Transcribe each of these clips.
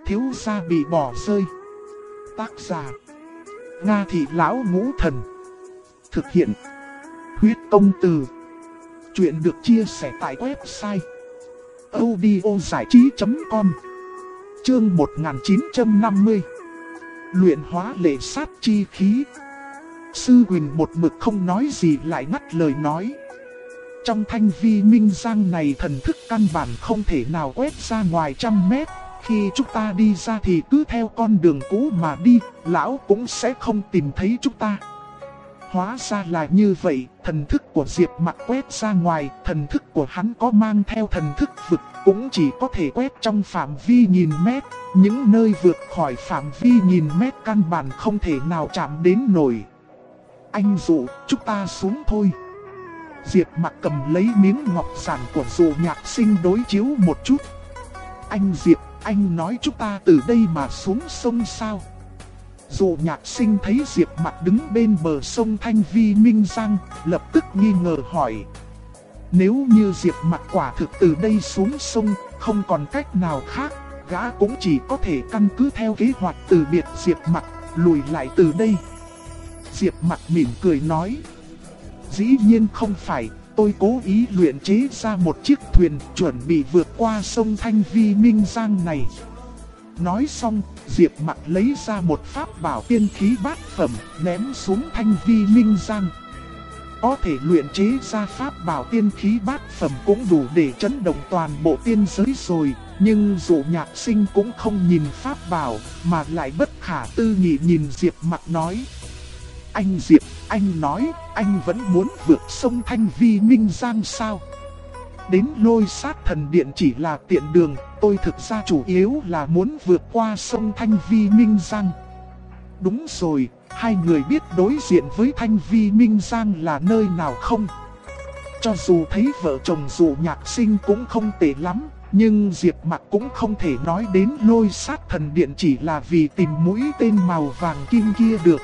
thiếu gia bị bỏ rơi. Tác giả Nga Thị Lão Ngũ Thần. Thực hiện Huyết Công Từ. Chuyện được chia sẻ tại website audiozảichí.com. Chương 1950. Luyện hóa lệ sát chi khí. Sư Huỳnh một mực không nói gì lại ngắt lời nói. Trong thanh vi minh giang này thần thức căn bản không thể nào quét ra ngoài 100 mét. Khi chúng ta đi ra thì cứ theo con đường cũ mà đi, lão cũng sẽ không tìm thấy chúng ta. Hóa ra là như vậy, thần thức của Diệp Mặc quét ra ngoài, thần thức của hắn có mang theo thần thức vực, cũng chỉ có thể quét trong phạm vi nghìn mét. Những nơi vượt khỏi phạm vi nghìn mét căn bản không thể nào chạm đến nổi. Anh Dụ, chúng ta xuống thôi. Diệp Mặc cầm lấy miếng ngọc giản của Dụ Nhạc Sinh đối chiếu một chút. Anh Diệp, anh nói chúng ta từ đây mà xuống sông sao? Dụ Nhạc Sinh thấy Diệp Mặc đứng bên bờ sông Thanh Vi Minh Giang, lập tức nghi ngờ hỏi. Nếu như Diệp Mặc quả thực từ đây xuống sông, không còn cách nào khác, gã cũng chỉ có thể căn cứ theo kế hoạch từ biệt Diệp Mặc, lùi lại từ đây. Diệp Mặc mỉm cười nói. Dĩ nhiên không phải, tôi cố ý luyện chế ra một chiếc thuyền chuẩn bị vượt qua sông Thanh Vi Minh Giang này. Nói xong, Diệp Mặc lấy ra một pháp bảo tiên khí bát phẩm, ném xuống Thanh Vi Minh Giang. Có thể luyện chế ra pháp bảo tiên khí bát phẩm cũng đủ để chấn động toàn bộ tiên giới rồi. Nhưng Dụ Nhạc Sinh cũng không nhìn pháp bảo, mà lại bất khả tư nghị nhìn Diệp Mặc nói. Anh Diệp, anh nói, anh vẫn muốn vượt sông Thanh Vi Minh Giang sao? Đến Lôi Sát Thần Điện chỉ là tiện đường, tôi thực ra chủ yếu là muốn vượt qua sông Thanh Vi Minh Giang. Đúng rồi, hai người biết đối diện với Thanh Vi Minh Giang là nơi nào không? Cho dù thấy vợ chồng Dụ Nhạc Sinh cũng không tệ lắm, nhưng Diệp Mặc cũng không thể nói đến Lôi Sát Thần Điện chỉ là vì tìm mũi tên màu vàng kim kia được.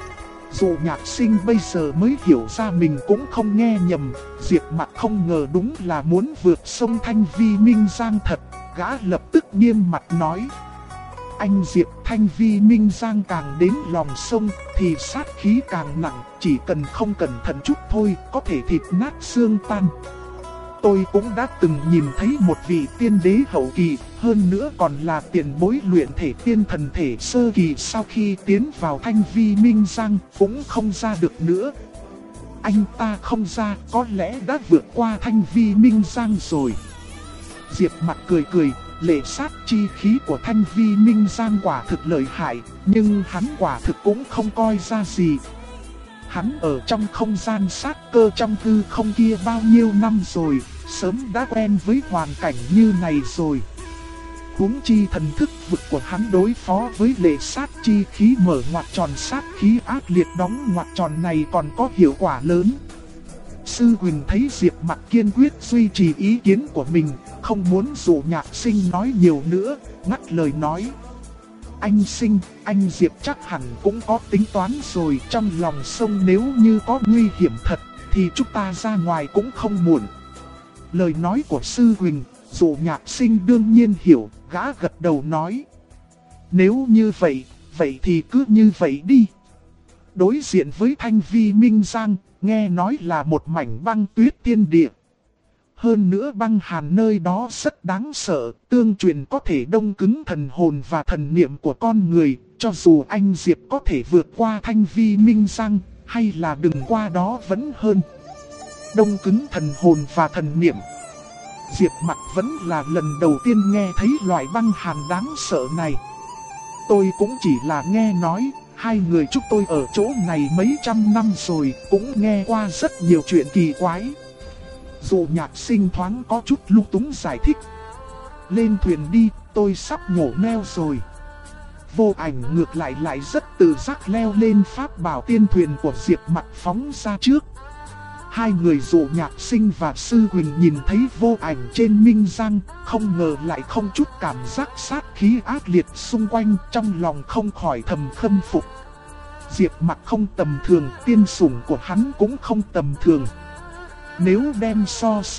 Dụ Nhạc Sinh bây giờ mới hiểu ra mình cũng không nghe nhầm, Diệp Mặc không ngờ đúng là muốn vượt sông Thanh Vi Minh Giang thật, gã lập tức nghiêm mặt nói. Anh Diệp, Thanh Vi Minh Giang càng đến lòng sông thì sát khí càng nặng, chỉ cần không cẩn thận chút thôi có thể thịt nát xương tan. Tôi cũng đã từng nhìn thấy một vị tiên đế hậu kỳ, hơn nữa còn là tiền bối luyện thể tiên thần thể sơ kỳ, sau khi tiến vào Thanh Vi Minh Giang cũng không ra được nữa. Anh ta không ra, có lẽ đã vượt qua Thanh Vi Minh Giang rồi. Diệp Mặc cười cười, lệ sát chi khí của Thanh Vi Minh Giang quả thực lợi hại, nhưng hắn quả thực cũng không coi ra gì. Hắn ở trong không gian sát cơ trong hư không kia bao nhiêu năm rồi, sớm đã quen với hoàn cảnh như này rồi. Huống chi thần thức vực của hắn đối phó với lệ sát chi khí mở ngoặc tròn sát khí ác liệt đóng ngoặc tròn này còn có hiệu quả lớn. Sư Huỳnh thấy Diệp Mặc kiên quyết duy trì ý kiến của mình, không muốn Dụ Nhạc Sinh nói nhiều nữa, ngắt lời nói. Anh Sinh, anh Diệp chắc hẳn cũng có tính toán rồi, trong lòng sông nếu như có nguy hiểm thật thì chúng ta ra ngoài cũng không muộn. Lời nói của Sư Huỳnh, Dụ Nhạc Sinh đương nhiên hiểu, gã gật đầu nói. Nếu như vậy, vậy thì cứ như vậy đi. Đối diện với Thanh Vi Minh Giang, nghe nói là một mảnh băng tuyết tiên địa. Hơn nữa băng hàn nơi đó rất đáng sợ, tương truyền có thể đông cứng thần hồn và thần niệm của con người. Cho dù anh Diệp có thể vượt qua Thanh Vi Minh Giang, hay là đừng qua đó vẫn hơn. Đông cứng thần hồn và thần niệm. Diệp Mặc vẫn là lần đầu tiên nghe thấy loại băng hàn đáng sợ này. Tôi cũng chỉ là nghe nói, hai người chúng tôi ở chỗ này mấy trăm năm rồi, cũng nghe qua rất nhiều chuyện kỳ quái. Dụ Nhạc Sinh thoáng có chút lung túng giải thích. Lên thuyền đi, tôi sắp nhổ neo rồi. Vô Ảnh ngược lại lại rất tự giác leo lên pháp bảo tiên thuyền của Diệp Mặc phóng ra trước. Hai người Dụ Nhạc Sinh và Sư Huỳnh nhìn thấy Vô Ảnh trên Minh Giang, không ngờ lại không chút cảm giác sát khí ác liệt xung quanh, trong lòng không khỏi thầm khâm phục. Diệp Mặc không tầm thường, tiên sủng của hắn cũng không tầm thường. Nếu đem so sánh,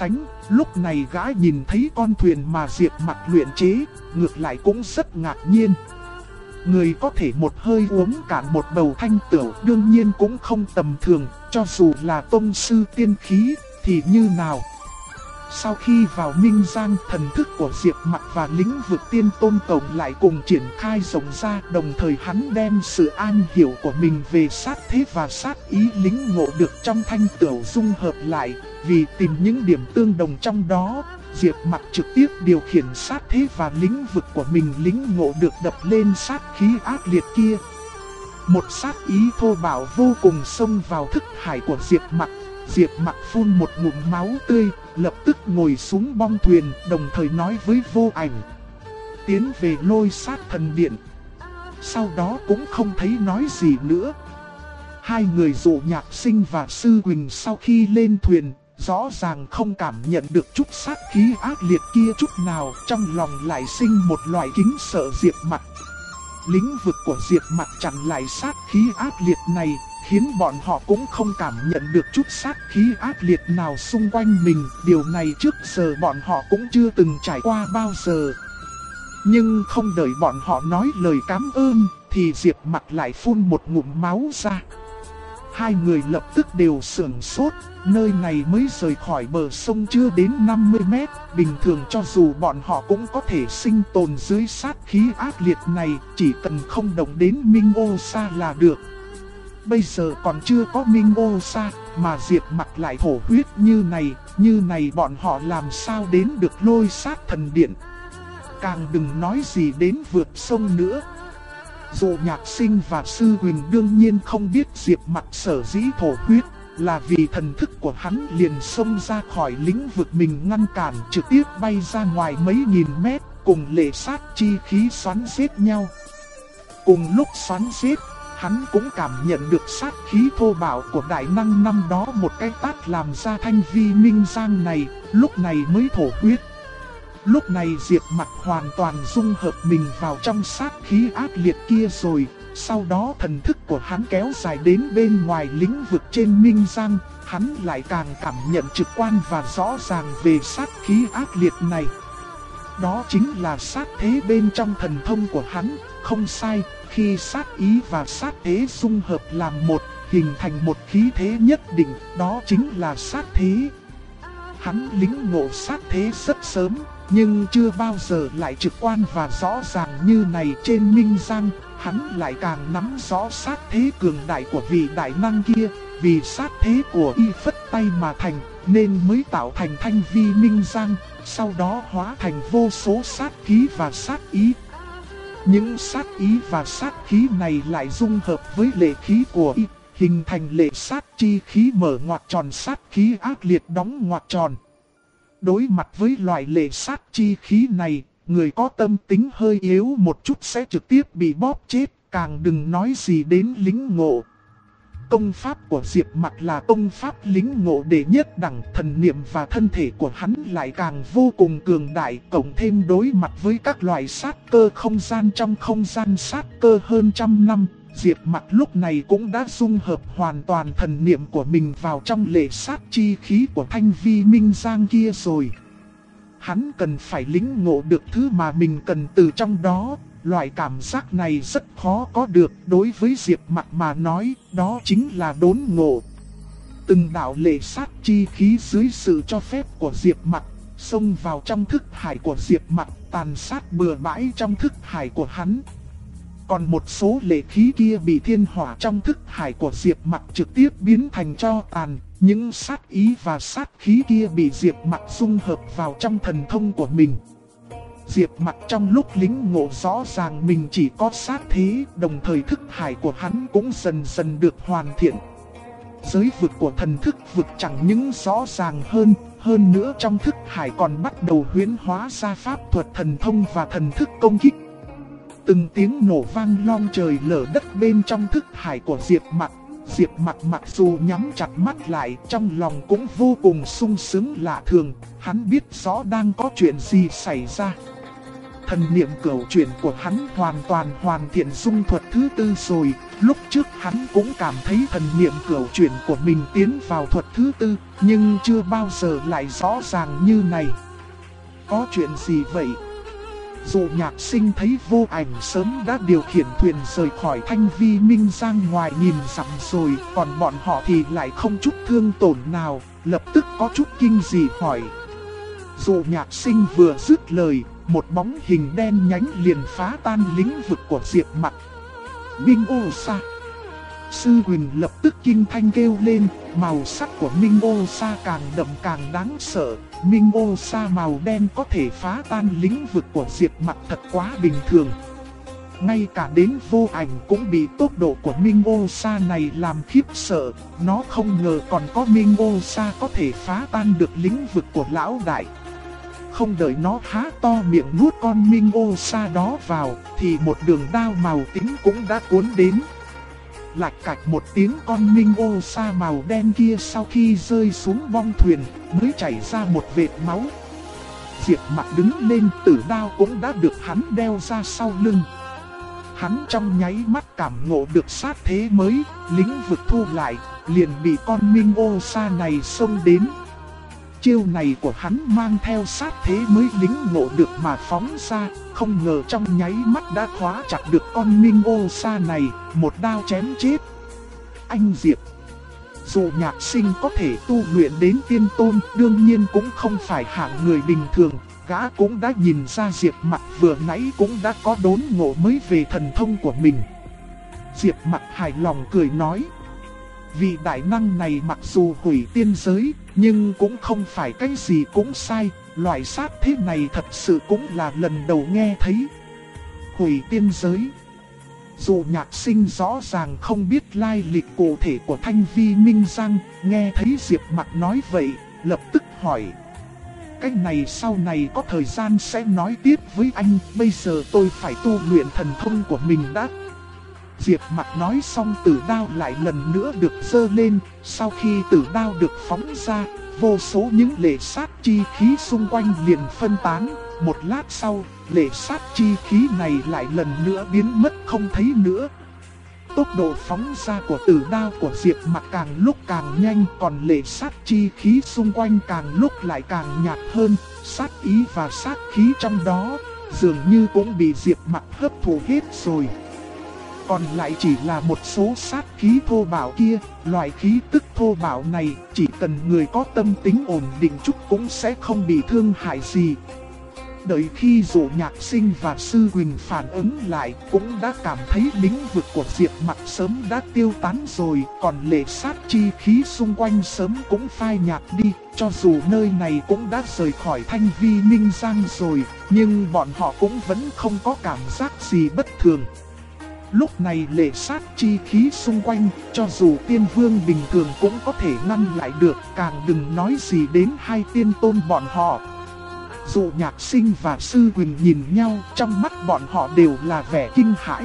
Lúc này gã nhìn thấy con thuyền mà Diệp Mặc luyện chế, ngược lại cũng rất ngạc nhiên. Người có thể một hơi uống cạn một bầu thanh tửu đương nhiên cũng không tầm thường, cho dù là tông sư tiên khí thì như nào. Sau khi vào Minh Giang, thần thức của Diệp Mặc và lĩnh vực tiên tôn tổng lại cùng triển khai rộng ra, đồng thời hắn đem sự an hiểu của mình về sát thế và sát ý lĩnh ngộ được trong thanh tửu dung hợp lại. Vì tìm những điểm tương đồng trong đó, Diệp Mặc trực tiếp điều khiển sát thế và lĩnh vực của mình lĩnh ngộ được đập lên sát khí ác liệt kia. Một sát ý thô bạo vô cùng xông vào thức hải của Diệp Mặc. Diệp Mặc phun một ngụm máu tươi, lập tức ngồi xuống bong thuyền, đồng thời nói với Vô Ảnh: tiến về Lôi Sát Thần Điện. Sau đó cũng không thấy nói gì nữa. Hai người Dụ Nhạc Sinh và Sư Quỳnh sau khi lên thuyền, rõ ràng không cảm nhận được chút sát khí ác liệt kia chút nào, trong lòng lại sinh một loại kính sợ Diệp Mặc. Lĩnh vực của Diệp Mặc chặn lại sát khí ác liệt này, khiến bọn họ cũng không cảm nhận được chút sát khí ác liệt nào xung quanh mình. Điều này trước giờ bọn họ cũng chưa từng trải qua bao giờ. Nhưng không đợi bọn họ nói lời cảm ơn, thì Diệp Mặc lại phun một ngụm máu ra. Hai người lập tức đều sửng sốt, nơi này mới rời khỏi bờ sông chưa đến 50 mét, bình thường cho dù bọn họ cũng có thể sinh tồn dưới sát khí ác liệt này, chỉ cần không động đến Minh Ô Sa là được. Bây giờ còn chưa có Minh Ô Sa, mà Diệp Mặc lại thổ huyết như này bọn họ làm sao đến được Lôi Sát Thần Điện. Càng đừng nói gì đến vượt sông nữa. Dụ Nhạc Sinh và Sư Quỳnh đương nhiên không biết Diệp Mặc sở dĩ thổ huyết, là vì thần thức của hắn liền xông ra khỏi lĩnh vực mình ngăn cản, trực tiếp bay ra ngoài mấy nghìn mét, cùng lệ sát chi khí xoắn giết nhau. Cùng lúc xoắn giết, hắn cũng cảm nhận được sát khí thô bạo của đại năng năm đó một cái tát làm ra thanh vi Minh Giang này, lúc này mới thổ huyết. Lúc này Diệp Mặc hoàn toàn dung hợp mình vào trong sát khí ác liệt kia rồi. Sau đó thần thức của hắn kéo dài đến bên ngoài lĩnh vực trên Minh Giang, hắn lại càng cảm nhận trực quan và rõ ràng về sát khí ác liệt này. Đó chính là sát thế bên trong thần thông của hắn, không sai, khi sát ý và sát thế dung hợp làm một, hình thành một khí thế nhất định, đó chính là sát thế. Hắn lĩnh ngộ sát thế rất sớm, nhưng chưa bao giờ lại trực quan và rõ ràng như này trên Minh Giang. Hắn lại càng nắm rõ sát thế cường đại của vị đại năng kia, vì sát thế của y phất tay mà thành, nên mới tạo thành thanh vi Minh Giang, sau đó hóa thành vô số sát khí và sát ý. Những sát ý và sát khí này lại dung hợp với lệ khí của y, hình thành lệ sát chi khí mở ngoặc tròn, sát khí ác liệt đóng ngoặc tròn. Đối mặt với loại lệ sát chi khí này, người có tâm tính hơi yếu một chút sẽ trực tiếp bị bóp chết, càng đừng nói gì đến lĩnh ngộ. Công pháp của Diệp Mặc là công pháp lĩnh ngộ đệ nhất đẳng, thần niệm và thân thể của hắn lại càng vô cùng cường đại, cộng thêm đối mặt với các loại sát cơ không gian trong không gian sát cơ hơn trăm năm. Diệp Mặc lúc này cũng đã dung hợp hoàn toàn thần niệm của mình vào trong lệ sát chi khí của thanh vi Minh Giang kia rồi. Hắn cần phải lĩnh ngộ được thứ mà mình cần từ trong đó. Loại cảm giác này rất khó có được, đối với Diệp Mặc mà nói, đó chính là đốn ngộ. Từng đạo lệ sát chi khí dưới sự cho phép của Diệp Mặc xông vào trong thức hải của Diệp Mặc, tàn sát bừa bãi trong thức hải của hắn. Còn một số lệ khí kia bị thiên hỏa trong thức hải của Diệp Mặc trực tiếp biến thành tro tàn. Những sát ý và sát khí kia bị Diệp Mặc dung hợp vào trong thần thông của mình. Diệp Mặc trong lúc lĩnh ngộ rõ ràng mình chỉ có sát thế, đồng thời thức hải của hắn cũng dần dần được hoàn thiện. Giới vực của thần thức vực chẳng những rõ ràng hơn nữa trong thức hải còn bắt đầu huyễn hóa ra pháp thuật thần thông và thần thức công kích. Từng tiếng nổ vang long trời lở đất bên trong thức hải của Diệp Mặc. Diệp Mặc mặc dù nhắm chặt mắt lại, trong lòng cũng vô cùng sung sướng lạ thường, hắn biết rõ đang có chuyện gì xảy ra. Thần niệm cửu chuyển của hắn hoàn toàn hoàn thiện dung thuật thứ tư rồi. Lúc trước hắn cũng cảm thấy thần niệm cửu chuyển của mình tiến vào thuật thứ tư, nhưng chưa bao giờ lại rõ ràng như này. Có chuyện gì vậy? Dụ Nhạc Sinh thấy Vô Ảnh sớm đã điều khiển thuyền rời khỏi Thanh Vi Minh Giang ngoài nhìn dặm rồi, còn bọn họ thì lại không chút thương tổn nào, lập tức có chút kinh dị hỏi. Dụ Nhạc Sinh vừa dứt lời, một bóng hình đen nhánh liền phá tan lĩnh vực của Diệp Mặc. Minh Ô Sa. Sư Huỳnh lập tức kinh thanh kêu lên, màu sắc của Minh Ô Sa càng đậm càng đáng sợ. Minh Ô Sa màu đen có thể phá tan lĩnh vực của Diệp Mặc thật quá bình thường. Ngay cả đến Vô Ảnh cũng bị tốc độ của Minh Ô Sa này làm khiếp sợ. Nó không ngờ còn có Minh Ô Sa có thể phá tan được lĩnh vực của lão đại. Không đợi nó há to miệng nuốt con Minh Ô Sa đó vào, thì một đường đao màu tím cũng đã cuốn đến. Lạch cạch một tiếng, con Minh Ô Sa màu đen kia sau khi rơi xuống bong thuyền mới chảy ra một vệt máu. Diệp Mặc đứng lên, tử đao cũng đã được hắn đeo ra sau lưng. Hắn trong nháy mắt cảm ngộ được sát thế mới, lĩnh vực thu lại, liền bị con Minh Ô Sa này xông đến. Chiêu này của hắn mang theo sát thế mới lính ngộ được mà phóng ra, không ngờ trong nháy mắt đã khóa chặt được con Minh Ô Sa này, một đao chém chết. Anh Diệp. Dụ Nhạc Sinh có thể tu luyện đến tiên tôn, đương nhiên cũng không phải hạng người bình thường, gã cũng đã nhìn ra Diệp Mặc vừa nãy cũng đã có đốn ngộ mới về thần thông của mình. Diệp Mặc hài lòng cười nói. Vị đại năng này mặc dù hủy tiên giới, nhưng cũng không phải cái gì cũng sai, loại sát thế này thật sự cũng là lần đầu nghe thấy. Hủy tiên giới. Dụ Nhạc Sinh rõ ràng không biết lai lịch cụ thể của Thanh Vi Minh Giang, nghe thấy Diệp Mặc nói vậy, lập tức hỏi. Cái này sau này có thời gian sẽ nói tiếp với anh, bây giờ tôi phải tu luyện thần thông của mình đã. Diệp Mặc nói xong, tử đao lại lần nữa được giơ lên, sau khi tử đao được phóng ra, vô số những lệ sát chi khí xung quanh liền phân tán. Một lát sau, lệ sát chi khí này lại lần nữa biến mất không thấy nữa. Tốc độ phóng ra của tử đao của Diệp Mặc càng lúc càng nhanh, còn lệ sát chi khí xung quanh càng lúc lại càng nhạt hơn, sát ý và sát khí trong đó dường như cũng bị Diệp Mặc hấp thụ hết rồi. Còn lại chỉ là một số sát khí thô bạo kia, loại khí tức thô bạo này chỉ cần người có tâm tính ổn định chút cũng sẽ không bị thương hại gì. Đợi khi Dụ Nhạc Sinh và Sư Huỳnh phản ứng lại, cũng đã cảm thấy lĩnh vực của Diệp Mặc sớm đã tiêu tán rồi, còn lệ sát chi khí xung quanh sớm cũng phai nhạt đi. Cho dù nơi này cũng đã rời khỏi Thanh Vi Minh Giang rồi, nhưng bọn họ cũng vẫn không có cảm giác gì bất thường. Lúc này lệ sát chi khí xung quanh, cho dù tiên vương bình thường cũng có thể ngăn lại được, càng đừng nói gì đến hai tiên tôn bọn họ. Dụ Nhạc Sinh và Sư Huỳnh nhìn nhau, trong mắt bọn họ đều là vẻ kinh hãi.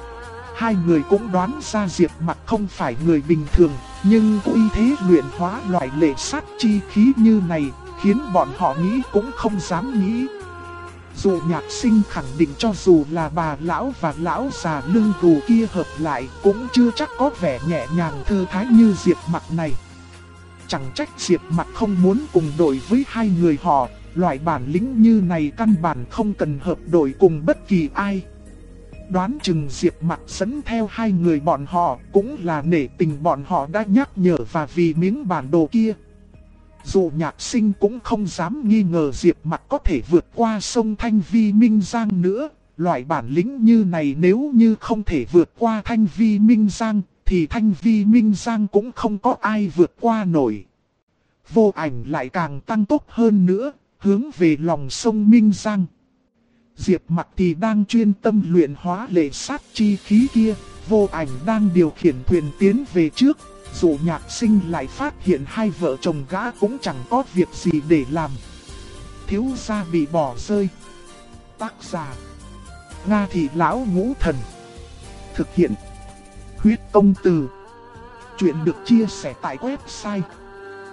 Hai người cũng đoán ra Diệp Mặc không phải người bình thường, nhưng uy thế luyện hóa loại lệ sát chi khí như này, khiến bọn họ nghĩ cũng không dám nghĩ. Dụ Nhạc Sinh khẳng định cho dù là bà lão và lão già lưng gù kia hợp lại cũng chưa chắc có vẻ nhẹ nhàng thư thái như Diệp Mặc này. Chẳng trách Diệp Mặc không muốn cùng đội với hai người họ, loại bản lĩnh như này căn bản không cần hợp đội cùng bất kỳ ai. Đoán chừng Diệp Mặc dẫn theo hai người bọn họ cũng là nể tình bọn họ đã nhắc nhở và vì miếng bản đồ kia. Dụ Nhạc Sinh cũng không dám nghi ngờ Diệp Mặc có thể vượt qua sông Thanh Vi Minh Giang nữa. Loại bản lĩnh như này nếu như không thể vượt qua Thanh Vi Minh Giang, thì Thanh Vi Minh Giang cũng không có ai vượt qua nổi. Vô Ảnh lại càng tăng tốc hơn nữa, hướng về lòng sông Minh Giang. Diệp Mặc thì đang chuyên tâm luyện hóa lệ sát chi khí kia, Vô Ảnh đang điều khiển thuyền tiến về trước. Dụ Nhạc Sinh lại phát hiện hai vợ chồng gã cũng chẳng có việc gì để làm. Thiếu gia bị bỏ rơi. Tác giả: Nga Thị Lão Ngũ Thần. Thực hiện: Huyết Công Từ. Chuyện được chia sẻ tại website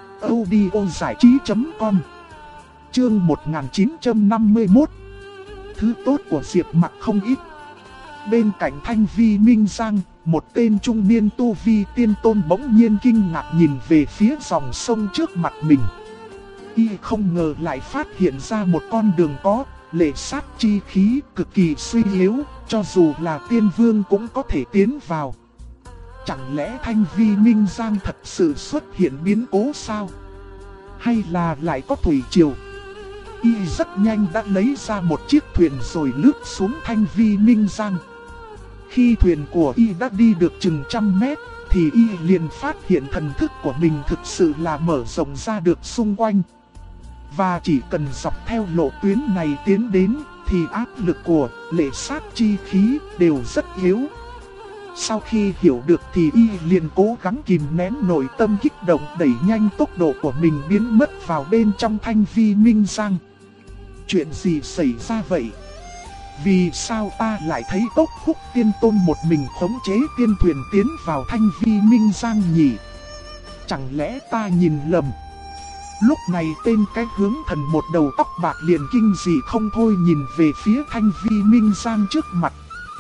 audiozảichí.com. Chương 1951. thứ tốt của Diệp Mặc không ít. Bên cạnh Thanh Vi Minh Giang, một tên trung niên tu vi tiên tôn bỗng nhiên kinh ngạc nhìn về phía dòng sông trước mặt mình. Y không ngờ lại phát hiện ra một con đường có lệ sát chi khí cực kỳ suy yếu, cho dù là tiên vương cũng có thể tiến vào. Chẳng lẽ Thanh Vi Minh Giang thật sự xuất hiện biến cố sao? Hay là lại có thủy triều? Y rất nhanh đã lấy ra một chiếc thuyền rồi lướt xuống Thanh Vi Minh Giang. Khi thuyền của Y đã đi được chừng 100 mét, thì Y liền phát hiện thần thức của mình thực sự là mở rộng ra được xung quanh. Và chỉ cần dọc theo lộ tuyến này tiến đến, thì áp lực của lệ sát chi khí đều rất yếu. Sau khi hiểu được thì Y liền cố gắng kìm nén nội tâm kích động, đẩy nhanh tốc độ của mình biến mất vào bên trong Thanh Vi Minh Giang. Chuyện gì xảy ra vậy? Vì sao ta lại thấy Cốc Húc Tiên Tôn một mình khống chế tiên thuyền tiến vào Thanh Vi Minh Giang nhỉ? Chẳng lẽ ta nhìn lầm? Lúc này tên cái hướng thần một đầu tóc bạc liền kinh dị không thôi nhìn về phía Thanh Vi Minh Giang trước mặt.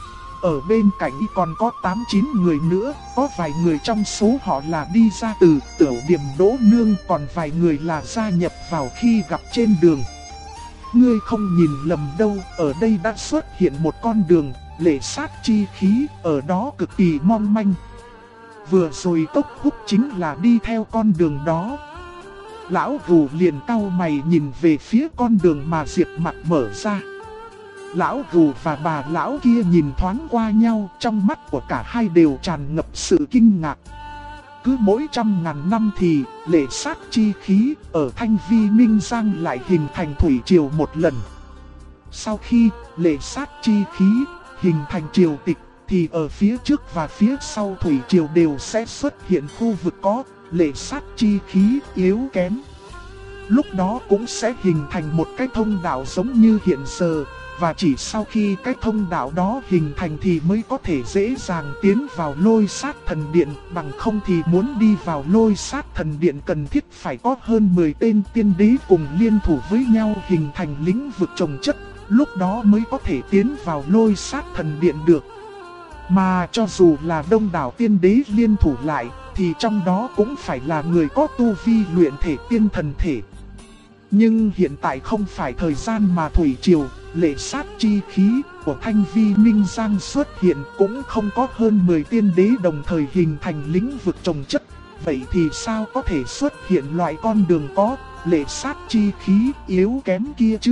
Ở bên cạnh còn có 8-9 người nữa, có vài người trong số họ là đi ra từ Tiểu Điểm Đỗ Nương, còn vài người là gia nhập vào khi gặp trên đường. Ngươi không nhìn lầm đâu, ở đây đã xuất hiện một con đường, lệ sát chi khí, ở đó cực kỳ mong manh. Vừa rồi Cốc Húc chính là đi theo con đường đó. Lão Gù liền cau mày nhìn về phía con đường mà Diệp Mặc mở ra. Lão Gù và bà lão kia nhìn thoáng qua nhau, trong mắt của cả hai đều tràn ngập sự kinh ngạc. Cứ mỗi 100.000 năm thì lệ sát chi khí ở Thanh Vi Minh Giang lại hình thành thủy triều một lần. Sau khi lệ sát chi khí hình thành triều tịch thì ở phía trước và phía sau thủy triều đều sẽ xuất hiện khu vực có lệ sát chi khí yếu kém. Lúc đó cũng sẽ hình thành một cái thông đạo giống như hiện giờ. Và chỉ sau khi cái thông đạo đó hình thành thì mới có thể dễ dàng tiến vào Lôi Sát Thần Điện. Bằng không thì muốn đi vào Lôi Sát Thần Điện cần thiết phải có hơn 10 tên tiên đế cùng liên thủ với nhau hình thành lĩnh vực chồng chất. Lúc đó mới có thể tiến vào Lôi Sát Thần Điện được. Mà cho dù là đông đảo tiên đế liên thủ lại thì trong đó cũng phải là người có tu vi luyện thể tiên thần thể. Nhưng hiện tại không phải thời gian mà thủy triều, lệ sát chi khí của Thanh Vi Minh Giang xuất hiện, cũng không có hơn 10 tiên đế đồng thời hình thành lĩnh vực chồng chất. Vậy thì sao có thể xuất hiện loại con đường có lệ sát chi khí yếu kém kia chứ?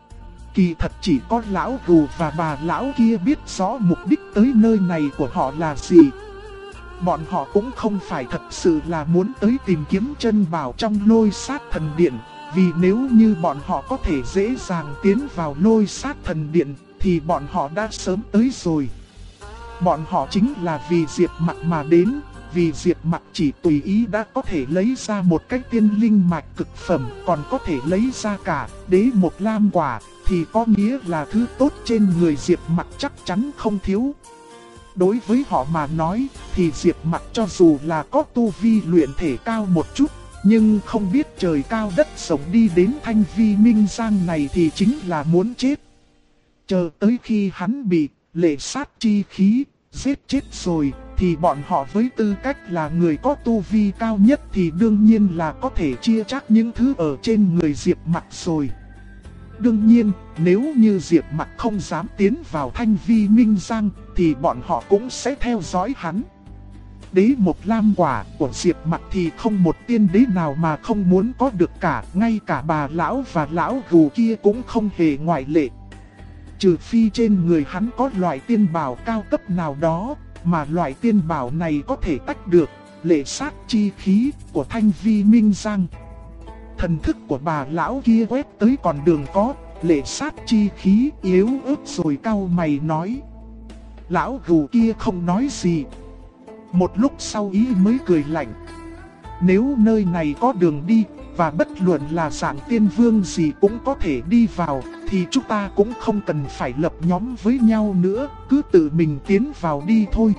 Kỳ thật chỉ có lão Gù và bà lão kia biết rõ mục đích tới nơi này của họ là gì. Bọn họ cũng không phải thật sự là muốn tới tìm kiếm chân bảo trong Lôi Sát Thần Điện. Vì nếu như bọn họ có thể dễ dàng tiến vào Lôi Sát Thần Điện thì bọn họ đã sớm tới rồi. Bọn họ chính là vì Diệp Mặc mà đến. Vì Diệp Mặc chỉ tùy ý đã có thể lấy ra một cái tiên linh mạch cực phẩm, còn có thể lấy ra cả đế một lam quả, thì có nghĩa là thứ tốt trên người Diệp Mặc chắc chắn không thiếu. Đối với họ mà nói thì Diệp Mặc cho dù là có tu vi luyện thể cao một chút, nhưng không biết trời cao đất rộng đi đến Thanh Vi Minh Giang này thì chính là muốn chết. Chờ tới khi hắn bị lệ sát chi khí giết chết rồi thì bọn họ với tư cách là người có tu vi cao nhất thì đương nhiên là có thể chia chác những thứ ở trên người Diệp Mặc rồi. Đương nhiên, nếu như Diệp Mặc không dám tiến vào Thanh Vi Minh Giang thì bọn họ cũng sẽ theo dõi hắn. Đế một lam quả của Diệp Mặc thì không một tiên đế nào mà không muốn có được cả, ngay cả bà lão và lão Gù kia cũng không hề ngoại lệ. Trừ phi trên người hắn có loại tiên bảo cao cấp nào đó, mà loại tiên bảo này có thể tách được lệ sát chi khí của Thanh Vi Minh Giang. Thần thức của bà lão kia quét tới con đường có lệ sát chi khí yếu ớt rồi cau mày nói. Lão Gù kia không nói gì. Một lúc sau ý mới cười lạnh. Nếu nơi này có đường đi, và bất luận là dạng tiên vương gì cũng có thể đi vào, thì chúng ta cũng không cần phải lập nhóm với nhau nữa, cứ tự mình tiến vào đi thôi.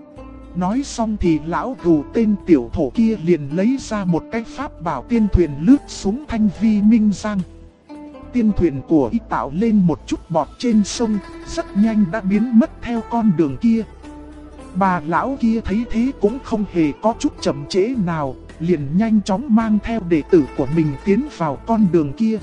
Nói xong thì lão Gù tên tiểu thổ kia liền lấy ra một cái pháp bảo tiên thuyền lướt xuống Thanh Vi Minh Giang. tiên thuyền của y tạo lên một chút bọt trên sông, rất nhanh đã biến mất theo con đường kia. Bà lão kia thấy thế cũng không hề có chút chậm trễ nào, liền nhanh chóng mang theo đệ tử của mình tiến vào con đường kia.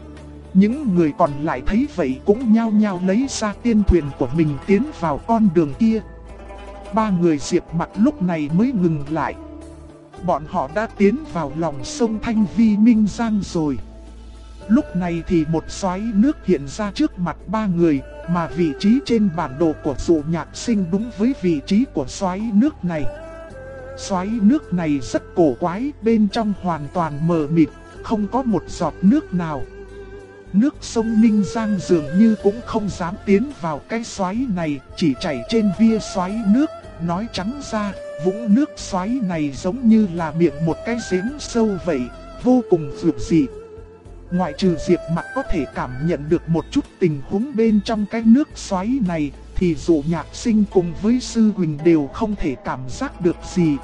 Những người còn lại thấy vậy cũng nhao nhao lấy ra tiên thuyền của mình tiến vào con đường kia. Ba người Diệp Mặc lúc này mới ngừng lại. Bọn họ đã tiến vào lòng sông Thanh Vi Minh Giang rồi. Lúc này thì một xoáy nước hiện ra trước mặt ba người, mà vị trí trên bản đồ của Dụ Nhạc Sinh đúng với vị trí của xoáy nước này. Xoáy nước này rất cổ quái, bên trong hoàn toàn mờ mịt, không có một giọt nước nào. Nước sông Ninh Giang dường như cũng không dám tiến vào cái xoáy này, chỉ chảy trên via xoáy nước. Nói trắng ra, vũng nước xoáy này giống như là miệng một cái giếng sâu vậy, vô cùng dịu dị. Ngoại trừ Diệp Mặc có thể cảm nhận được một chút tình huống bên trong cái nước xoáy này, thì Dụ Nhạc Sinh cùng với Sư Huỳnh đều không thể cảm giác được gì.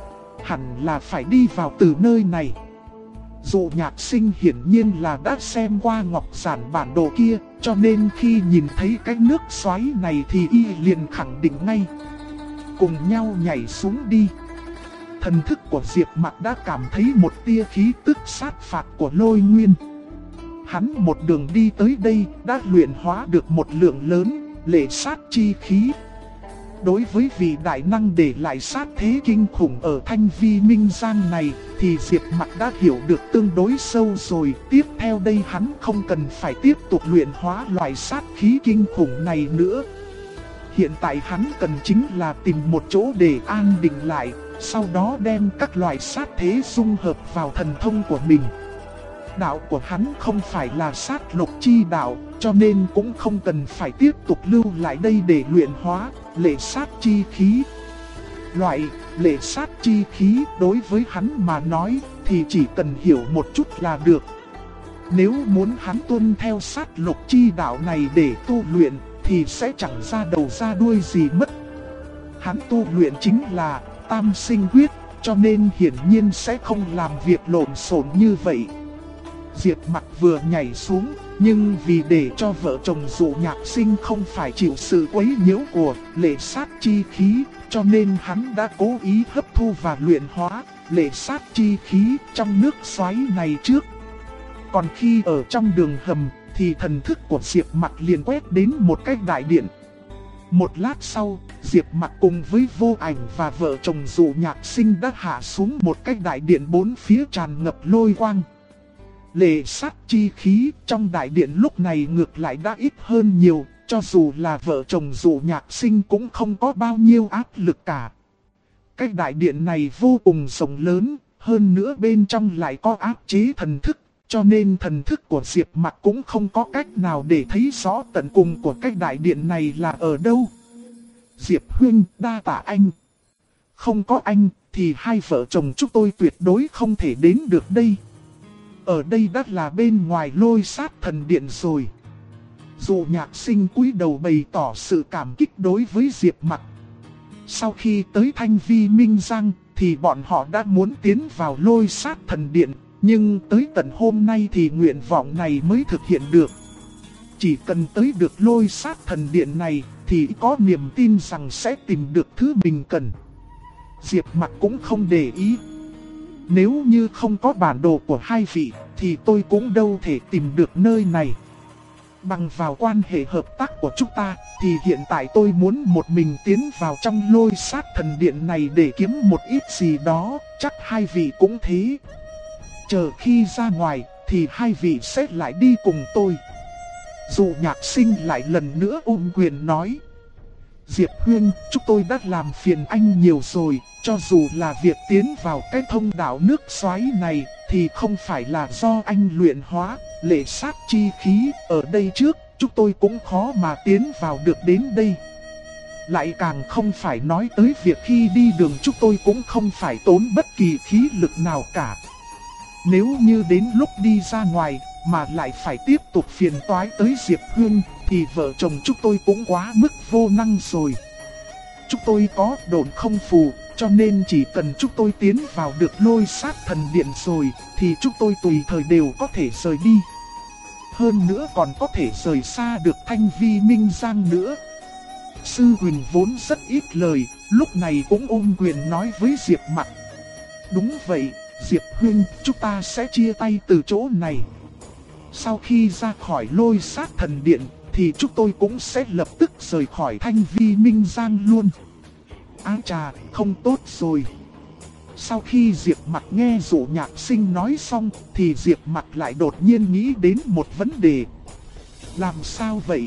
Hẳn là phải đi vào từ nơi này. Dụ Nhạc Sinh hiển nhiên là đã xem qua ngọc giản bản đồ kia, cho nên khi nhìn thấy cái nước xoáy này thì y liền khẳng định ngay. Cùng nhau nhảy xuống đi. Thần thức của Diệp Mặc đã cảm thấy một tia khí tức sát phạt của Lôi Nguyên. Hắn một đường đi tới đây đã luyện hóa được một lượng lớn lệ sát chi khí. Đối với vị đại năng để lại sát thế kinh khủng ở Thanh Vi Minh Giang này thì Diệp Mặc đã hiểu được tương đối sâu rồi. Tiếp theo đây hắn không cần phải tiếp tục luyện hóa loại sát khí kinh khủng này nữa. Hiện tại hắn cần chính là tìm một chỗ để an định lại, sau đó đem các loại sát thế dung hợp vào thần thông của mình. Đạo của hắn không phải là sát lục chi đạo, cho nên cũng không cần phải tiếp tục lưu lại đây để luyện hóa lệ sát chi khí. Loại lệ sát chi khí đối với hắn mà nói thì chỉ cần hiểu một chút là được. Nếu muốn hắn tuân theo sát lục chi đạo này để tu luyện thì sẽ chẳng ra đầu ra đuôi gì mất. Hắn tu luyện chính là tam sinh quyết, cho nên hiển nhiên sẽ không làm việc lộn xộn như vậy. Diệp Mặc vừa nhảy xuống, nhưng vì để cho vợ chồng Dụ Nhạc Sinh không phải chịu sự quấy nhiễu của lệ sát chi khí, cho nên hắn đã cố ý hấp thu và luyện hóa lệ sát chi khí trong nước xoáy này trước. Còn khi ở trong đường hầm thì thần thức của Diệp Mặc liền quét đến một cái đại điện. Một lát sau, Diệp Mặc cùng với Vô Ảnh và vợ chồng Dụ Nhạc Sinh đã hạ xuống một cái đại điện bốn phía tràn ngập lôi quang. Lệ sát chi khí trong đại điện lúc này ngược lại đã ít hơn nhiều, cho dù là vợ chồng Dụ Nhạc Sinh cũng không có bao nhiêu áp lực cả. Cái đại điện này vô cùng rộng lớn, hơn nữa bên trong lại có áp chế thần thức, cho nên thần thức của Diệp Mặc cũng không có cách nào để thấy rõ tận cùng của cái đại điện này là ở đâu. Diệp Huynh, đa tạ anh. Không có anh thì hai vợ chồng chúng tôi tuyệt đối không thể đến được đây. Ở đây đã là bên ngoài Lôi Sát Thần Điện rồi. Dụ Nhạc Sinh cúi đầu bày tỏ sự cảm kích đối với Diệp Mặc. Sau khi tới Thanh Vi Minh Giang thì bọn họ đã muốn tiến vào Lôi Sát Thần Điện, nhưng tới tận hôm nay thì nguyện vọng này mới thực hiện được. Chỉ cần tới được Lôi Sát Thần Điện này thì có niềm tin rằng sẽ tìm được thứ mình cần. Diệp Mặc cũng không để ý. Nếu như không có bản đồ của hai vị thì tôi cũng đâu thể tìm được nơi này. Bằng vào quan hệ hợp tác của chúng ta thì hiện tại tôi muốn một mình tiến vào trong Lôi Sát Thần Điện này để kiếm một ít gì đó, chắc hai vị cũng thế. Chờ khi ra ngoài thì hai vị sẽ lại đi cùng tôi. Dụ Nhạc Sinh lại lần nữa ôm quyền nói. Diệp Huynh, chúng tôi đã làm phiền anh nhiều rồi, cho dù là việc tiến vào cái thông đạo nước xoáy này thì không phải là do anh luyện hóa lệ sát chi khí ở đây trước, chúng tôi cũng khó mà tiến vào được đến đây. Lại càng không phải nói tới việc khi đi đường chúng tôi cũng không phải tốn bất kỳ khí lực nào cả. Nếu như đến lúc đi ra ngoài mà lại phải tiếp tục phiền toái tới Diệp Huynh thì vợ chồng chúng tôi cũng quá mức vô năng rồi. Chúng tôi có độn không phù, cho nên chỉ cần chúng tôi tiến vào được Lôi Sát Thần Điện rồi thì chúng tôi tùy thời đều có thể rời đi. hơn nữa còn có thể rời xa được Thanh Vi Minh Giang nữa. Sư Huỳnh vốn rất ít lời, lúc này cũng ôm quyền nói với Diệp Mặc. Đúng vậy, Diệp huynh, chúng ta sẽ chia tay từ chỗ này. Sau khi ra khỏi Lôi Sát Thần Điện, thì chúng tôi cũng sẽ lập tức rời khỏi Thanh Vi Minh Giang luôn. Á chà, không tốt rồi. Sau khi Diệp Mặc nghe Dụ Nhạc Sinh nói xong, thì Diệp Mặc lại đột nhiên nghĩ đến một vấn đề. Làm sao vậy?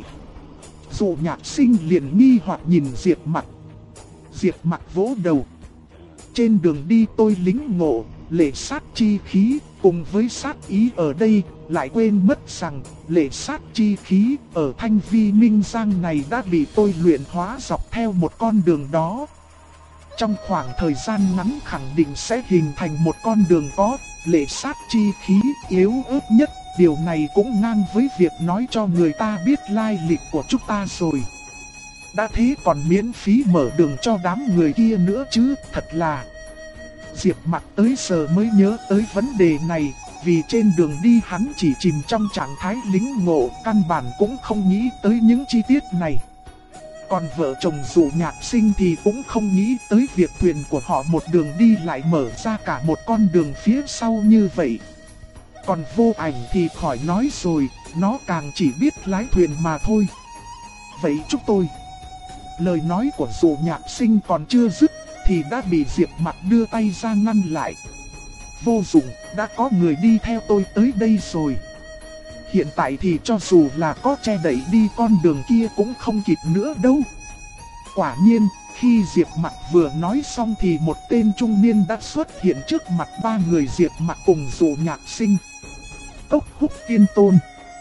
Dụ Nhạc Sinh liền nghi hoặc nhìn Diệp Mặc. Diệp Mặc vỗ đầu. Trên đường đi tôi lính ngộ, lệ sát chi khí, cùng với sát ý ở đây, lại quên mất rằng, lệ sát chi khí ở Thanh Vi Minh Giang này đã bị tôi luyện hóa dọc theo một con đường đó. Trong khoảng thời gian ngắn khẳng định sẽ hình thành một con đường có lệ sát chi khí yếu ớt nhất. Điều này cũng ngang với việc nói cho người ta biết lai lịch của chúng ta rồi. Đã thế còn miễn phí mở đường cho đám người kia nữa chứ, thật là... Diệp Mặc tới giờ mới nhớ tới vấn đề này, vì trên đường đi hắn chỉ chìm trong trạng thái lính ngộ, căn bản cũng không nghĩ tới những chi tiết này. Còn vợ chồng Dụ Nhạc Sinh thì cũng không nghĩ tới việc thuyền của họ một đường đi lại mở ra cả một con đường phía sau như vậy. Còn Vô Ảnh thì khỏi nói rồi, nó càng chỉ biết lái thuyền mà thôi. Vậy chúng tôi... Lời nói của Dụ Nhạc Sinh còn chưa dứt, thì đã bị Diệp Mặc đưa tay ra ngăn lại. Vô dụng, đã có người đi theo tôi tới đây rồi. Hiện tại thì cho dù là có che đẩy đi con đường kia cũng không kịp nữa đâu. Quả nhiên, khi Diệp Mặc vừa nói xong thì một tên trung niên đã xuất hiện trước mặt ba người Diệp Mặc cùng Dụ Nhạc Sinh. Cốc Húc Tiên Tôn.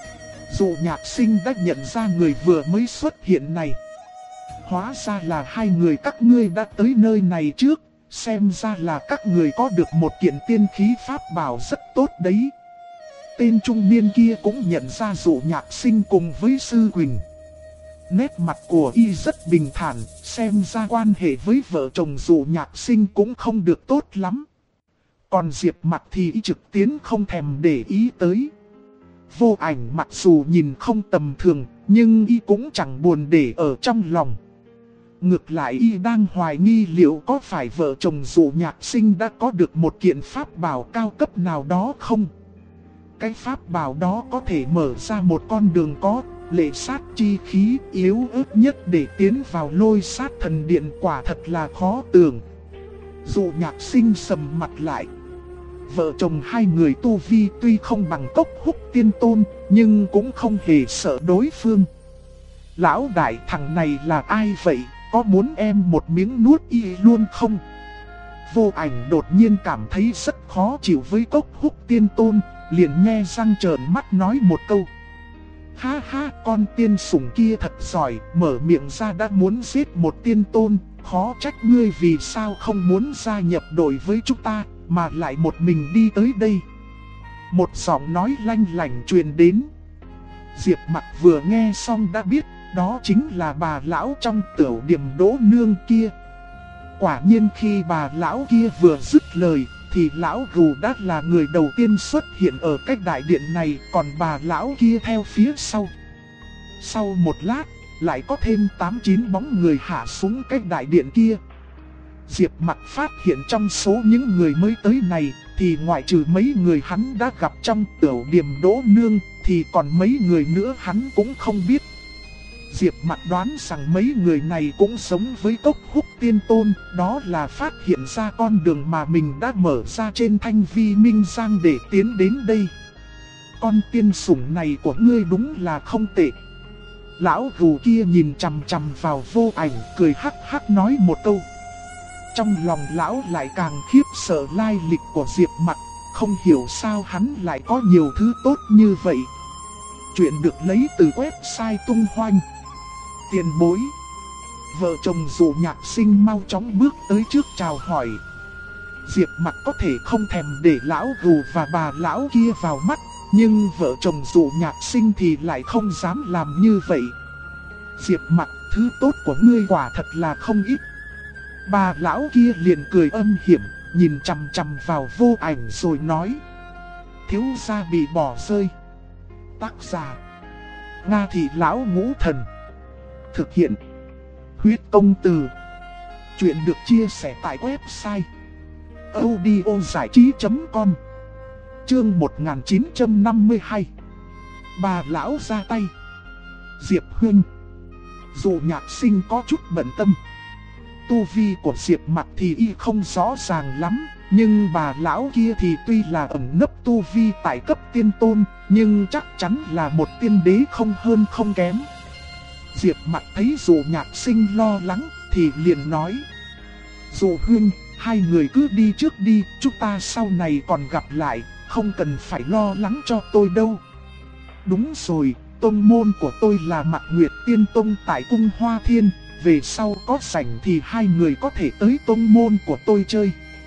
Dụ Nhạc Sinh đã nhận ra người vừa mới xuất hiện này. Hóa ra là hai người các ngươi đã tới nơi này trước, xem ra là các người có được một kiện tiên khí pháp bảo rất tốt đấy. Tên trung niên kia cũng nhận ra Dụ Nhạc Sinh cùng với Sư Huỳnh. Nét mặt của y rất bình thản, xem ra quan hệ với vợ chồng Dụ Nhạc Sinh cũng không được tốt lắm. Còn Diệp Mặc thì y trực tiến không thèm để ý tới. Vô Ảnh mặc dù nhìn không tầm thường, nhưng y cũng chẳng buồn để ở trong lòng. Ngược lại y đang hoài nghi liệu có phải vợ chồng Dụ Nhạc Sinh đã có được một kiện pháp bảo cao cấp nào đó không? Cái pháp bảo đó có thể mở ra một con đường có lệ sát chi khí yếu ớt nhất để tiến vào Lôi Sát Thần Điện, quả thật là khó tưởng. Dụ Nhạc Sinh sầm mặt lại. Vợ chồng hai người tu vi tuy không bằng Cốc Húc Tiên Tôn, nhưng cũng không hề sợ đối phương. Lão đại, thằng này là ai vậy? Có muốn em một miếng nuốt y luôn không? Vô Ảnh đột nhiên cảm thấy rất khó chịu với Cốc Húc Tiên Tôn, liền nhe răng trợn mắt nói một câu. Ha ha, con tiên sủng kia thật giỏi, mở miệng ra đã muốn giết một tiên tôn, khó trách ngươi vì sao không muốn gia nhập đội với chúng ta, mà lại một mình đi tới đây. Một giọng nói lanh lảnh truyền đến. Diệp Mặc vừa nghe xong đã biết, đó chính là bà lão trong Tiểu Điềm Đỗ Nương kia. Quả nhiên khi bà lão kia vừa dứt lời, thì lão gù đã là người đầu tiên xuất hiện ở cách đại điện này, còn bà lão kia theo phía sau. Sau một lát, lại có thêm 8-9 bóng người hạ xuống cách đại điện kia. Diệp Mặc phát hiện trong số những người mới tới này, thì ngoại trừ mấy người hắn đã gặp trong Tiểu Điềm Đỗ Nương, thì còn mấy người nữa hắn cũng không biết. Diệp Mặc đoán rằng mấy người này cũng sống với Cốc Húc Tiên Tôn, đó là phát hiện ra con đường mà mình đã mở ra trên Thanh Vi Minh Giang để tiến đến đây. Con tiên sủng này của ngươi đúng là không tệ. Lão gù kia nhìn chằm chằm vào Vô Ảnh, cười hắc hắc nói một câu. Trong lòng lão lại càng khiếp sợ lai lịch của Diệp Mặc, không hiểu sao hắn lại có nhiều thứ tốt như vậy. Chuyện được lấy từ website Tung Hoành. Tiền bối. Vợ chồng Dụ Nhạc Sinh mau chóng bước tới trước chào hỏi. Diệp Mặc có thể không thèm để lão gù và bà lão kia vào mắt, nhưng vợ chồng Dụ Nhạc Sinh thì lại không dám làm như vậy. Diệp Mặc, thứ tốt của ngươi quả thật là không ít. Bà lão kia liền cười âm hiểm, nhìn chằm chằm vào Vô Ảnh rồi nói. Thiếu gia bị bỏ rơi. Tác giả: Nga Thị Lão Ngũ Thần. Thực hiện: Huyết Công Từ. Chuyện được chia sẻ tại website audiozảichí.com. Chương 1952. Bà lão ra tay. Diệp Huynh. Dù Nhạc Sinh có chút bận tâm, tu vi của Diệp Mặc thì y không rõ ràng lắm, nhưng bà lão kia thì tuy là ẩn nấp tu vi tại cấp tiên tôn, nhưng chắc chắn là một tiên đế không hơn không kém. Diệp Mặc thấy Dù Nhạc Sinh lo lắng thì liền nói: Dù Huynh, hai người cứ đi trước đi, chúng ta sau này còn gặp lại, không cần phải lo lắng cho tôi đâu. Đúng rồi, tông môn của tôi là Mạc Nguyệt Tiên Tông tại Cung Hoa Thiên, về sau có rảnh thì hai người có thể tới tông môn của tôi chơi.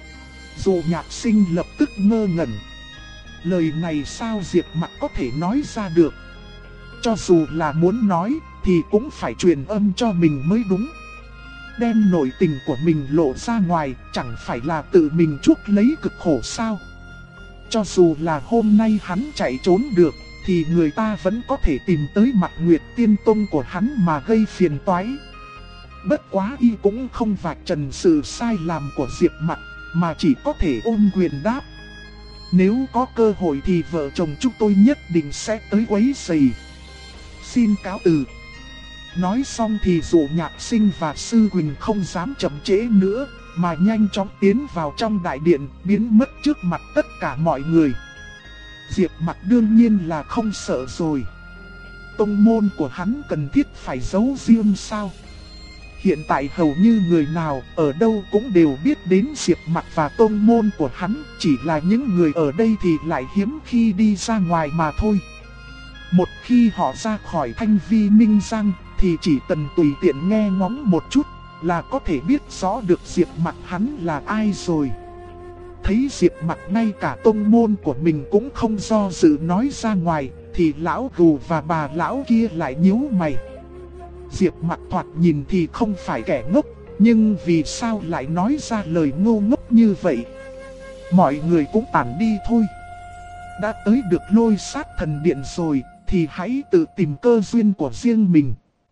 Dù Nhạc Sinh lập tức ngơ ngẩn. Lời này sao Diệp Mặc có thể nói ra được? Cho dù là muốn nói thì cũng phải truyền âm cho mình mới đúng. Đem nội tình của mình lộ ra ngoài chẳng phải là tự mình chuốc lấy cực khổ sao? Cho dù là hôm nay hắn chạy trốn được thì người ta vẫn có thể tìm tới Mạc Nguyệt Tiên Tông của hắn mà gây phiền toái. Bất quá y cũng không vạch trần sự sai lầm của Diệp Mặc, mà chỉ có thể ôm quyền đáp: Nếu có cơ hội thì vợ chồng chúng tôi nhất định sẽ tới quấy rầy. Xin cáo từ. Nói xong thì Dụ Nhạc Sinh và Sư Quỳnh không dám chậm trễ nữa, mà nhanh chóng tiến vào trong đại điện, biến mất trước mặt tất cả mọi người. Diệp Mặc đương nhiên là không sợ rồi. Tông môn của hắn cần thiết phải giấu riêng sao? Hiện tại hầu như người nào ở đâu cũng đều biết đến Diệp Mặc và tông môn của hắn, chỉ là những người ở đây thì lại hiếm khi đi ra ngoài mà thôi. Một khi họ ra khỏi Thanh Vi Minh Giang thì chỉ cần tùy tiện nghe ngóng một chút là có thể biết rõ được Diệp Mặc hắn là ai rồi. Thấy Diệp Mặc ngay cả tông môn của mình cũng không do dự nói ra ngoài thì lão gù và bà lão kia lại nhíu mày. Diệp Mặc thoạt nhìn thì không phải kẻ ngốc, nhưng vì sao lại nói ra lời ngu ngốc như vậy? Mọi người cũng tản đi thôi. Đã tới được Lôi Sát Thần Điện rồi thì hãy tự tìm cơ duyên của riêng mình.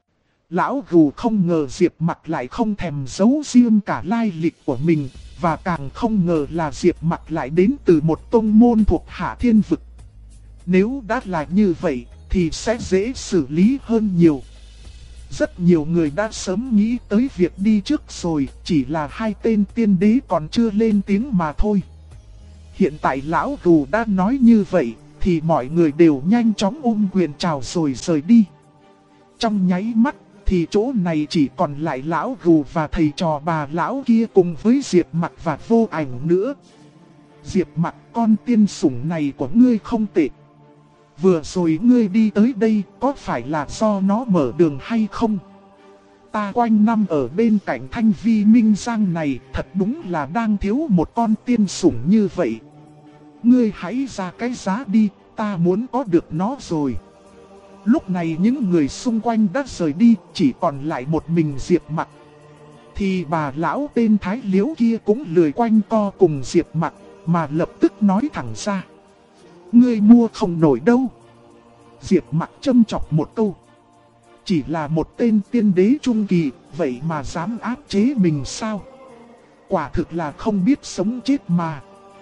Lão gù không ngờ Diệp Mặc lại không thèm giấu riêng cả lai lịch của mình, và càng không ngờ là Diệp Mặc lại đến từ một tông môn thuộc Hạ Thiên Vực. Nếu đã là như vậy thì sẽ dễ xử lý hơn nhiều. Rất nhiều người đã sớm nghĩ tới việc đi trước rồi, chỉ là hai tên tiên đế còn chưa lên tiếng mà thôi. Hiện tại lão gù đã nói như vậy thì mọi người đều nhanh chóng ôm quyền chào rồi rời đi. Trong nháy mắt thì chỗ này chỉ còn lại lão gù và thầy trò bà lão kia cùng với Diệp Mặc và Vô Ảnh nữa. Diệp Mặc, con tiên sủng này của ngươi không tệ. Vừa rồi ngươi đi tới đây có phải là do nó mở đường hay không? Ta quanh năm ở bên cạnh Thanh Vi Minh Giang này thật đúng là đang thiếu một con tiên sủng như vậy. Ngươi hãy ra cái giá đi, ta muốn có được nó rồi. Lúc này những người xung quanh đã rời đi, chỉ còn lại một mình Diệp Mặc. Thì bà lão tên Thái Liễu kia cũng lười quanh co cùng Diệp Mặc, mà lập tức nói thẳng ra: Ngươi mua không nổi đâu. Diệp Mặc châm chọc một câu: Chỉ là một tên tiên đế trung kỳ, vậy mà dám áp chế mình sao? Quả thực là không biết sống chết mà.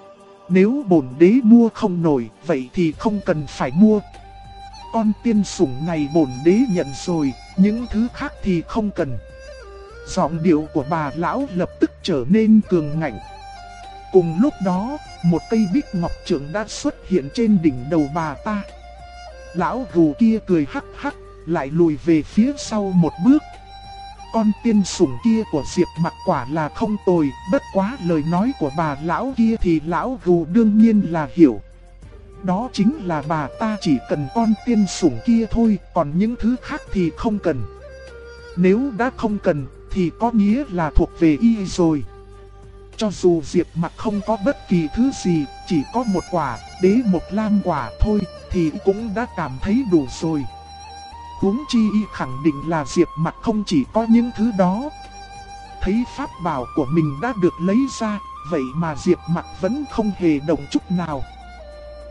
Nếu bổn đế mua không nổi, vậy thì không cần phải mua. Con tiên sủng này bổn đế nhận rồi, những thứ khác thì không cần. Giọng điệu của bà lão lập tức trở nên cường ngạnh. Cùng lúc đó, một cây bích ngọc trượng đã xuất hiện trên đỉnh đầu bà ta. Lão gù kia cười hắc hắc, lại lùi về phía sau một bước. Con tiên sủng kia của Diệp Mặc quả là không tồi, bất quá lời nói của bà lão kia thì lão gù đương nhiên là hiểu. Đó chính là bà ta chỉ cần con tiên sủng kia thôi, còn những thứ khác thì không cần. Nếu đã không cần thì có nghĩa là thuộc về y rồi. Cho dù Diệp Mặc không có bất kỳ thứ gì, chỉ có một quả, đế một lam quả thôi, thì cũng đã cảm thấy đủ rồi. Huống chi y khẳng định là Diệp Mặc không chỉ có những thứ đó. Thấy pháp bảo của mình đã được lấy ra, vậy mà Diệp Mặc vẫn không hề động chút nào.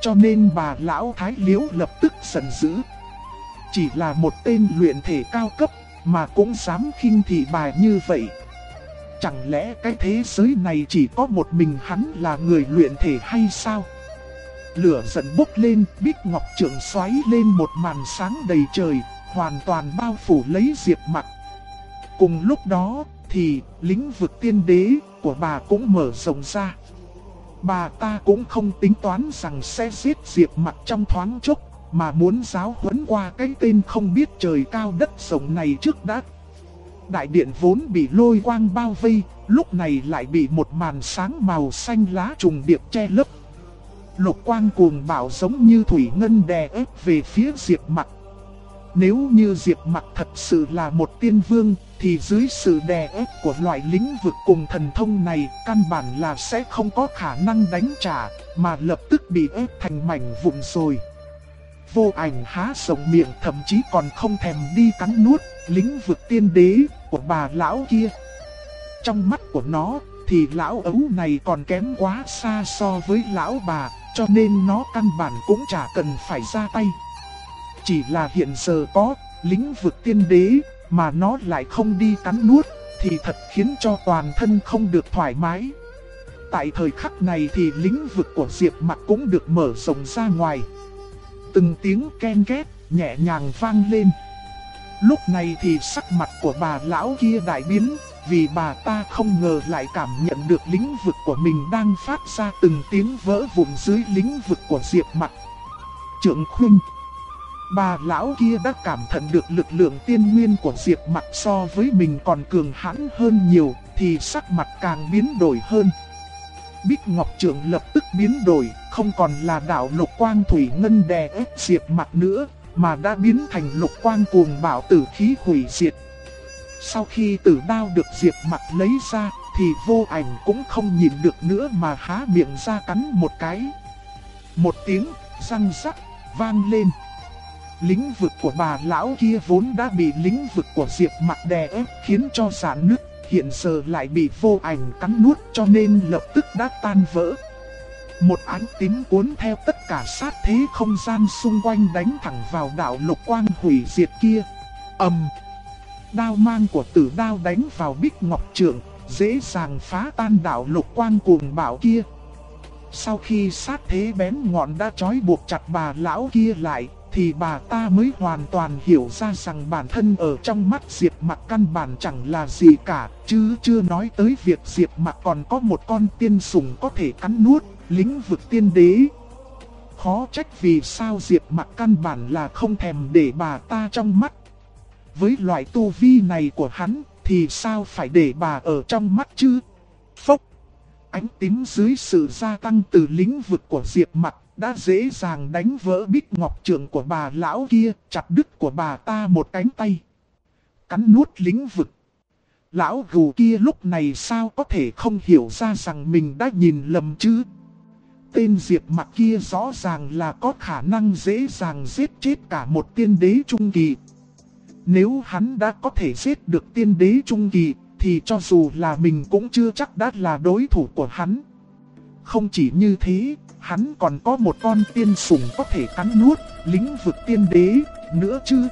cho nên bà lão Thái Liễu lập tức giận dữ. Chỉ là một tên luyện thể cao cấp mà cũng dám khinh thị bà như vậy. Chẳng lẽ cái thế giới này chỉ có một mình hắn là người luyện thể hay sao? Lửa giận bốc lên, Bích Ngọc Trượng xoáy lên một màn sáng đầy trời, hoàn toàn bao phủ lấy Diệp Mặc. Cùng lúc đó thì lĩnh vực tiên đế của bà cũng mở rộng ra. Bà ta cũng không tính toán rằng sẽ giết Diệp Mặc trong thoáng chốc, mà muốn giáo huấn qua cái tên không biết trời cao đất rộng này trước đã. Đại điện vốn bị lôi quang bao vây, lúc này lại bị một màn sáng màu xanh lá trùng điệp che lấp. Lục quang cuồng bạo giống như thủy ngân đè ép về phía Diệp Mặc. Nếu như Diệp Mặc thật sự là một tiên vương, thì dưới sự đè ép của loại lĩnh vực cùng thần thông này, căn bản là sẽ không có khả năng đánh trả, mà lập tức bị ép thành mảnh vụn rồi. Vô Ảnh há rộng miệng, thậm chí còn không thèm đi cắn nuốt lĩnh vực tiên đế của bà lão kia. Trong mắt của nó thì lão ấu này còn kém quá xa so với lão bà, cho nên nó căn bản cũng chả cần phải ra tay. Chỉ là hiện giờ có lĩnh vực tiên đế mà nó lại không đi cắn nuốt, thì thật khiến cho toàn thân không được thoải mái. Tại thời khắc này thì lĩnh vực của Diệp Mặc cũng được mở rộng ra ngoài. Từng tiếng ken két nhẹ nhàng vang lên. Lúc này thì sắc mặt của bà lão kia đại biến, vì bà ta không ngờ lại cảm nhận được lĩnh vực của mình đang phát ra từng tiếng vỡ vụn dưới lĩnh vực của Diệp Mặc. Trượng Khuynh, bà lão kia đã cảm nhận được lực lượng tiên nguyên của Diệp Mặc so với mình còn cường hãn hơn nhiều, thì sắc mặt càng biến đổi hơn. Bích Ngọc Trượng lập tức biến đổi, không còn là đạo lục quang thủy ngân đè ép Diệp Mặc nữa, mà đã biến thành lục quang cuồng bạo tử khí hủy diệt. Sau khi tử đao được Diệp Mặc lấy ra, thì Vô Ảnh cũng không nhìn được nữa mà há miệng ra cắn một cái. Một tiếng răng rắc vang lên. Lĩnh vực của bà lão kia vốn đã bị lĩnh vực của Diệp Mặc đè ép khiến cho rạn nứt, hiện giờ lại bị Vô Ảnh cắn nuốt cho nên lập tức đã tan vỡ. Một ánh tím cuốn theo tất cả sát thế không gian xung quanh đánh thẳng vào đạo lục quang hủy diệt kia. Đao mang của tử đao đánh vào Bích Ngọc Trượng, dễ dàng phá tan đạo lục quang cuồng bạo kia. Sau khi sát thế bén ngọn đã trói buộc chặt bà lão kia lại, thì bà ta mới hoàn toàn hiểu ra rằng bản thân ở trong mắt Diệp Mặc căn bản chẳng là gì cả, chứ chưa nói tới việc Diệp Mặc còn có một con tiên sủng có thể cắn nuốt lĩnh vực tiên đế. Khó trách vì sao Diệp Mặc căn bản là không thèm để bà ta trong mắt. Với loại tu vi này của hắn thì sao phải để bà ở trong mắt chứ? Phốc! Ánh tím dưới sự gia tăng từ lĩnh vực của Diệp Mặc đã dễ dàng đánh vỡ Bích Ngọc Trượng của bà lão kia, chặt đứt của bà ta một cánh tay. Cắn nuốt lĩnh vực. Lão gù kia lúc này sao có thể không hiểu ra rằng mình đã nhìn lầm chứ? Tên Diệp Mặc kia rõ ràng là có khả năng dễ dàng giết chết cả một tiên đế trung kỳ. Nếu hắn đã có thể giết được tiên đế trung kỳ, thì cho dù là mình cũng chưa chắc đã là đối thủ của hắn. Không chỉ như thế, hắn còn có một con tiên sủng có thể cắn nuốt lĩnh vực tiên đế nữa chứ.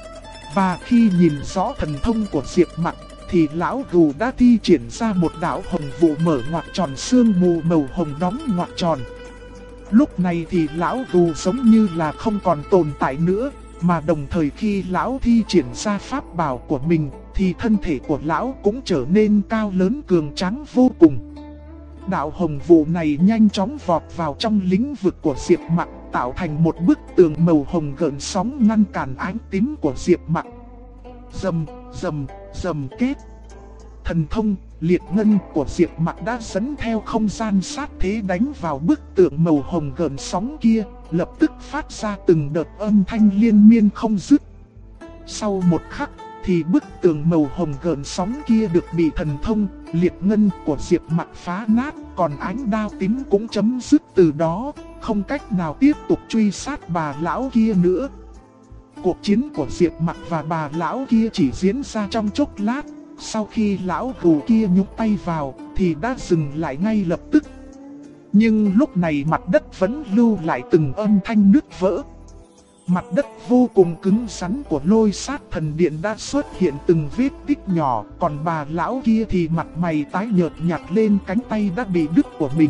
Và khi nhìn rõ thần thông của Diệp Mặc, thì lão gù đã thi triển ra một đạo hồng vụ mở ngoặc tròn sương mù màu hồng đóng ngoặc tròn. Lúc này thì lão gù giống như là không còn tồn tại nữa, mà đồng thời khi lão thi triển ra pháp bảo của mình, thì thân thể của lão cũng trở nên cao lớn cường tráng vô cùng. Đạo hồng vụ này nhanh chóng vọt vào trong lĩnh vực của Diệp Mặc, tạo thành một bức tường màu hồng gợn sóng ngăn cản ánh tím của Diệp Mặc. Rầm, rầm, rầm kết. Thần thông, liệt ngân của Diệp Mặc đã dẫn theo không gian sát thế đánh vào bức tượng màu hồng gợn sóng kia, lập tức phát ra từng đợt âm thanh liên miên không dứt. Sau một khắc, thì bức tường màu hồng gợn sóng kia được bị thần thông, liệt ngân của Diệp Mặc phá nát, còn ánh đao tím cũng chấm dứt từ đó, không cách nào tiếp tục truy sát bà lão kia nữa. Cuộc chiến của Diệp Mặc và bà lão kia chỉ diễn ra trong chốc lát, sau khi lão gù kia nhúng tay vào, thì đã dừng lại ngay lập tức. Nhưng lúc này mặt đất vẫn lưu lại từng âm thanh nứt vỡ. Mặt đất vô cùng cứng rắn của Lôi Sát Thần Điện đã xuất hiện từng vết tích nhỏ, còn bà lão kia thì mặt mày tái nhợt nhạt lên, cánh tay đã bị đứt của mình.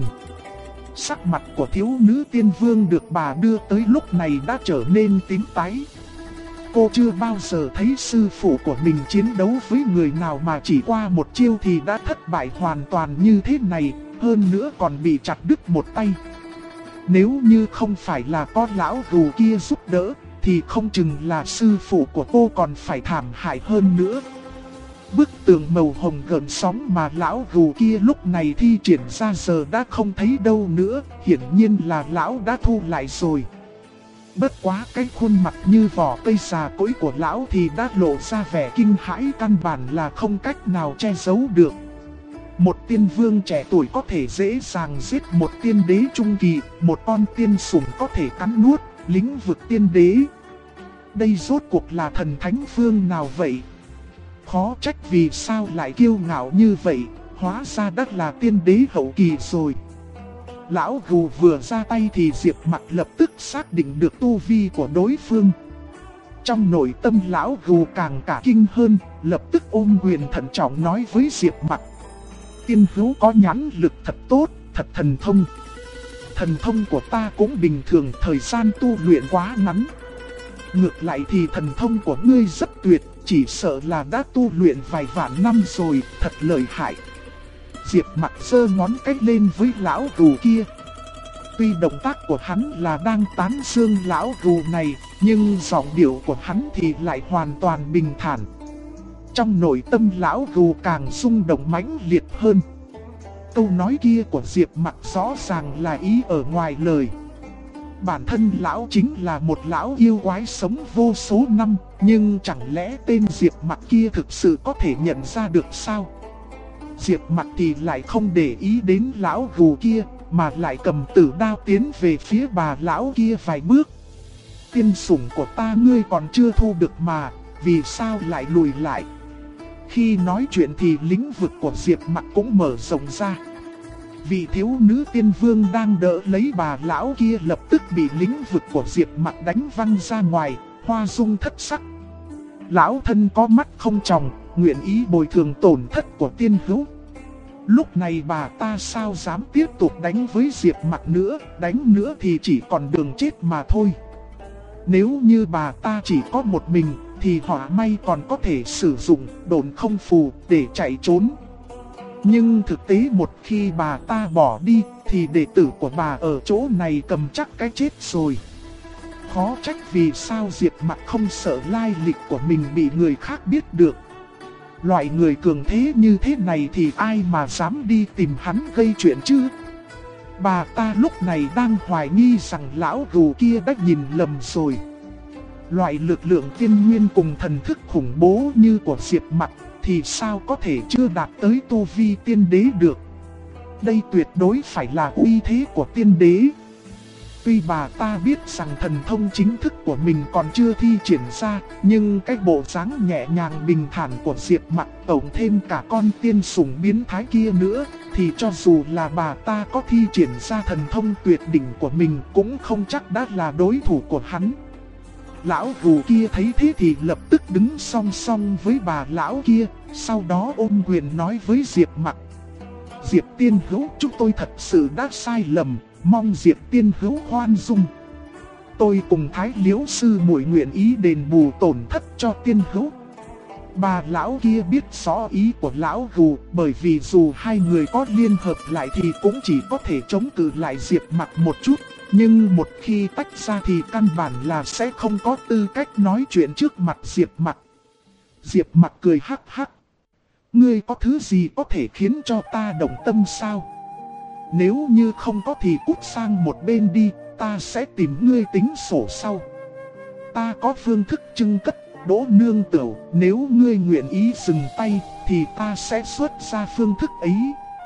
Sắc mặt của thiếu nữ tiên vương được bà đưa tới lúc này đã trở nên tím tái. Cô chưa bao giờ thấy sư phụ của mình chiến đấu với người nào mà chỉ qua một chiêu thì đã thất bại hoàn toàn như thế này, hơn nữa còn bị chặt đứt một tay. Nếu như không phải là con lão gù kia giúp đỡ, thì không chừng là sư phụ của cô còn phải thảm hại hơn nữa. Bức tường màu hồng gợn sóng mà lão gù kia lúc này thi triển ra giờ đã không thấy đâu nữa, hiển nhiên là lão đã thu lại rồi. Bất quá cái khuôn mặt như vỏ cây già cỗi của lão thì đã lộ ra vẻ kinh hãi, căn bản là không cách nào che giấu được. Một tiên vương trẻ tuổi có thể dễ dàng giết một tiên đế trung kỳ, một con tiên sủng có thể cắn nuốt lĩnh vực tiên đế. Đây rốt cuộc là thần thánh phương nào vậy? Khó trách vì sao lại kiêu ngạo như vậy, hóa ra đã là tiên đế hậu kỳ rồi. Lão gù vừa ra tay thì Diệp Mặc lập tức xác định được tu vi của đối phương. Trong nội tâm lão gù càng cả kinh hơn, lập tức ôm quyền thận trọng nói với Diệp Mặc: tiên hữu có nhãn lực thật tốt, thật thần thông. Thần thông của ta cũng bình thường, thời gian tu luyện quá ngắn. Ngược lại thì thần thông của ngươi rất tuyệt, chỉ sợ là đã tu luyện vài vạn năm rồi, thật lợi hại. Diệp Mặc giơ ngón cái lên với lão gù kia. Tuy động tác của hắn là đang tán dương lão gù này, nhưng giọng điệu của hắn thì lại hoàn toàn bình thản. Trong nội tâm lão gù càng rung động mãnh liệt hơn. Câu nói kia của Diệp Mặc rõ ràng là ý ở ngoài lời. Bản thân lão chính là một lão yêu quái sống vô số năm, nhưng chẳng lẽ tên Diệp Mặc kia thực sự có thể nhận ra được sao? Diệp Mặc thì lại không để ý đến lão gù kia, mà lại cầm tử đao tiến về phía bà lão kia vài bước. Tiên sủng của ta ngươi còn chưa thu được mà, vì sao lại lùi lại? Khi nói chuyện thì lĩnh vực của Diệp Mặc cũng mở rộng ra. Vị thiếu nữ tiên vương đang đỡ lấy bà lão kia lập tức bị lĩnh vực của Diệp Mặc đánh văng ra ngoài, hoa dung thất sắc. Lão thân có mắt không tròng, nguyện ý bồi thường tổn thất của tiên hữu. Lúc này bà ta sao dám tiếp tục đánh với Diệp Mặc nữa, đánh nữa thì chỉ còn đường chết mà thôi. Nếu như bà ta chỉ có một mình, thì hỏa may còn có thể sử dụng độn không phù để chạy trốn. Nhưng thực tế một khi bà ta bỏ đi, thì đệ tử của bà ở chỗ này cầm chắc cái chết rồi. Khó trách vì sao Diệp Mặc không sợ lai lịch của mình bị người khác biết được. Loại người cường thế như thế này thì ai mà dám đi tìm hắn gây chuyện chứ? Bà ta lúc này đang hoài nghi rằng lão gù kia đã nhìn lầm rồi. Loại lực lượng tiên nguyên cùng thần thức khủng bố như của Diệp Mặc thì sao có thể chưa đạt tới tu vi tiên đế được? Đây tuyệt đối phải là uy thế của tiên đế. Tuy bà ta biết rằng thần thông chính thức của mình còn chưa thi triển ra, nhưng cái bộ dáng nhẹ nhàng bình thản của Diệp Mặc tổng thêm cả con tiên sủng biến thái kia nữa, thì cho dù là bà ta có thi triển ra thần thông tuyệt đỉnh của mình cũng không chắc đã là đối thủ của hắn. Lão gù kia thấy thế thì lập tức đứng song song với bà lão kia, sau đó ôm quyền nói với Diệp Mặc: Diệp tiên hữu, chúng tôi thật sự đã sai lầm, mong Diệp tiên hữu khoan dung. Tôi cùng Thái Liễu sư muội nguyện ý đền bù tổn thất cho tiên hữu. Bà lão kia biết rõ ý của lão gù, bởi vì dù hai người có liên hợp lại thì cũng chỉ có thể chống cự lại Diệp Mặc một chút. Nhưng một khi tách ra thì căn bản là sẽ không có tư cách nói chuyện trước mặt Diệp Mặc. Diệp Mặc cười hắc hắc: ngươi có thứ gì có thể khiến cho ta động tâm sao? Nếu như không có thì cút sang một bên đi, ta sẽ tìm ngươi tính sổ sau. Ta có phương thức trưng cất, Đỗ nương tửu, nếu ngươi nguyện ý dừng tay thì ta sẽ xuất ra phương thức ấy.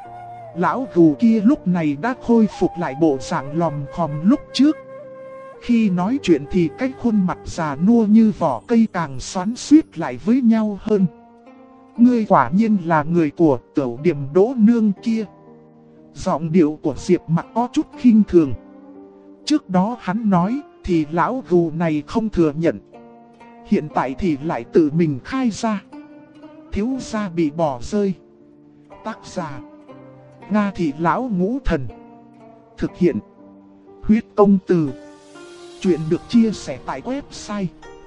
Lão gù kia lúc này đã khôi phục lại bộ dạng lòm khòm lúc trước. Khi nói chuyện thì cái khuôn mặt già nua như vỏ cây càng xoắn xuýt lại với nhau hơn. Ngươi quả nhiên là người của Tửu Điềm Đỗ nương kia. Giọng điệu của Diệp Mặc có chút khinh thường. Trước đó hắn nói thì lão gù này không thừa nhận. Hiện tại thì lại tự mình khai ra. Thiếu gia bị bỏ rơi. Tác giả Nga Thị Lão Ngũ Thần. Thực hiện Huyết Công Từ. Chuyện được chia sẻ tại website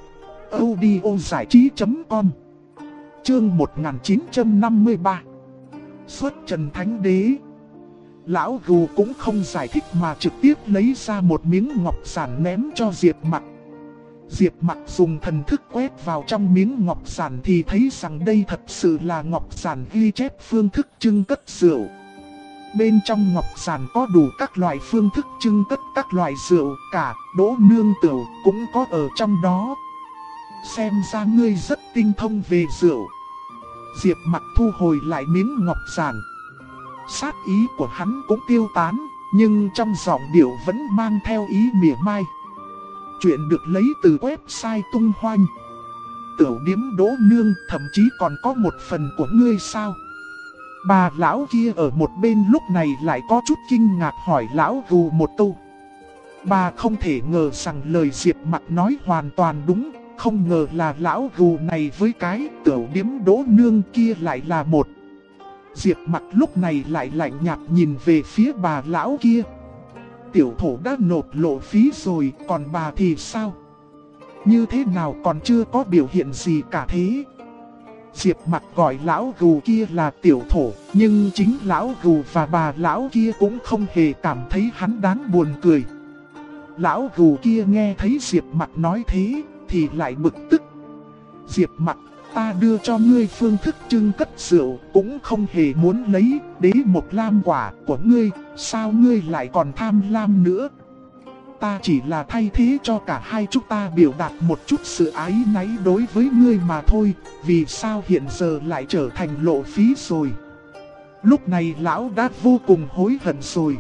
audiozảichí.com. Chương 1953. Xuất Trần Thánh Đế. Lão gù cũng không giải thích mà trực tiếp lấy ra một miếng ngọc giản ném cho Diệp Mặc. Diệp Mặc dùng thần thức quét vào trong miếng ngọc giản thì thấy rằng đây thật sự là ngọc giản ghi chép phương thức trưng cất rượu. Bên trong ngọc giản có đủ các loại phương thức trưng cất các loại rượu, cả đỗ nương tửu cũng có ở trong đó. Xem ra ngươi rất tinh thông về rượu. Diệp Mặc thu hồi lại miếng ngọc giản. Sát ý của hắn cũng tiêu tán, nhưng trong giọng điệu vẫn mang theo ý mỉa mai. Chuyện được lấy từ website tung hoành. Tiểu điếm đỗ nương thậm chí còn có một phần của ngươi sao? Bà lão kia ở một bên lúc này lại có chút kinh ngạc hỏi lão gù một câu. Bà không thể ngờ rằng lời Diệp Mặc nói hoàn toàn đúng. Không ngờ là lão gù này với cái tiểu điếm đỗ nương kia lại là một. Diệp Mặc lúc này lại lạnh nhạt nhìn về phía bà lão kia. Tiểu thổ đã nộp lộ phí rồi, còn bà thì sao? Như thế nào còn chưa có biểu hiện gì cả thế? Diệp Mặc gọi lão gù kia là tiểu thổ, nhưng chính lão gù và bà lão kia cũng không hề cảm thấy hắn đáng buồn cười. Lão gù kia nghe thấy Diệp Mặc nói thế thì lại bực tức. Diệp Mặc, ta đưa cho ngươi phương thức trưng cất rượu cũng không hề muốn lấy đế một lam quả của ngươi, sao ngươi lại còn tham lam nữa? Ta chỉ là thay thế cho cả hai chúng ta biểu đạt một chút sự ái náy đối với ngươi mà thôi, vì sao hiện giờ lại trở thành lộ phí rồi? Lúc này lão đã vô cùng hối hận rồi.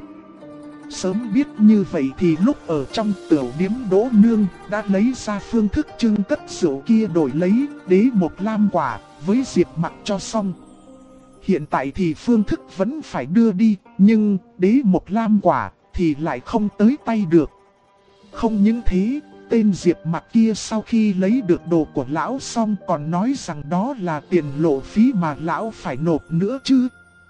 Sớm biết như vậy thì lúc ở trong tiểu điếm đỗ nương đã lấy ra phương thức trưng cất rượu kia đổi lấy đế một lam quả với Diệp Mặc cho xong. Hiện tại thì phương thức vẫn phải đưa đi, nhưng đế một lam quả thì lại không tới tay được. Không những thế, tên Diệp Mặc kia sau khi lấy được đồ của lão xong còn nói rằng đó là tiền lộ phí mà lão phải nộp nữa chứ.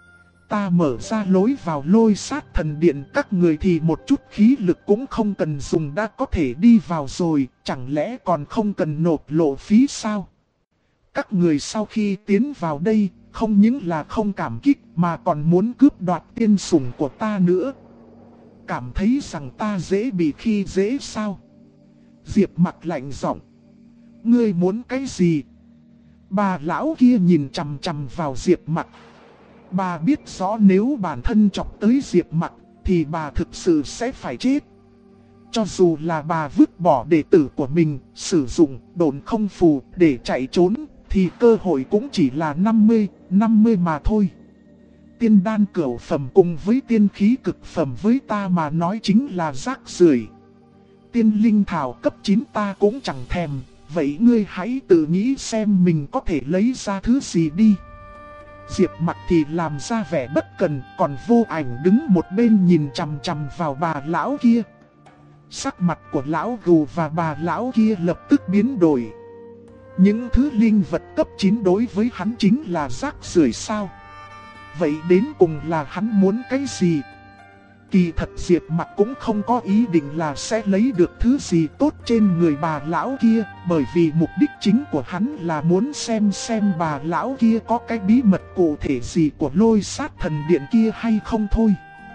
Ta mở ra lối vào Lôi Sát Thần Điện, các người thì một chút khí lực cũng không cần dùng đã có thể đi vào rồi, chẳng lẽ còn không cần nộp lộ phí sao? Các người sau khi tiến vào đây, không những là không cảm kích mà còn muốn cướp đoạt tiên sủng của ta nữa. Cảm thấy rằng ta dễ bị khi dễ sao? Diệp Mặc lạnh giọng. Ngươi muốn cái gì? Bà lão kia nhìn chằm chằm vào Diệp Mặc. Bà biết rõ nếu bản thân chọc tới Diệp Mặc thì bà thực sự sẽ phải chết. Cho dù là bà vứt bỏ đệ tử của mình, sử dụng độn không phù để chạy trốn, thì cơ hội cũng chỉ là 50 mà thôi. Tiên đan cửu phẩm cùng với tiên khí cực phẩm với ta mà nói chính là rác rưởi. Tiên linh thảo cấp 9 ta cũng chẳng thèm, vậy ngươi hãy tự nghĩ xem mình có thể lấy ra thứ gì đi. Diệp Mặc thì làm ra vẻ bất cần, còn Vô Ảnh đứng một bên nhìn chằm chằm vào bà lão kia. Sắc mặt của lão gù và bà lão kia lập tức biến đổi. Những thứ linh vật cấp 9 đối với hắn chính là rác rưởi sao? Vậy đến cùng là hắn muốn cái gì? Kỳ thật Diệp Mặc cũng không có ý định là sẽ lấy được thứ gì tốt trên người bà lão kia, bởi vì mục đích chính của hắn là muốn xem bà lão kia có cái bí mật cụ thể gì của Lôi Sát Thần Điện kia hay không thôi.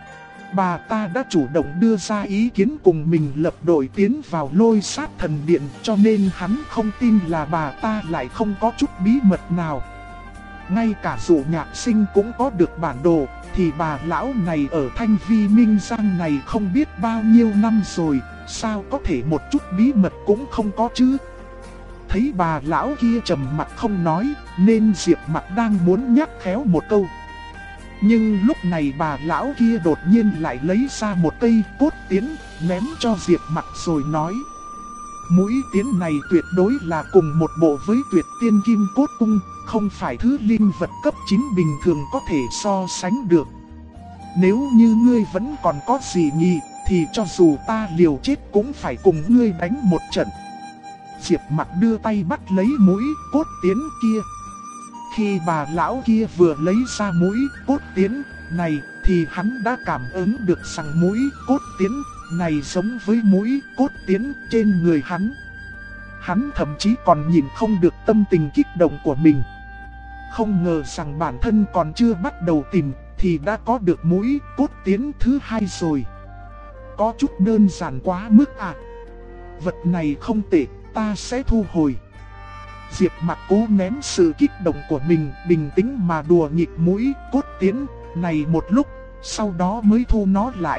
Bà ta đã chủ động đưa ra ý kiến cùng mình lập đội tiến vào Lôi Sát Thần Điện, cho nên hắn không tin là bà ta lại không có chút bí mật nào. Ngay cả Dụ Nhạc Sinh cũng có được bản đồ, thì bà lão này ở Thanh Vi Minh Giang này không biết bao nhiêu năm rồi, sao có thể một chút bí mật cũng không có chứ? Thấy bà lão kia trầm mặt không nói, nên Diệp Mặc đang muốn nhắc khéo một câu. Nhưng lúc này bà lão kia đột nhiên lại lấy ra một cây cốt tiến, ném cho Diệp Mặc rồi nói. Mũi tiến này tuyệt đối là cùng một bộ với Tuyệt Tiên Kim Cốt Cung, không phải thứ linh vật cấp 9 bình thường có thể so sánh được. Nếu như ngươi vẫn còn có gì nhỉ, thì cho dù ta liều chết cũng phải cùng ngươi đánh một trận. Diệp Mặc đưa tay bắt lấy mũi cốt tiến kia. Khi bà lão kia vừa lấy ra mũi cốt tiến này thì hắn đã cảm ứng được rằng mũi cốt tiến này giống với mũi cốt tiến trên người hắn. Hắn thậm chí còn nhìn không được tâm tình kích động của mình. Không ngờ rằng bản thân còn chưa bắt đầu tìm thì đã có được mũi cốt tiến thứ hai rồi. Có chút đơn giản quá mức à. Vật này không tệ, ta sẽ thu hồi. Diệp Mặc cố nén sự kích động của mình, bình tĩnh mà đùa nghịch mũi cốt tiến này một lúc, sau đó mới thu nó lại.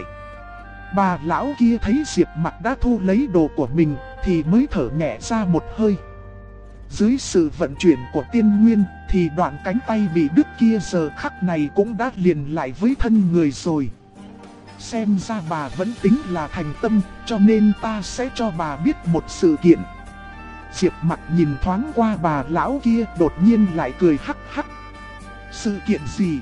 Bà lão kia thấy Diệp Mặc đã thu lấy đồ của mình thì mới thở nhẹ ra một hơi. Dưới sự vận chuyển của tiên nguyên thì đoạn cánh tay bị đứt kia giờ khắc này cũng đã liền lại với thân người rồi. Xem ra bà vẫn tính là thành tâm, cho nên ta sẽ cho bà biết một sự kiện. Diệp Mặc nhìn thoáng qua bà lão kia, đột nhiên lại cười hắc hắc. Sự kiện gì?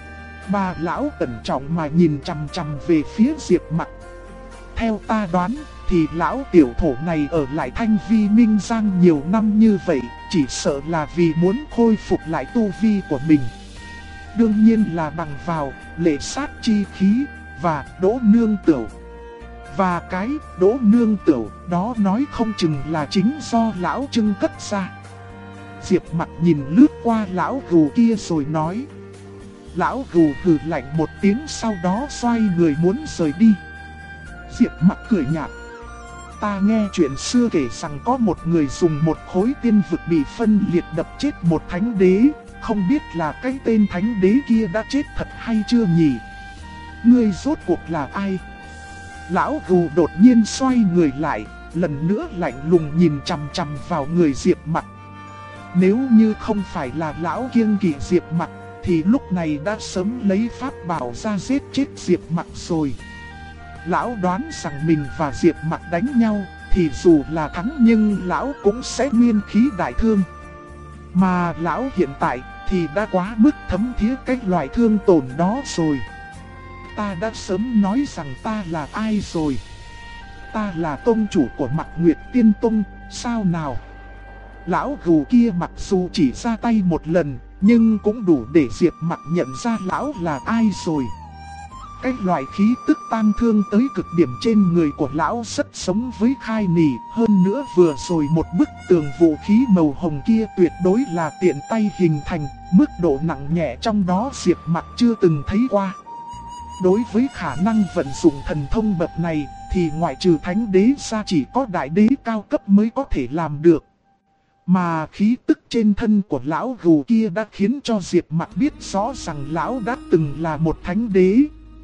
Bà lão cẩn trọng mà nhìn chằm chằm về phía Diệp Mặc. Theo ta đoán thì lão tiểu thổ này ở lại Thanh Vi Minh Giang nhiều năm như vậy, chỉ sợ là vì muốn khôi phục lại tu vi của mình. Đương nhiên là bằng vào lệ sát chi khí và Đỗ Nương Tửu. Và cái Đỗ Nương Tửu đó nói không chừng là chính do lão trưng cất ra. Diệp Mặc nhìn lướt qua lão gù kia rồi nói. Lão gù hừ lạnh một tiếng, sau đó xoay người muốn rời đi. Diệp Mặc cười nhạt. Ta nghe chuyện xưa kể rằng có một người dùng một khối tiên vực bị phân liệt đập chết một thánh đế. Không biết là cái tên thánh đế kia đã chết thật hay chưa nhỉ? Ngươi rốt cuộc là ai? Lão gù đột nhiên xoay người lại, lần nữa lạnh lùng nhìn chằm chằm vào người Diệp Mặc. Nếu như không phải là lão kiêng kỵ Diệp Mặc thì lúc này đã sớm lấy pháp bảo ra giết chết Diệp Mặc rồi. Lão đoán rằng mình và Diệp Mặc đánh nhau thì dù là thắng nhưng lão cũng sẽ nguyên khí đại thương. Mà lão hiện tại thì đã quá mức thấm thía cái loại thương tổn đó rồi. Ta đã sớm nói rằng ta là ai rồi. Ta là tông chủ của Mặc Nguyệt Tiên Tông, sao nào? Lão gù kia mặc dù chỉ ra tay một lần, nhưng cũng đủ để Diệp Mặc nhận ra lão là ai rồi. Cái loại khí tức tang thương tới cực điểm trên người của lão rất giống với Khai Nỉ. Hơn nữa vừa rồi một bức tường vũ khí màu hồng kia tuyệt đối là tiện tay hình thành. Mức độ nặng nhẹ trong đó Diệp Mặc chưa từng thấy qua. Đối với khả năng vận dụng thần thông bậc này thì ngoại trừ thánh đế ra chỉ có đại đế cao cấp mới có thể làm được. Mà khí tức trên thân của lão gù kia đã khiến cho Diệp Mặc biết rõ rằng lão đã từng là một thánh đế.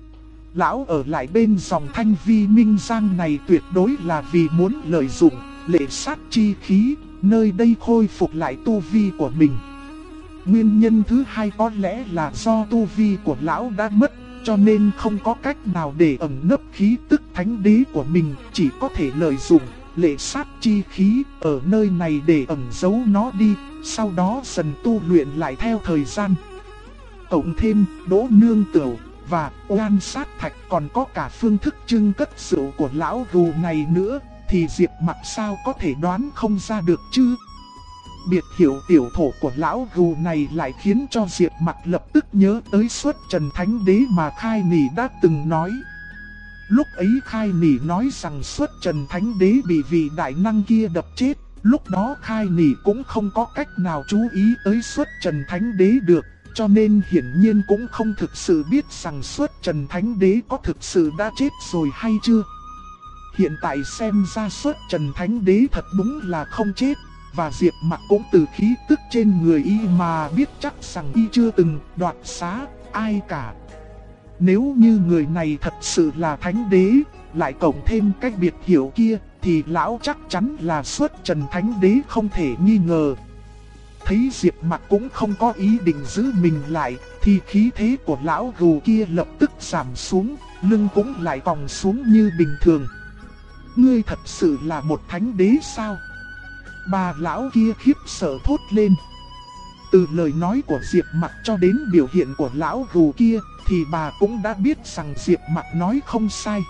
Lão ở lại bên dòng Thanh Vi Minh Giang này tuyệt đối là vì muốn lợi dụng lệ sát chi khí, nơi đây khôi phục lại tu vi của mình. Nguyên nhân thứ hai có lẽ là do tu vi của lão đã mất, cho nên không có cách nào để ẩn nấp khí tức thánh đế của mình, chỉ có thể lợi dụng lệ sát chi khí ở nơi này để ẩn giấu nó đi, sau đó dần tu luyện lại theo thời gian. Cộng thêm Đỗ Nương Tửu và oan sát thạch còn có cả phương thức trưng cất rượu của lão gù này nữa, thì Diệp Mặc sao có thể đoán không ra được chứ? Biệt hiệu tiểu thổ của lão gù này lại khiến cho Diệp Mặc lập tức nhớ tới Xuất Trần Thánh Đế mà Khai Nỉ đã từng nói. Lúc ấy Khai Nỉ nói rằng Xuất Trần Thánh Đế bị vị đại năng kia đập chết. Lúc đó Khai Nỉ cũng không có cách nào chú ý tới Xuất Trần Thánh Đế được, cho nên hiển nhiên cũng không thực sự biết rằng Xuất Trần Thánh Đế có thực sự đã chết rồi hay chưa. Hiện tại xem ra Xuất Trần Thánh Đế thật đúng là không chết. Và Diệp Mặc cũng từ khí tức trên người y mà biết chắc rằng y chưa từng đoạt xá ai cả. Nếu như người này thật sự là thánh đế, lại cộng thêm cách biệt hiệu kia, thì lão chắc chắn là Xuất Trần Thánh Đế không thể nghi ngờ. Thấy Diệp Mặc cũng không có ý định giữ mình lại, thì khí thế của lão gù kia lập tức giảm xuống, lưng cũng lại còng xuống như bình thường. Ngươi thật sự là một thánh đế sao? Bà lão kia khiếp sợ thốt lên. Từ lời nói của Diệp Mặc cho đến biểu hiện của lão gù kia thì bà cũng đã biết rằng Diệp Mặc nói không sai.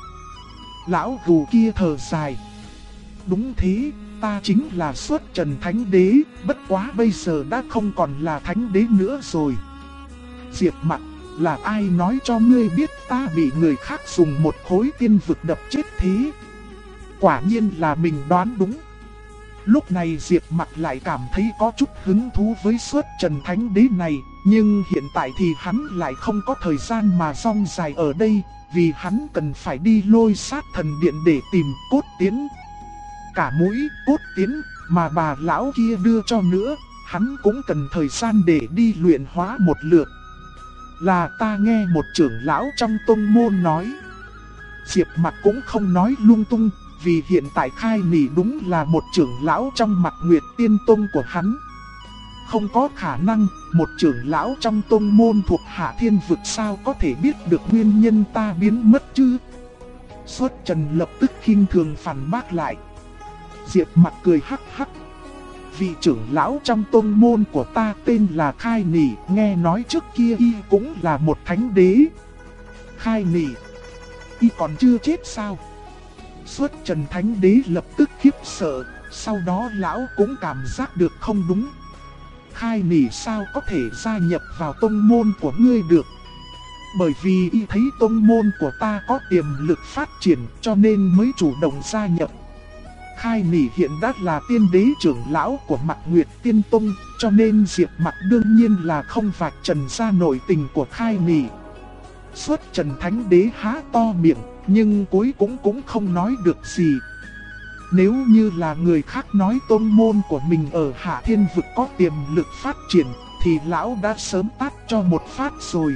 Lão gù kia thở dài. Đúng thế, ta chính là Xuất Trần Thánh Đế, bất quá bây giờ đã không còn là Thánh Đế nữa rồi. Diệp Mặc, là ai nói cho ngươi biết ta bị người khác dùng một khối tiên vực đập chết thế? Quả nhiên là mình đoán đúng. Lúc này Diệp Mặc lại cảm thấy có chút hứng thú với Xuất Trần Thánh Đế này, nhưng hiện tại thì hắn lại không có thời gian mà rong dài ở đây, vì hắn cần phải đi Lôi Sát Thần Điện để tìm cốt tiến. Cả mũi cốt tiến mà bà lão kia đưa cho nữa, hắn cũng cần thời gian để đi luyện hóa một lượt. Là ta nghe một trưởng lão trong tông môn nói. Diệp Mặc cũng không nói lung tung, vì hiện tại Khai Nỉ đúng là một trưởng lão trong Mặc Nguyệt Tiên Tông của hắn. Không có khả năng, một trưởng lão trong tông môn thuộc Hạ Thiên Vực sao có thể biết được nguyên nhân ta biến mất chứ? Xuất Trần lập tức khinh thường phản bác lại. Diệp Mặc cười hắc hắc. Vị trưởng lão trong tông môn của ta tên là Khai Nỉ, nghe nói trước kia y cũng là một thánh đế. Khai Nỉ, y còn chưa chết sao? Xuất Trần Thánh Đế lập tức khiếp sợ, sau đó lão cũng cảm giác được không đúng. Khai Nỉ sao có thể gia nhập vào tông môn của ngươi được? Bởi vì y thấy tông môn của ta có tiềm lực phát triển cho nên mới chủ động gia nhập. Khai Nỉ hiện đã là tiên đế trưởng lão của Mặc Nguyệt Tiên Tông, cho nên Diệp Mặc đương nhiên là không vạch trần ra nội tình của Khai Nỉ. Xuất Trần Thánh Đế há to miệng, nhưng cuối cũng không nói được gì. Nếu như là người khác nói tôn môn của mình ở Hạ Thiên Vực có tiềm lực phát triển, thì lão đã sớm tát cho một phát rồi.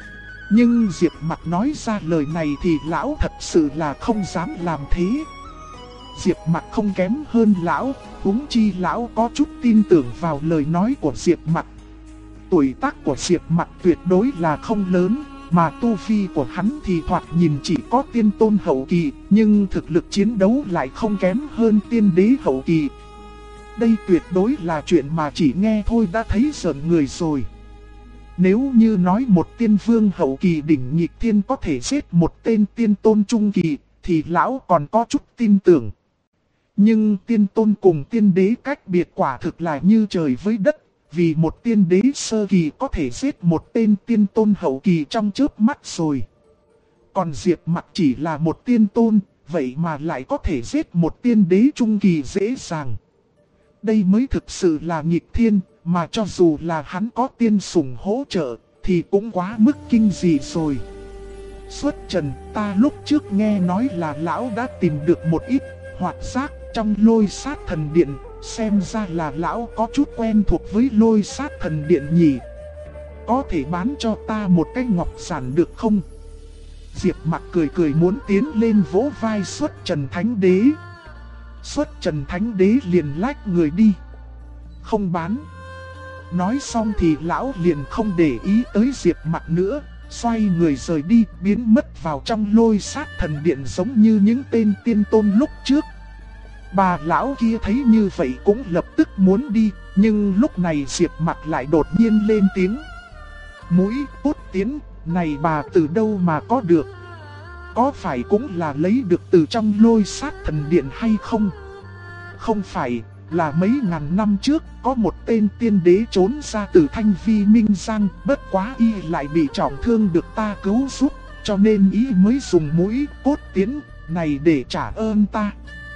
Nhưng Diệp Mặc nói ra lời này thì lão thật sự là không dám làm thế. Diệp Mặc không kém hơn lão, huống chi lão có chút tin tưởng vào lời nói của Diệp Mặc. Tuổi tác của Diệp Mặc tuyệt đối là không lớn, mà tu vi của hắn thì thoạt nhìn chỉ có tiên tôn hậu kỳ, nhưng thực lực chiến đấu lại không kém hơn tiên đế hậu kỳ. Đây tuyệt đối là chuyện mà chỉ nghe thôi đã thấy sợn người rồi. Nếu như nói một tiên vương hậu kỳ đỉnh nghịch thiên có thể giết một tên tiên tôn trung kỳ, thì lão còn có chút tin tưởng. Nhưng tiên tôn cùng tiên đế cách biệt quả thực là như trời với đất, vì một tiên đế sơ kỳ có thể giết một tên tiên tôn hậu kỳ trong chớp mắt rồi. Còn Diệp Mặc chỉ là một tiên tôn, vậy mà lại có thể giết một tiên đế trung kỳ dễ dàng. Đây mới thực sự là nghịch thiên, mà cho dù là hắn có tiên sủng hỗ trợ, thì cũng quá mức kinh dị rồi. Xuất Trần, ta lúc trước nghe nói là lão đã tìm được một ít hoạt giác trong Lôi Sát Thần Điện, xem ra là lão có chút quen thuộc với Lôi Sát Thần Điện nhỉ. Có thể bán cho ta một cái ngọc giản được không? Diệp Mặc cười cười muốn tiến lên vỗ vai Xuất Trần Thánh Đế. Xuất Trần Thánh Đế liền lách người đi. Không bán. Nói xong thì lão liền không để ý tới Diệp Mặc nữa, xoay người rời đi, biến mất vào trong Lôi Sát Thần Điện giống như những tên tiên tôn lúc trước. Bà lão kia thấy như vậy cũng lập tức muốn đi, nhưng lúc này Diệp Mặc lại đột nhiên lên tiếng. Mũi cốt tiến, này bà từ đâu mà có được? Có phải cũng là lấy được từ trong Lôi Sát Thần Điện hay không? Không phải, là mấy ngàn năm trước có một tên tiên đế trốn ra từ Thanh Vi Minh Giang, bất quá y lại bị trọng thương được ta cứu giúp, cho nên y mới dùng mũi cốt tiến này để trả ơn ta.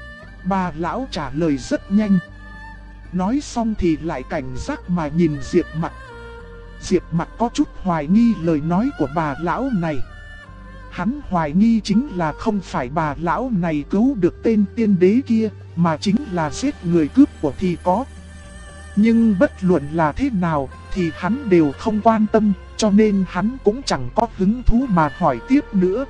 Bà lão trả lời rất nhanh. Nói xong thì lại cảnh giác mà nhìn Diệp Mặc. Diệp Mặc có chút hoài nghi lời nói của bà lão này. Hắn hoài nghi chính là không phải bà lão này cứu được tên tiên đế kia, mà chính là giết người cướp của thì có. Nhưng bất luận là thế nào thì hắn đều không quan tâm, cho nên hắn cũng chẳng có hứng thú mà hỏi tiếp nữa.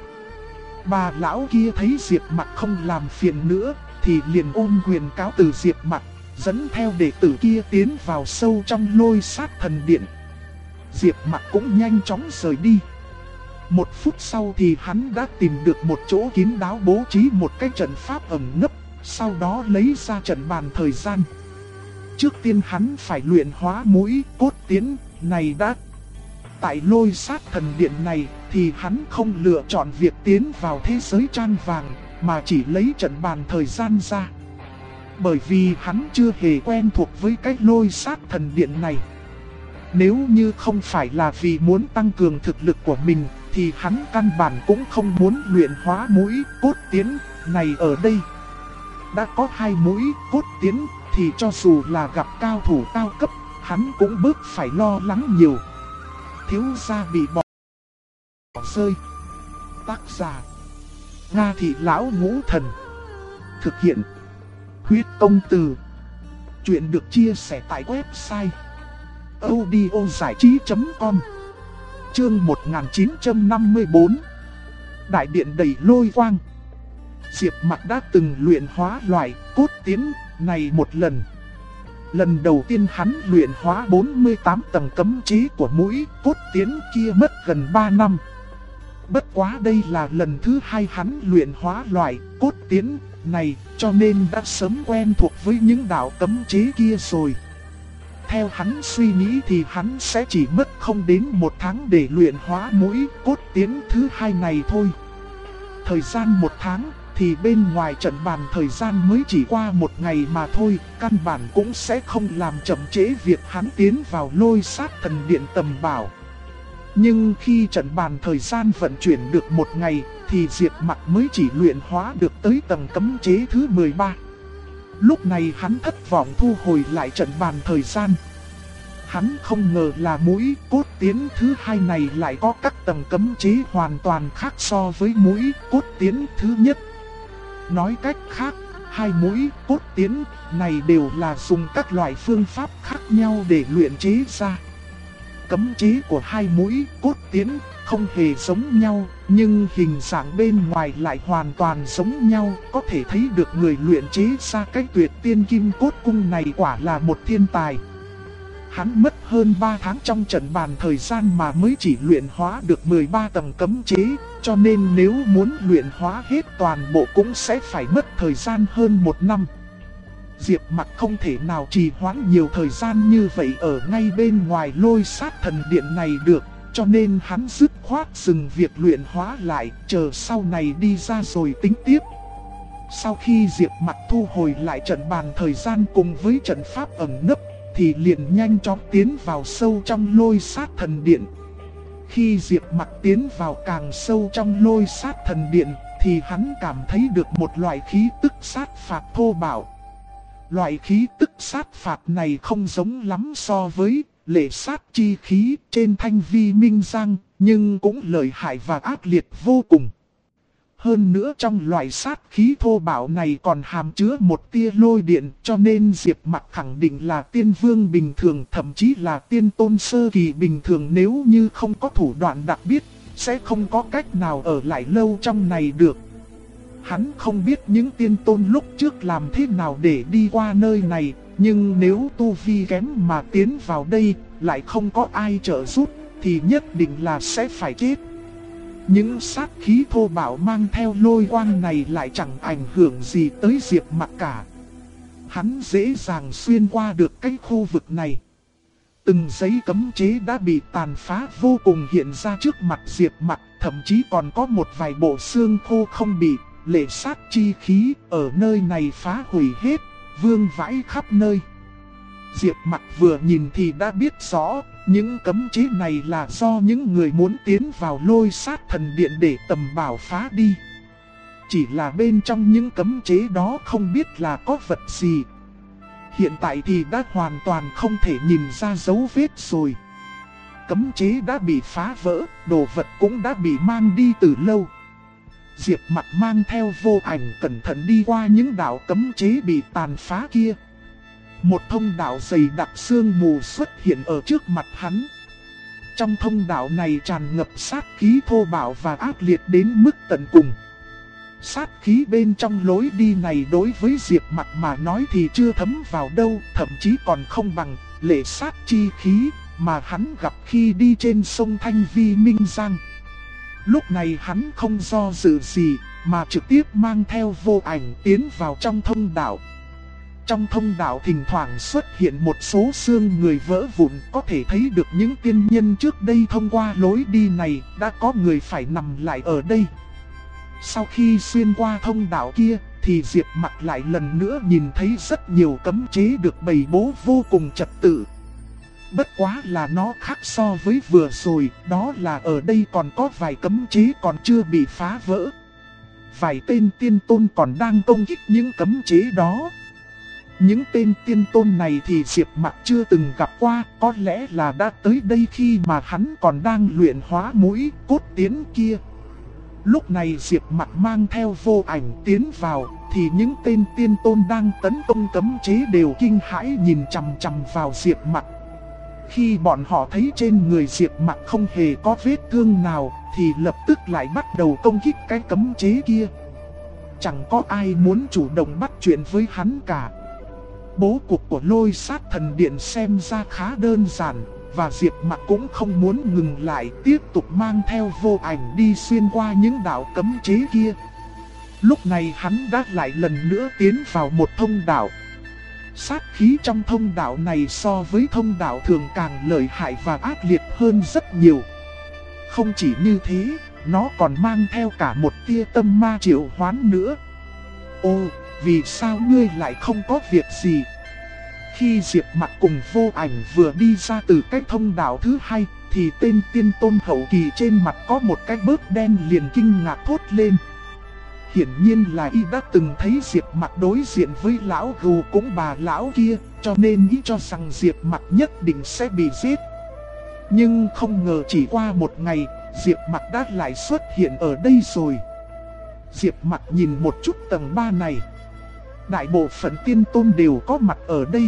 Bà lão kia thấy Diệp Mặc không làm phiền nữa thì liền ôm quyền cáo từ Diệp Mặc, dẫn theo đệ tử kia tiến vào sâu trong Lôi Sát Thần Điện. Diệp Mặc cũng nhanh chóng rời đi. Một phút sau thì hắn đã tìm được một chỗ kín đáo bố trí một cái trận pháp ẩn nấp, sau đó lấy ra trận bàn thời gian. trước tiên hắn phải luyện hóa mũi cốt tiến này đã. Tại Lôi Sát Thần Điện này thì hắn không lựa chọn việc tiến vào thế giới tran vàng, mà chỉ lấy trận bàn thời gian ra. Bởi vì hắn chưa hề quen thuộc với cái Lôi Sát Thần Điện này. Nếu như không phải là vì muốn tăng cường thực lực của mình thì hắn căn bản cũng không muốn luyện hóa mũi cốt tiến này ở đây. Đã có 2 mũi cốt tiến thì cho dù là gặp cao thủ cao cấp, hắn cũng bớt phải lo lắng nhiều. Thiếu gia bị bỏ rơi. Tác giả Nga Thị Lão Ngũ Thần. Thực hiện Huyết Công Từ. Chuyện được chia sẻ tại website audiozảichí.com. Chương 1954. Đại điện đầy lôi quang. Diệp Mặc đã từng luyện hóa loại cốt tiến này một lần. Lần đầu tiên hắn luyện hóa 48 tầng cấm chế của mũi cốt tiến kia mất gần 3 năm. Bất quá đây là lần thứ 2 hắn luyện hóa loại cốt tiến này, cho nên đã sớm quen thuộc với những đạo cấm chế kia rồi. Theo hắn suy nghĩ thì hắn sẽ chỉ mất không đến 1 tháng để luyện hóa mũi cốt tiến thứ 2 này thôi. Thời gian 1 tháng thì bên ngoài trận bàn thời gian mới chỉ qua 1 ngày mà thôi, căn bản cũng sẽ không làm chậm trễ việc hắn tiến vào Lôi Sát Thần Điện tầm bảo. Nhưng khi trận bàn thời gian vận chuyển được 1 ngày thì Diệp Mặc mới chỉ luyện hóa được tới tầng cấm chế thứ 13. Lúc này hắn thất vọng thu hồi lại trận bàn thời gian. Hắn không ngờ là mũi cốt tiến thứ 2 này lại có các tầng cấm chế hoàn toàn khác so với mũi cốt tiến thứ nhất. Nói cách khác, 2 mũi cốt tiến này đều là dùng các loại phương pháp khác nhau để luyện chế ra. Cấm chế của 2 mũi cốt tiến không hề giống nhau, nhưng hình dạng bên ngoài lại hoàn toàn giống nhau. Có thể thấy được người luyện chế ra cái Tuyệt Tiên Kim Cốt Cung này quả là một thiên tài. Hắn mất hơn 3 tháng trong trận bàn thời gian mà mới chỉ luyện hóa được 13 tầng cấm chế, cho nên nếu muốn luyện hóa hết toàn bộ cũng sẽ phải mất thời gian hơn 1 năm. Diệp Mặc không thể nào trì hoãn nhiều thời gian như vậy ở ngay bên ngoài Lôi Sát Thần Điện này được, cho nên hắn dứt khoát dừng việc luyện hóa lại, chờ sau này đi ra rồi tính tiếp. Sau khi Diệp Mặc thu hồi lại trận bàn thời gian cùng với trận pháp ẩn nấp, thì liền nhanh chóng tiến vào sâu trong Lôi Sát Thần Điện. Khi Diệp Mặc tiến vào càng sâu trong Lôi Sát Thần Điện thì hắn cảm thấy được một loại khí tức sát phạt thô bạo. Loại khí tức sát phạt này không giống lắm so với lệ sát chi khí trên thanh vi minh giang, nhưng cũng lợi hại và ác liệt vô cùng. Hơn nữa trong loại sát khí thô bạo này còn hàm chứa một tia lôi điện, cho nên Diệp Mặc khẳng định là tiên vương bình thường, thậm chí là tiên tôn sơ kỳ bình thường, nếu như không có thủ đoạn đặc biệt, sẽ không có cách nào ở lại lâu trong này được. Hắn không biết những tiên tôn lúc trước làm thế nào để đi qua nơi này, nhưng nếu tu vi kém mà tiến vào đây, lại không có ai trợ giúp, thì nhất định là sẽ phải chết. Những sát khí thô bạo mang theo lôi quang này lại chẳng ảnh hưởng gì tới Diệp Mặc cả. Hắn dễ dàng xuyên qua được cái khu vực này. Từng giấy cấm chế đã bị tàn phá vô cùng hiện ra trước mặt Diệp Mặc, thậm chí còn có một vài bộ xương khô không bị lệ sát chi khí ở nơi này phá hủy hết, vương vãi khắp nơi. Diệp Mặc vừa nhìn thì đã biết rõ, những cấm chế này là do những người muốn tiến vào Lôi Sát Thần Điện để tầm bảo phá đi. Chỉ là bên trong những cấm chế đó không biết là có vật gì. Hiện tại thì đã hoàn toàn không thể nhìn ra dấu vết rồi. Cấm chế đã bị phá vỡ, đồ vật cũng đã bị mang đi từ lâu. Diệp Mặc mang theo Vô Ảnh cẩn thận đi qua những đạo cấm chế bị tàn phá kia. Một thông đạo dày đặc sương mù xuất hiện ở trước mặt hắn. Trong thông đạo này tràn ngập sát khí thô bạo và ác liệt đến mức tận cùng. Sát khí bên trong lối đi này đối với Diệp Mặc mà nói thì chưa thấm vào đâu, thậm chí còn không bằng lệ sát chi khí mà hắn gặp khi đi trên sông Thanh Vi Minh Giang. Lúc này hắn không do dự gì mà trực tiếp mang theo Vô Ảnh tiến vào trong thông đạo. trong thông đạo thỉnh thoảng xuất hiện một số xương người vỡ vụn, có thể thấy được những tiên nhân trước đây thông qua lối đi này đã có người phải nằm lại ở đây. Sau khi xuyên qua thông đạo kia thì Diệp Mặc lại lần nữa nhìn thấy rất nhiều cấm chế được bày bố vô cùng trật tự. Bất quá là nó khác so với vừa rồi, đó là ở đây còn có vài cấm chế còn chưa bị phá vỡ. Vài tên tiên tôn còn đang công kích những cấm chế đó. Những tên tiên tôn này thì Diệp Mặc chưa từng gặp qua, có lẽ là đã tới đây khi mà hắn còn đang luyện hóa mũi cốt tiến kia. Lúc này Diệp Mặc mang theo Vô Ảnh tiến vào, thì những tên tiên tôn đang tấn công cấm chế đều kinh hãi nhìn chằm chằm vào Diệp Mặc. Khi bọn họ thấy trên người Diệp Mặc không hề có vết thương nào, thì lập tức lại bắt đầu công kích cái cấm chế kia. Chẳng có ai muốn chủ động bắt chuyện với hắn cả. Bố cục của Lôi Sát Thần Điện xem ra khá đơn giản, và Diệp Mặc cũng không muốn ngừng lại, tiếp tục mang theo Vô Ảnh đi xuyên qua những đạo cấm chế kia. Lúc này hắn đã lại lần nữa tiến vào một thông đạo. Sát khí trong thông đạo này so với thông đạo thường càng lợi hại và ác liệt hơn rất nhiều. Không chỉ như thế, nó còn mang theo cả một tia tâm ma triệu hoán nữa. Ô, vì sao ngươi lại không có việc gì? Khi Diệp Mặc cùng Vô Ảnh vừa đi ra từ cái thông đạo thứ hai, thì tên tiên tôn hậu kỳ trên mặt có một cái bớt đen liền kinh ngạc thốt lên. Hiển nhiên là y đã từng thấy Diệp Mặc đối diện với lão gù cũng bà lão kia, cho nên y cho rằng Diệp Mặc nhất định sẽ bị giết. Nhưng không ngờ chỉ qua một ngày, Diệp Mặc đã lại xuất hiện ở đây rồi. Diệp Mặc nhìn một chút tầng 3 này. Đại bộ phận tiên tôn đều có mặt ở đây.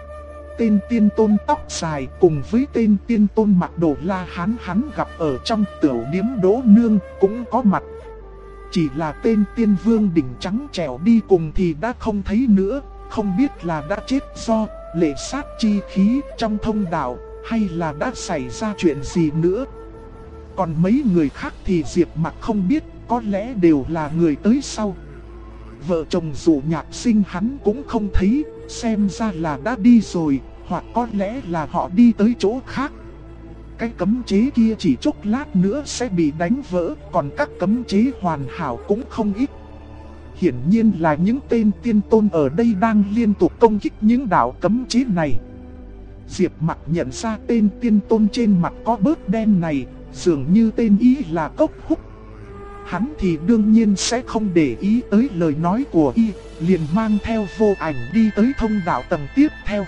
Tên tiên tôn tóc dài cùng với tên tiên tôn mặc đồ La Hán hắn gặp ở trong tiểu điếm Đỗ Nương cũng có mặt. Chỉ là tên tiên vương đỉnh trắng trẻo đi cùng thì đã không thấy nữa, không biết là đã chết do lệ sát chi khí trong thông đạo, hay là đã xảy ra chuyện gì nữa. Còn mấy người khác thì Diệp Mặc không biết, có lẽ đều là người tới sau. Vợ chồng Dụ Nhạc Sinh hắn cũng không thấy, xem ra là đã đi rồi, hoặc có lẽ là họ đi tới chỗ khác. Cái cấm chế kia chỉ chốc lát nữa sẽ bị đánh vỡ, còn các cấm chế hoàn hảo cũng không ít. Hiển nhiên là những tên tiên tôn ở đây đang liên tục công kích những đạo cấm chế này. Diệp Mặc nhận ra tên tiên tôn trên mặt có bớt đen này, dường như tên ý là Cốc Húc. Hắn thì đương nhiên sẽ không để ý tới lời nói của y, liền mang theo Vô Ảnh đi tới thông đạo tầng tiếp theo.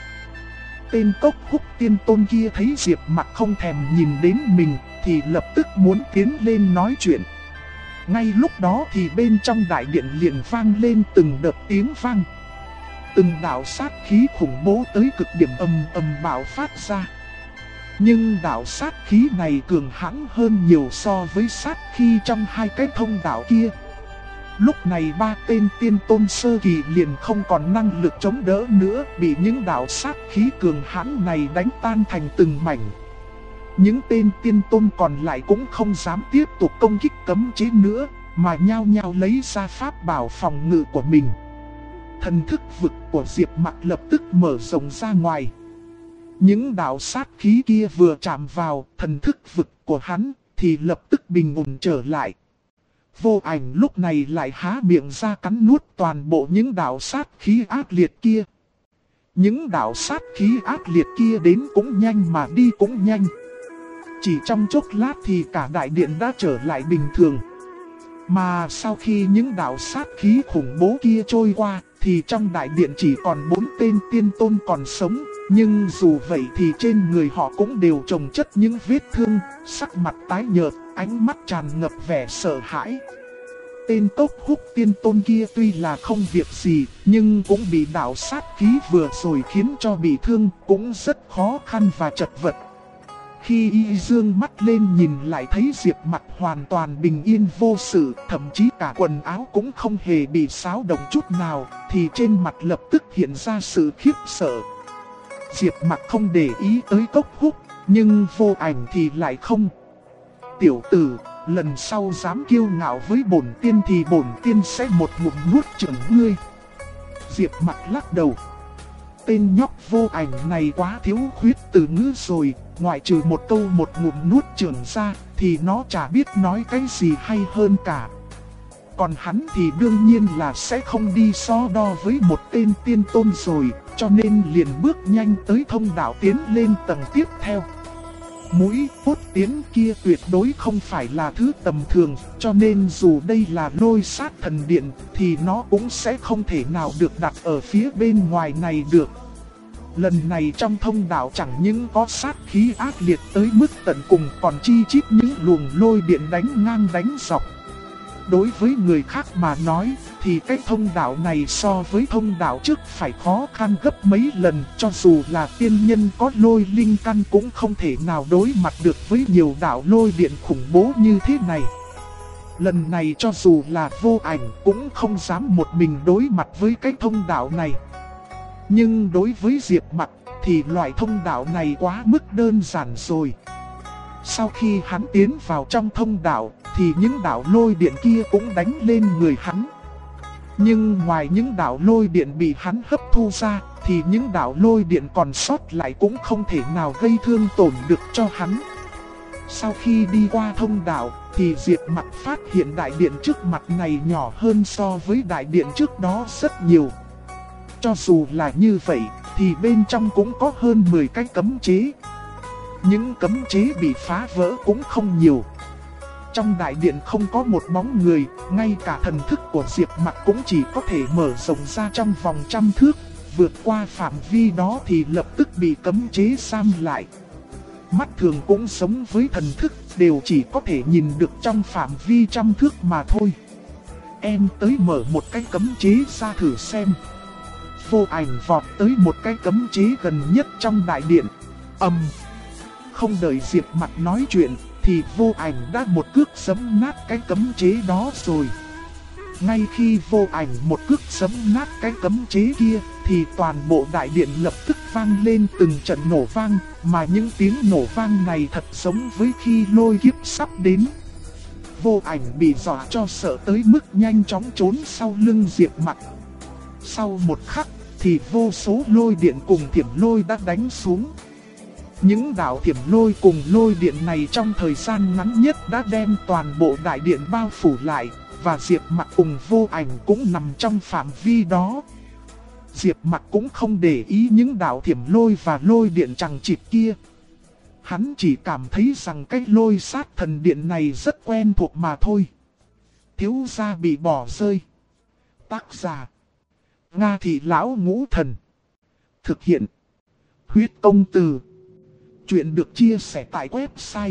Tên Cốc Húc tiên tôn kia thấy Diệp Mặc không thèm nhìn đến mình, thì lập tức muốn tiến lên nói chuyện. Ngay lúc đó thì bên trong đại điện liền vang lên từng đợt tiếng vang. Từng đạo sát khí khủng bố tới cực điểm ầm ầm bạo phát ra. Nhưng đạo sát khí này cường hãn hơn nhiều so với sát khí trong hai cái thông đạo kia. Lúc này ba tên tiên tôn sơ kỳ liền không còn năng lực chống đỡ nữa, bị những đạo sát khí cường hãn này đánh tan thành từng mảnh. Những tên tiên tôn còn lại cũng không dám tiếp tục công kích cấm chế nữa, mà nhao nhao lấy ra pháp bảo phòng ngự của mình. Thần thức vực của Diệp Mặc lập tức mở rộng ra ngoài. Những đạo sát khí kia vừa chạm vào thần thức vực của hắn thì lập tức bình ổn trở lại. Vô Ảnh lúc này lại há miệng ra cắn nuốt toàn bộ những đạo sát khí ác liệt kia. Những đạo sát khí ác liệt kia đến cũng nhanh mà đi cũng nhanh. Chỉ trong chốc lát thì cả đại điện đã trở lại bình thường. Mà sau khi những đạo sát khí khủng bố kia trôi qua, thì trong đại điện chỉ còn 4 tên tiên tôn còn sống. Nhưng dù vậy thì trên người họ cũng đều chồng chất những vết thương, sắc mặt tái nhợt, ánh mắt tràn ngập vẻ sợ hãi. Tên Cốc Húc tiên tôn kia tuy là không việc gì, nhưng cũng bị đạo sát khí vừa rồi khiến cho bị thương, cũng rất khó khăn và chật vật. Khi y dương mắt lên nhìn lại thấy Diệp Mặc hoàn toàn bình yên vô sự, thậm chí cả quần áo cũng không hề bị xáo động chút nào, thì trên mặt lập tức hiện ra sự khiếp sợ. Diệp Mặc không để ý tới Cốc Húc, nhưng Vô Ảnh thì lại không. Tiểu tử, lần sau dám kiêu ngạo với bổn tiên thì bổn tiên sẽ một ngụm nuốt chửng ngươi. Diệp Mặc lắc đầu. tên nhóc Vô Ảnh này quá thiếu khuyết từ ngữ rồi, ngoại trừ một câu một ngụm nuốt chửng ra, thì nó chả biết nói cái gì hay hơn cả. Còn hắn thì đương nhiên là sẽ không đi so đo với một tên tiên tôn rồi, cho nên liền bước nhanh tới thông đạo tiến lên tầng tiếp theo. Mũi cốt tiến kia tuyệt đối không phải là thứ tầm thường, cho nên dù đây là Lôi Sát Thần Điện thì nó cũng sẽ không thể nào được đặt ở phía bên ngoài này được. Lần này trong thông đạo chẳng những có sát khí ác liệt tới mức tận cùng, còn chi chít những luồng lôi điện đánh ngang đánh dọc. Đối với người khác mà nói thì cái thông đạo này so với thông đạo trước phải khó khăn gấp mấy lần, cho dù là tiên nhân có lôi linh căn cũng không thể nào đối mặt được với nhiều đạo lôi điện khủng bố như thế này. Lần này cho dù là Vô Ảnh cũng không dám một mình đối mặt với cái thông đạo này. Nhưng đối với Diệp Mặc thì loại thông đạo này quá mức đơn giản rồi. Sau khi hắn tiến vào trong thông đạo thì những đạo lôi điện kia cũng đánh lên người hắn. Nhưng ngoài những đạo lôi điện bị hắn hấp thu ra thì những đạo lôi điện còn sót lại cũng không thể nào gây thương tổn được cho hắn. Sau khi đi qua thông đạo thì Diệp Mặc phát hiện đại điện trước mặt này nhỏ hơn so với đại điện trước đó rất nhiều. Cho dù là như vậy thì bên trong cũng có hơn 10 cái cấm chế. Những cấm chế bị phá vỡ cũng không nhiều. Trong đại điện không có một bóng người, ngay cả thần thức của Diệp Mặc cũng chỉ có thể mở rộng ra trong vòng 100 thước. Vượt qua phạm vi đó thì lập tức bị cấm chế giam lại. Mắt thường cũng giống với thần thức, đều chỉ có thể nhìn được trong phạm vi 100 thước mà thôi. Em tới mở một cái cấm chế ra thử xem. Vô Ảnh vọt tới một cái cấm chế gần nhất trong đại điện. Không đợi Diệp Mặc nói chuyện thì Vô Ảnh đã một cước giẫm nát cái cấm chế đó rồi. Ngay khi Vô Ảnh một cước giẫm nát cái cấm chế kia thì toàn bộ đại điện lập tức vang lên từng trận nổ vang, mà những tiếng nổ vang này thật giống với khi lôi kiếp sắp đến. Vô Ảnh bị dọa cho sợ tới mức nhanh chóng trốn sau lưng Diệp Mặc. Sau một khắc thì vô số lôi điện cùng thiểm lôi đã đánh xuống. Những đạo thiểm lôi cùng lôi điện này trong thời gian ngắn nhất đã đem toàn bộ đại điện bao phủ lại, và Diệp Mặc cùng Vô Ảnh cũng nằm trong phạm vi đó. Diệp Mặc cũng không để ý những đạo thiểm lôi và lôi điện chằng chịt kia. Hắn chỉ cảm thấy rằng cái Lôi Sát Thần Điện này rất quen thuộc mà thôi. Thiếu gia bị bỏ rơi. Tác giả Nga Thị Lão Ngũ Thần. Thực hiện Huyết Công Từ. Chuyện được chia sẻ tại website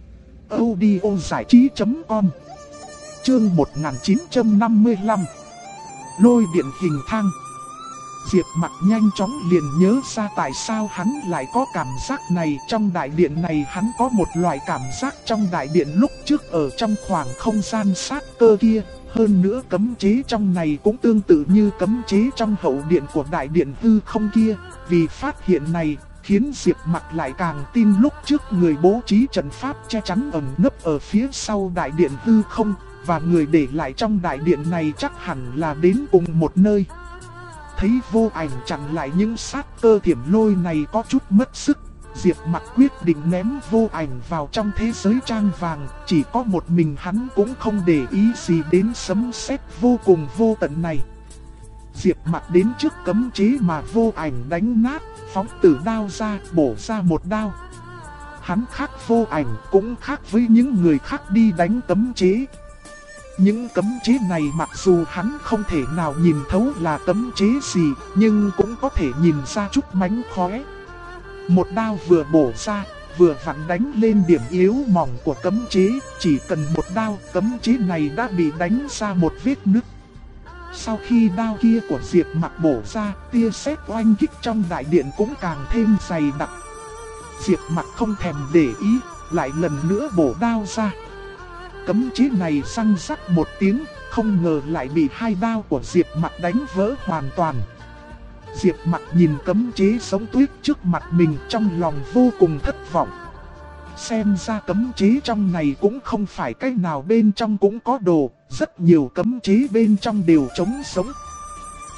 audiozảichí.com. Chương 1955. Lôi điện hình thang. Diệp Mặc nhanh chóng liền nhớ ra tại sao hắn lại có cảm giác này. Trong đại điện này hắn có một loại cảm giác trong đại điện lúc trước ở trong khoảng không gian sát cơ kia. Hơn nữa cấm chế trong này cũng tương tự như cấm chế trong hậu điện của đại điện hư không kia. Vì phát hiện này khiến Diệp Mặc lại càng tin lúc trước người bố trí trận pháp che chắn ẩn nấp ở phía sau đại điện hư không, và người để lại trong đại điện này chắc hẳn là đến cùng một nơi. Thấy Vô Ảnh chặn lại những sát cơ thiểm lôi này có chút mất sức, Diệp Mặc quyết định ném Vô Ảnh vào trong thế giới trang vàng. Chỉ có một mình hắn cũng không để ý gì đến sấm sét vô cùng vô tận này. Diệp Mặc đến trước cấm chế mà Vô Ảnh đánh nát, phóng tử đao ra, bổ ra một đao. Hắn khác Vô Ảnh cũng khác với những người khác đi đánh cấm chế. Những cấm chế này mặc dù hắn không thể nào nhìn thấu là cấm chế gì, nhưng cũng có thể nhìn ra chút mánh khóe. Một đao vừa bổ ra, vừa vặn đánh lên điểm yếu mỏng của cấm chế. Chỉ cần một đao, cấm chế này đã bị đánh ra một vết nứt. Sau khi đao kia của Diệp Mặc bổ ra, tia sét oanh kích trong đại điện cũng càng thêm dày đặc. Diệp Mặc không thèm để ý, lại lần nữa bổ đao ra. Cấm chế này răng rắc một tiếng, không ngờ lại bị hai đao của Diệp Mặc đánh vỡ hoàn toàn. Diệp Mặc nhìn cấm chế sống tuyết trước mặt mình trong lòng vô cùng thất vọng. Xem ra cấm chế trong này cũng không phải cái nào bên trong cũng có đồ, rất nhiều cấm chế bên trong đều trống sống.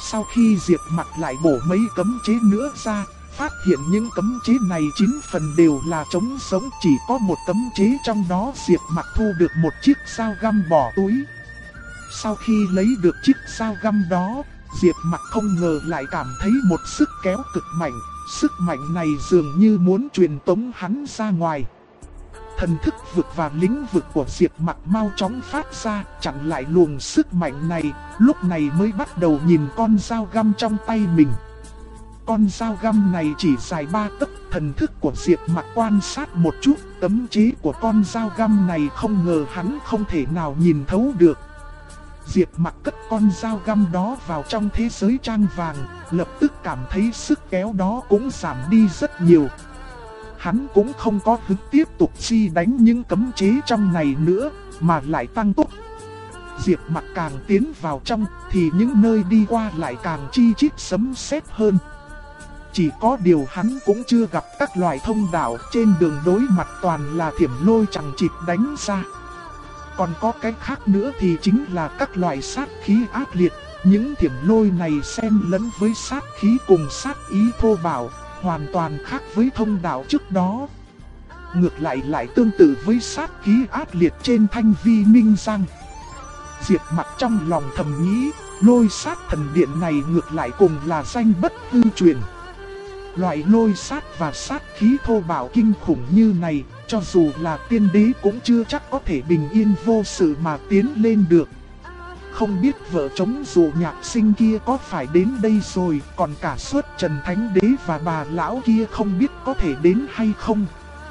Sau khi Diệp Mặc lại bổ mấy cấm chế nữa ra, phát hiện những cấm chế này 9 phần đều là trống sống, chỉ có một cấm chế trong đó Diệp Mặc thu được một chiếc dao găm bỏ túi. Sau khi lấy được chiếc dao găm đó, Diệp Mặc không ngờ lại cảm thấy một sức kéo cực mạnh, sức mạnh này dường như muốn truyền tống hắn ra ngoài. Thần thức vực và lĩnh vực của Diệp Mặc mau chóng phát ra, chặn lại luồng sức mạnh này, lúc này mới bắt đầu nhìn con dao găm trong tay mình. Con dao găm này chỉ dài 3 tấc, thần thức của Diệp Mặc quan sát một chút, cấm chế của con dao găm này không ngờ hắn không thể nào nhìn thấu được. Diệp Mặc cất con dao găm đó vào trong thế giới trang vàng, lập tức cảm thấy sức kéo đó cũng giảm đi rất nhiều. Hắn cũng không có hứng tiếp tục đánh những cấm chế trong này nữa, mà lại tăng tốc. Diệp Mặc càng tiến vào trong, thì những nơi đi qua lại càng chi chít sấm sét hơn. Chỉ có điều hắn cũng chưa gặp các loại thông đạo, trên đường đối mặt toàn là thiểm lôi chằng chịt đánh ra. Còn có cái khác nữa thì chính là các loại sát khí ác liệt. Những thiểm lôi này xen lẫn với sát khí cùng sát ý thô bạo, hoàn toàn khác với thông đạo trước đó. Ngược lại tương tự với sát khí ác liệt trên thanh vi minh giang. Diệp Mặc trong lòng thầm nghĩ, lôi sát thần điện này ngược lại cùng là danh bất hư truyền. Loại lôi sát và sát khí thô bạo kinh khủng như này, cho dù là tiên đế cũng chưa chắc có thể bình yên vô sự mà tiến lên được. Không biết vợ chống dù nhạc sinh kia có phải đến đây rồi, còn cả Suất Trần Thánh Đế và bà lão kia không biết có thể đến hay không.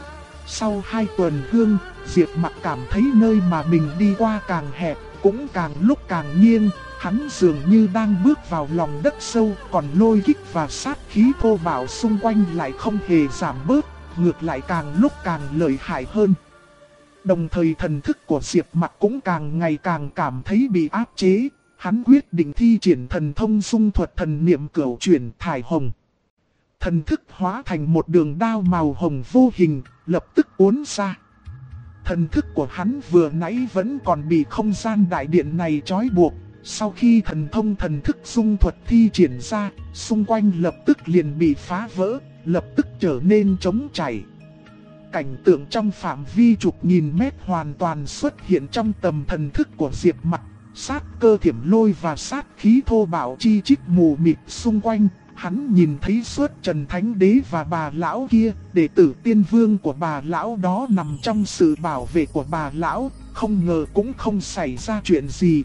Sau 2 tuần hương, Diệp Mặc cảm thấy nơi mà mình đi qua càng hẹp, cũng càng lúc càng nghiêng. Hắn dường như đang bước vào lòng đất sâu, còn lôi kích và sát khí thô bạo xung quanh lại không hề giảm bớt, ngược lại càng lúc càng lợi hại hơn. Đồng thời thần thức của Diệp Mặc cũng càng ngày càng cảm thấy bị áp chế, hắn quyết định thi triển thần thông dung thuật thần niệm cửu chuyển thải hồng. Thần thức hóa thành một đường đao màu hồng vô hình, lập tức uốn ra. Thần thức của hắn vừa nãy vẫn còn bị không gian đại điện này trói buộc. Sau khi thần thông thần thức dung thuật thi triển ra, xung quanh lập tức liền bị phá vỡ, lập tức trở nên trống trải. Cảnh tượng trong phạm vi chục nghìn mét hoàn toàn xuất hiện trong tầm thần thức của Diệp Mặc. Sát cơ thiểm lôi và sát khí thô bạo chi chít mù mịt xung quanh. Hắn nhìn thấy Suất Trần Thánh Đế và bà lão kia, đệ tử tiên vương của bà lão đó nằm trong sự bảo vệ của bà lão, không ngờ cũng không xảy ra chuyện gì.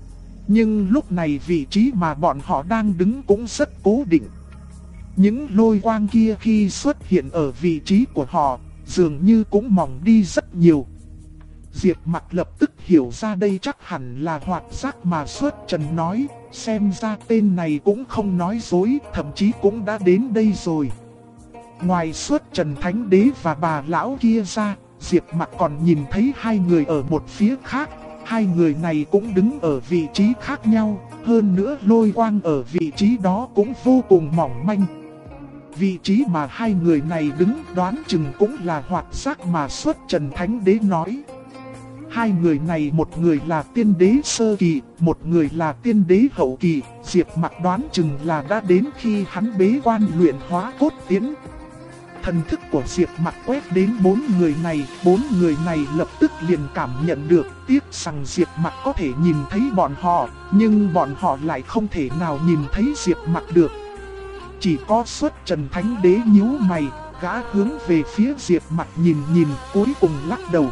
Nhưng lúc này vị trí mà bọn họ đang đứng cũng rất cố định. Những lôi quang kia khi xuất hiện ở vị trí của họ, dường như cũng mỏng đi rất nhiều. Diệp Mặc lập tức hiểu ra đây chắc hẳn là hoạt giác mà Suất Trần nói, xem ra tên này cũng không nói dối, thậm chí cũng đã đến đây rồi. Ngoài Suất Trần Thánh Đế và bà lão kia ra, Diệp Mặc còn nhìn thấy 2 người ở một phía khác. 2 người này cũng đứng ở vị trí khác nhau, hơn nữa lôi quang ở vị trí đó cũng vô cùng mỏng manh. Vị trí mà 2 người này đứng đoán chừng cũng là hoạt giác mà Suất Trần Thánh Đế nói. 2 người này, một người là tiên đế sơ kỳ, một người là tiên đế hậu kỳ, Diệp Mặc đoán chừng là đã đến khi hắn bế quan luyện hóa cốt tiến. Thần thức của Diệp Mặc quét đến 4 người này lập tức liền cảm nhận được, tiếc rằng Diệp Mặc có thể nhìn thấy bọn họ, nhưng bọn họ lại không thể nào nhìn thấy Diệp Mặc được. Chỉ có Suất Trần Thánh Đế nhíu mày, gã hướng về phía Diệp Mặc nhìn cuối cùng lắc đầu.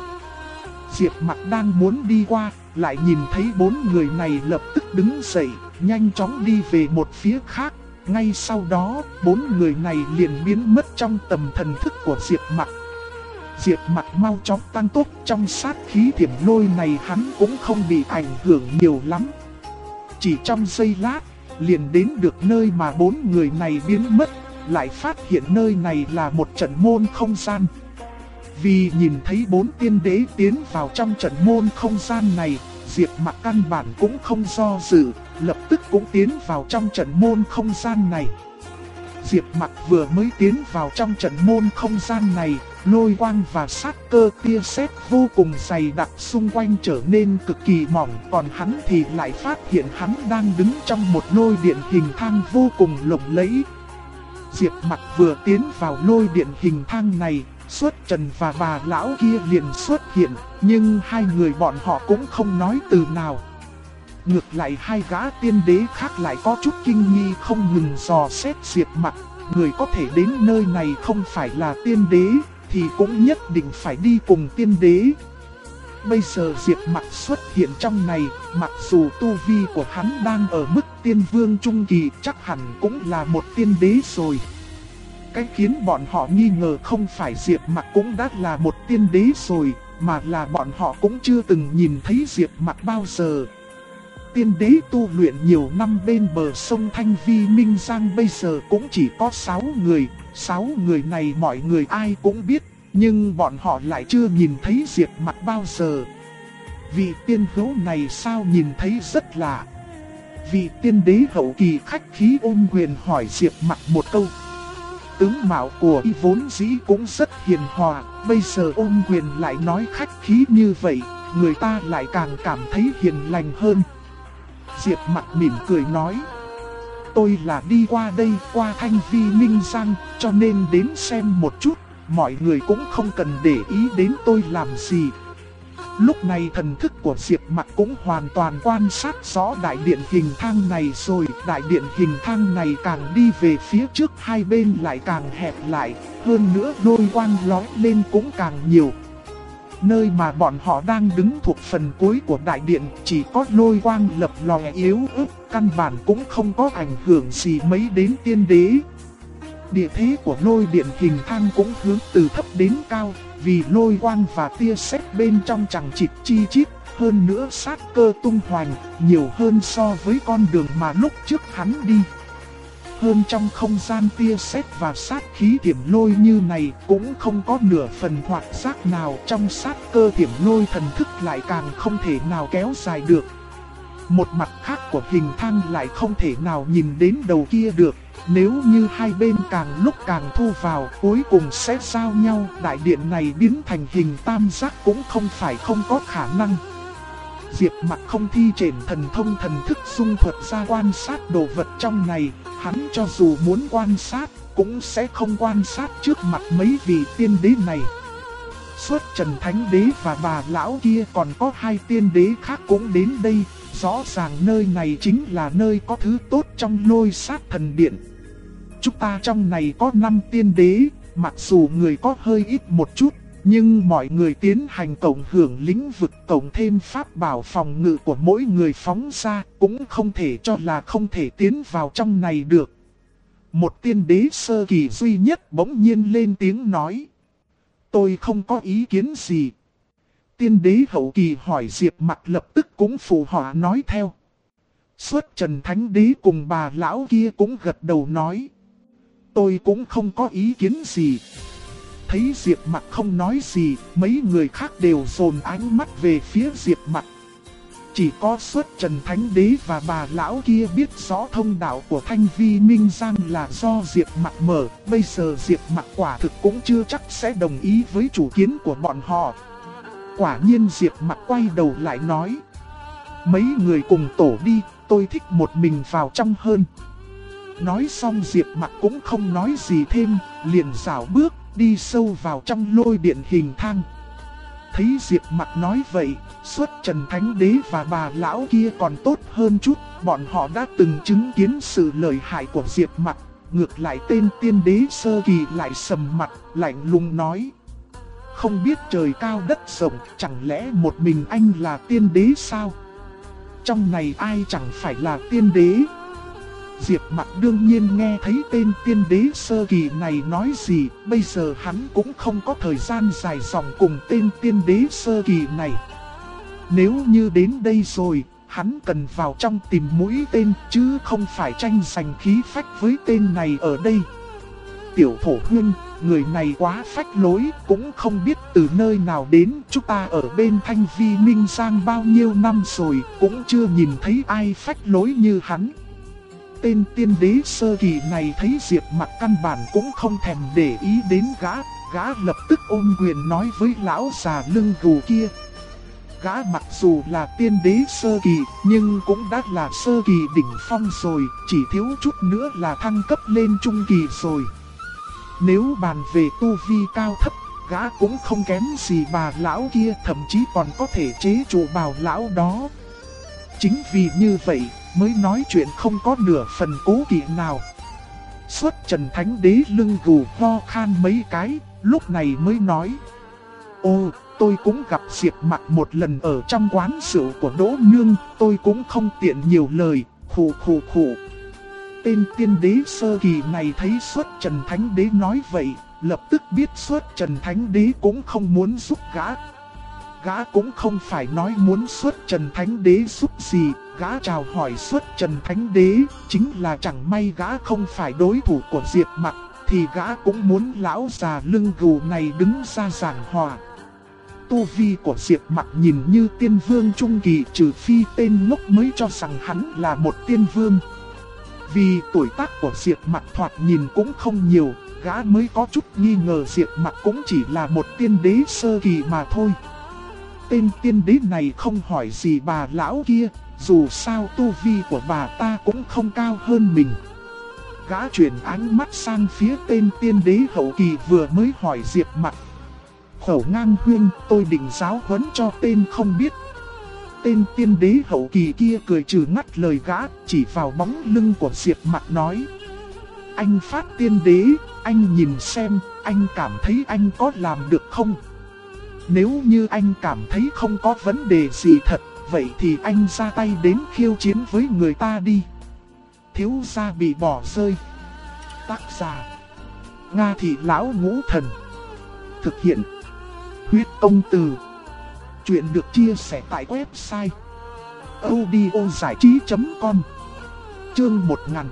Diệp Mặc đang muốn đi qua, lại nhìn thấy 4 người này lập tức đứng dậy, nhanh chóng đi về một phía khác. Ngay sau đó, 4 người này liền biến mất trong tầm thần thức của Diệp Mặc. Diệp Mặc mau chóng tăng tốc, trong sát khí thiểm lôi này hắn cũng không bị ảnh hưởng nhiều lắm. Chỉ trong giây lát, liền đến được nơi mà 4 người này biến mất, lại phát hiện nơi này là một trận môn không gian. Vì nhìn thấy 4 tiên đế tiến vào trong trận môn không gian này, Diệp Mặc căn bản cũng không do dự, lập tức cũng tiến vào trong trận môn không gian này. Diệp Mặc vừa mới tiến vào trong trận môn không gian này, lôi quang và sát cơ tia sét vô cùng dày đặc xung quanh trở nên cực kỳ mỏng, còn hắn thì lại phát hiện hắn đang đứng trong một lôi điện hình thang vô cùng lộng lẫy. Diệp Mặc vừa tiến vào lôi điện hình thang này, Xuất Trần và bà lão kia liền xuất hiện, nhưng hai người bọn họ cũng không nói từ nào. Ngược lại hai gã tiên đế khác lại có chút kinh nghi không ngừng dò xét Diệp Mặc. Người có thể đến nơi này không phải là tiên đế, thì cũng nhất định phải đi cùng tiên đế. Bây giờ Diệp Mặc xuất hiện trong này, mặc dù tu vi của hắn đang ở mức tiên vương trung kỳ, chắc hẳn cũng là một tiên đế rồi. Cái khiến bọn họ nghi ngờ không phải Diệp Mặc cũng đã là một tiên đế rồi, mà là bọn họ cũng chưa từng nhìn thấy Diệp Mặc bao giờ. Tiên đế tu luyện nhiều năm bên bờ sông Thanh Vi Minh Giang bây giờ cũng chỉ có 6 người. 6 người này mọi người ai cũng biết, nhưng bọn họ lại chưa nhìn thấy Diệp Mặc bao giờ. Vị tiên hữu này sao nhìn thấy rất lạ. Vị tiên đế hậu kỳ khách khí ôm quyền hỏi Diệp Mặc một câu. Tướng mạo của y vốn dĩ cũng rất hiền hòa, bây giờ ôm quyền lại nói khách khí như vậy, người ta lại càng cảm thấy hiền lành hơn. Diệp Mặc mỉm cười nói, tôi là đi qua đây, qua Thanh Vi Minh Giang, cho nên đến xem một chút, mọi người cũng không cần để ý đến tôi làm gì. Lúc này thần thức của Diệp Mặc cũng hoàn toàn quan sát rõ đại điện hình thang này rồi. Đại điện hình thang này càng đi về phía trước hai bên lại càng hẹp lại, hơn nữa lôi quang lóe lên cũng càng nhiều. Nơi mà bọn họ đang đứng thuộc phần cuối của đại điện, chỉ có lôi quang lập lòe yếu ớt, căn bản cũng không có ảnh hưởng gì mấy đến tiên đế. Địa thế của lôi điện hình thang cũng hướng từ thấp đến cao, vì lôi quang và tia sét bên trong chẳng chịt chi chít, hơn nữa sát cơ tung hoành, nhiều hơn so với con đường mà lúc trước hắn đi. Hơn trong không gian tia sét và sát khí thiểm lôi như này cũng không có nửa phần hoạt giác nào, trong sát cơ thiểm lôi thần thức lại càng không thể nào kéo dài được. Một mặt khác của hình thang lại không thể nào nhìn đến đầu kia được, nếu như hai bên càng lúc càng thu vào cuối cùng sẽ giao nhau, đại điện này biến thành hình tam giác cũng không phải không có khả năng. Diệp Mặc không thi triển thần thông thần thức dung thuật ra quan sát đồ vật trong này, hắn cho dù muốn quan sát cũng sẽ không quan sát trước mặt mấy vị tiên đế này. Xuất Trần Thánh Đế và bà lão kia còn có hai tiên đế khác cũng đến đây, rõ ràng nơi này chính là nơi có thứ tốt trong Lôi Sát Thần Điện. Chúng ta trong này có 5 tiên đế, mặc dù người có hơi ít một chút, nhưng mọi người tiến hành cộng hưởng lĩnh vực cộng thêm pháp bảo phòng ngự của mỗi người phóng ra, cũng không thể cho là không thể tiến vào trong này được. Một tiên đế sơ kỳ duy nhất bỗng nhiên lên tiếng nói, tôi không có ý kiến gì. Tiên đế hậu kỳ hỏi Diệp Mặc lập tức cũng phụ họa nói theo. Xuất Trần Thánh Đế cùng bà lão kia cũng gật đầu nói, tôi cũng không có ý kiến gì. Thấy Diệp Mặc không nói gì, mấy người khác đều dồn ánh mắt về phía Diệp Mặc. Chỉ có Xuất Trần Thánh Đế và bà lão kia biết rõ thông đạo của Thanh Vi Minh Giang là do Diệp Mặc mở, bây giờ Diệp Mặc quả thực cũng chưa chắc sẽ đồng ý với chủ kiến của bọn họ. Quả nhiên Diệp Mặc quay đầu lại nói, mấy người cùng tổ đi, tôi thích một mình vào trong hơn. Nói xong Diệp Mặc cũng không nói gì thêm, liền rảo bước đi sâu vào trong lôi điện hình thang. Thấy Diệp Mặc nói vậy, Xuất Trần Thánh Đế và bà lão kia còn tốt hơn chút, bọn họ đã từng chứng kiến sự lợi hại của Diệp Mặc. Ngược lại tên tiên đế sơ kỳ lại sầm mặt, lạnh lùng nói, không biết trời cao đất rộng, chẳng lẽ một mình anh là tiên đế sao? Trong này ai chẳng phải là tiên đế? Diệp Mặc đương nhiên nghe thấy tên tiên đế sơ kỳ này nói gì, bây giờ hắn cũng không có thời gian dài dòng cùng tên tiên đế sơ kỳ này. Nếu như đến đây rồi, hắn cần vào trong tìm mũi tên chứ không phải tranh giành khí phách với tên này ở đây. Tiểu Thổ Huynh, người này quá phách lối, cũng không biết từ nơi nào đến, chúng ta ở bên Thanh Vi Minh Giang bao nhiêu năm rồi, cũng chưa nhìn thấy ai phách lối như hắn. Tên tiên đế sơ kỳ này thấy Diệp Mặc căn bản cũng không thèm để ý đến gã, Gã lập tức ôm quyền nói với lão già lưng gù kia. Gã mặc dù là tiên đế sơ kỳ, nhưng cũng đã là sơ kỳ đỉnh phong rồi, chỉ thiếu chút nữa là thăng cấp lên trung kỳ rồi. Nếu bàn về tu vi cao thấp, gã cũng không kém gì bà lão kia, thậm chí còn có thể chế trụ bào lão đó. Chính vì như vậy, mới nói chuyện không có nửa phần cố kỵ nào. Xuất Trần Thánh Đế lưng gù ho khan mấy cái, lúc này mới nói. Ô, tôi cũng gặp Diệp Mặc một lần ở trong quán rượu của Đỗ Nương, tôi cũng không tiện nhiều lời, khụ. Tên tiên đế sơ kỳ này thấy Xuất Trần Thánh Đế nói vậy, lập tức biết Xuất Trần Thánh Đế cũng không muốn giúp gã. Gã cũng không phải nói muốn Xuất Trần Thánh Đế giúp gì, gã chào hỏi Xuất Trần Thánh Đế, chính là chẳng may gã không phải đối thủ của Diệp Mặc, thì gã cũng muốn lão già lưng gù này đứng ra giảng hòa. Tu vi của Diệp Mặc nhìn như tiên vương trung kỳ, trừ phi tên ngốc mới cho rằng hắn là một tiên vương. Vì tuổi tác của Diệp Mặc thoạt nhìn cũng không nhiều, gã mới có chút nghi ngờ Diệp Mặc cũng chỉ là một tiên đế sơ kỳ mà thôi. Tên tiên đế này không hỏi gì bà lão kia, dù sao tu vi của bà ta cũng không cao hơn mình. Gã chuyển ánh mắt sang phía tên tiên đế hậu kỳ vừa mới hỏi Diệp Mặc. Khẩu ngang huyên, tôi định giáo huấn cho tên không biết. Tên tiên đế hậu kỳ kia cười trừ ngắt lời gã, chỉ vào bóng lưng của Diệp Mặc nói. Anh Phát tiên đế, anh nhìn xem, anh cảm thấy anh có làm được không? Nếu như anh cảm thấy không có vấn đề gì thật, vậy thì anh ra tay đến khiêu chiến với người ta đi. Thiếu gia bị bỏ rơi. Tác giả: Nga Thị Lão Ngũ Thần. Thực hiện: Huyết Công Từ. Chuyện được chia sẻ tại website audiozảichí.com. Chương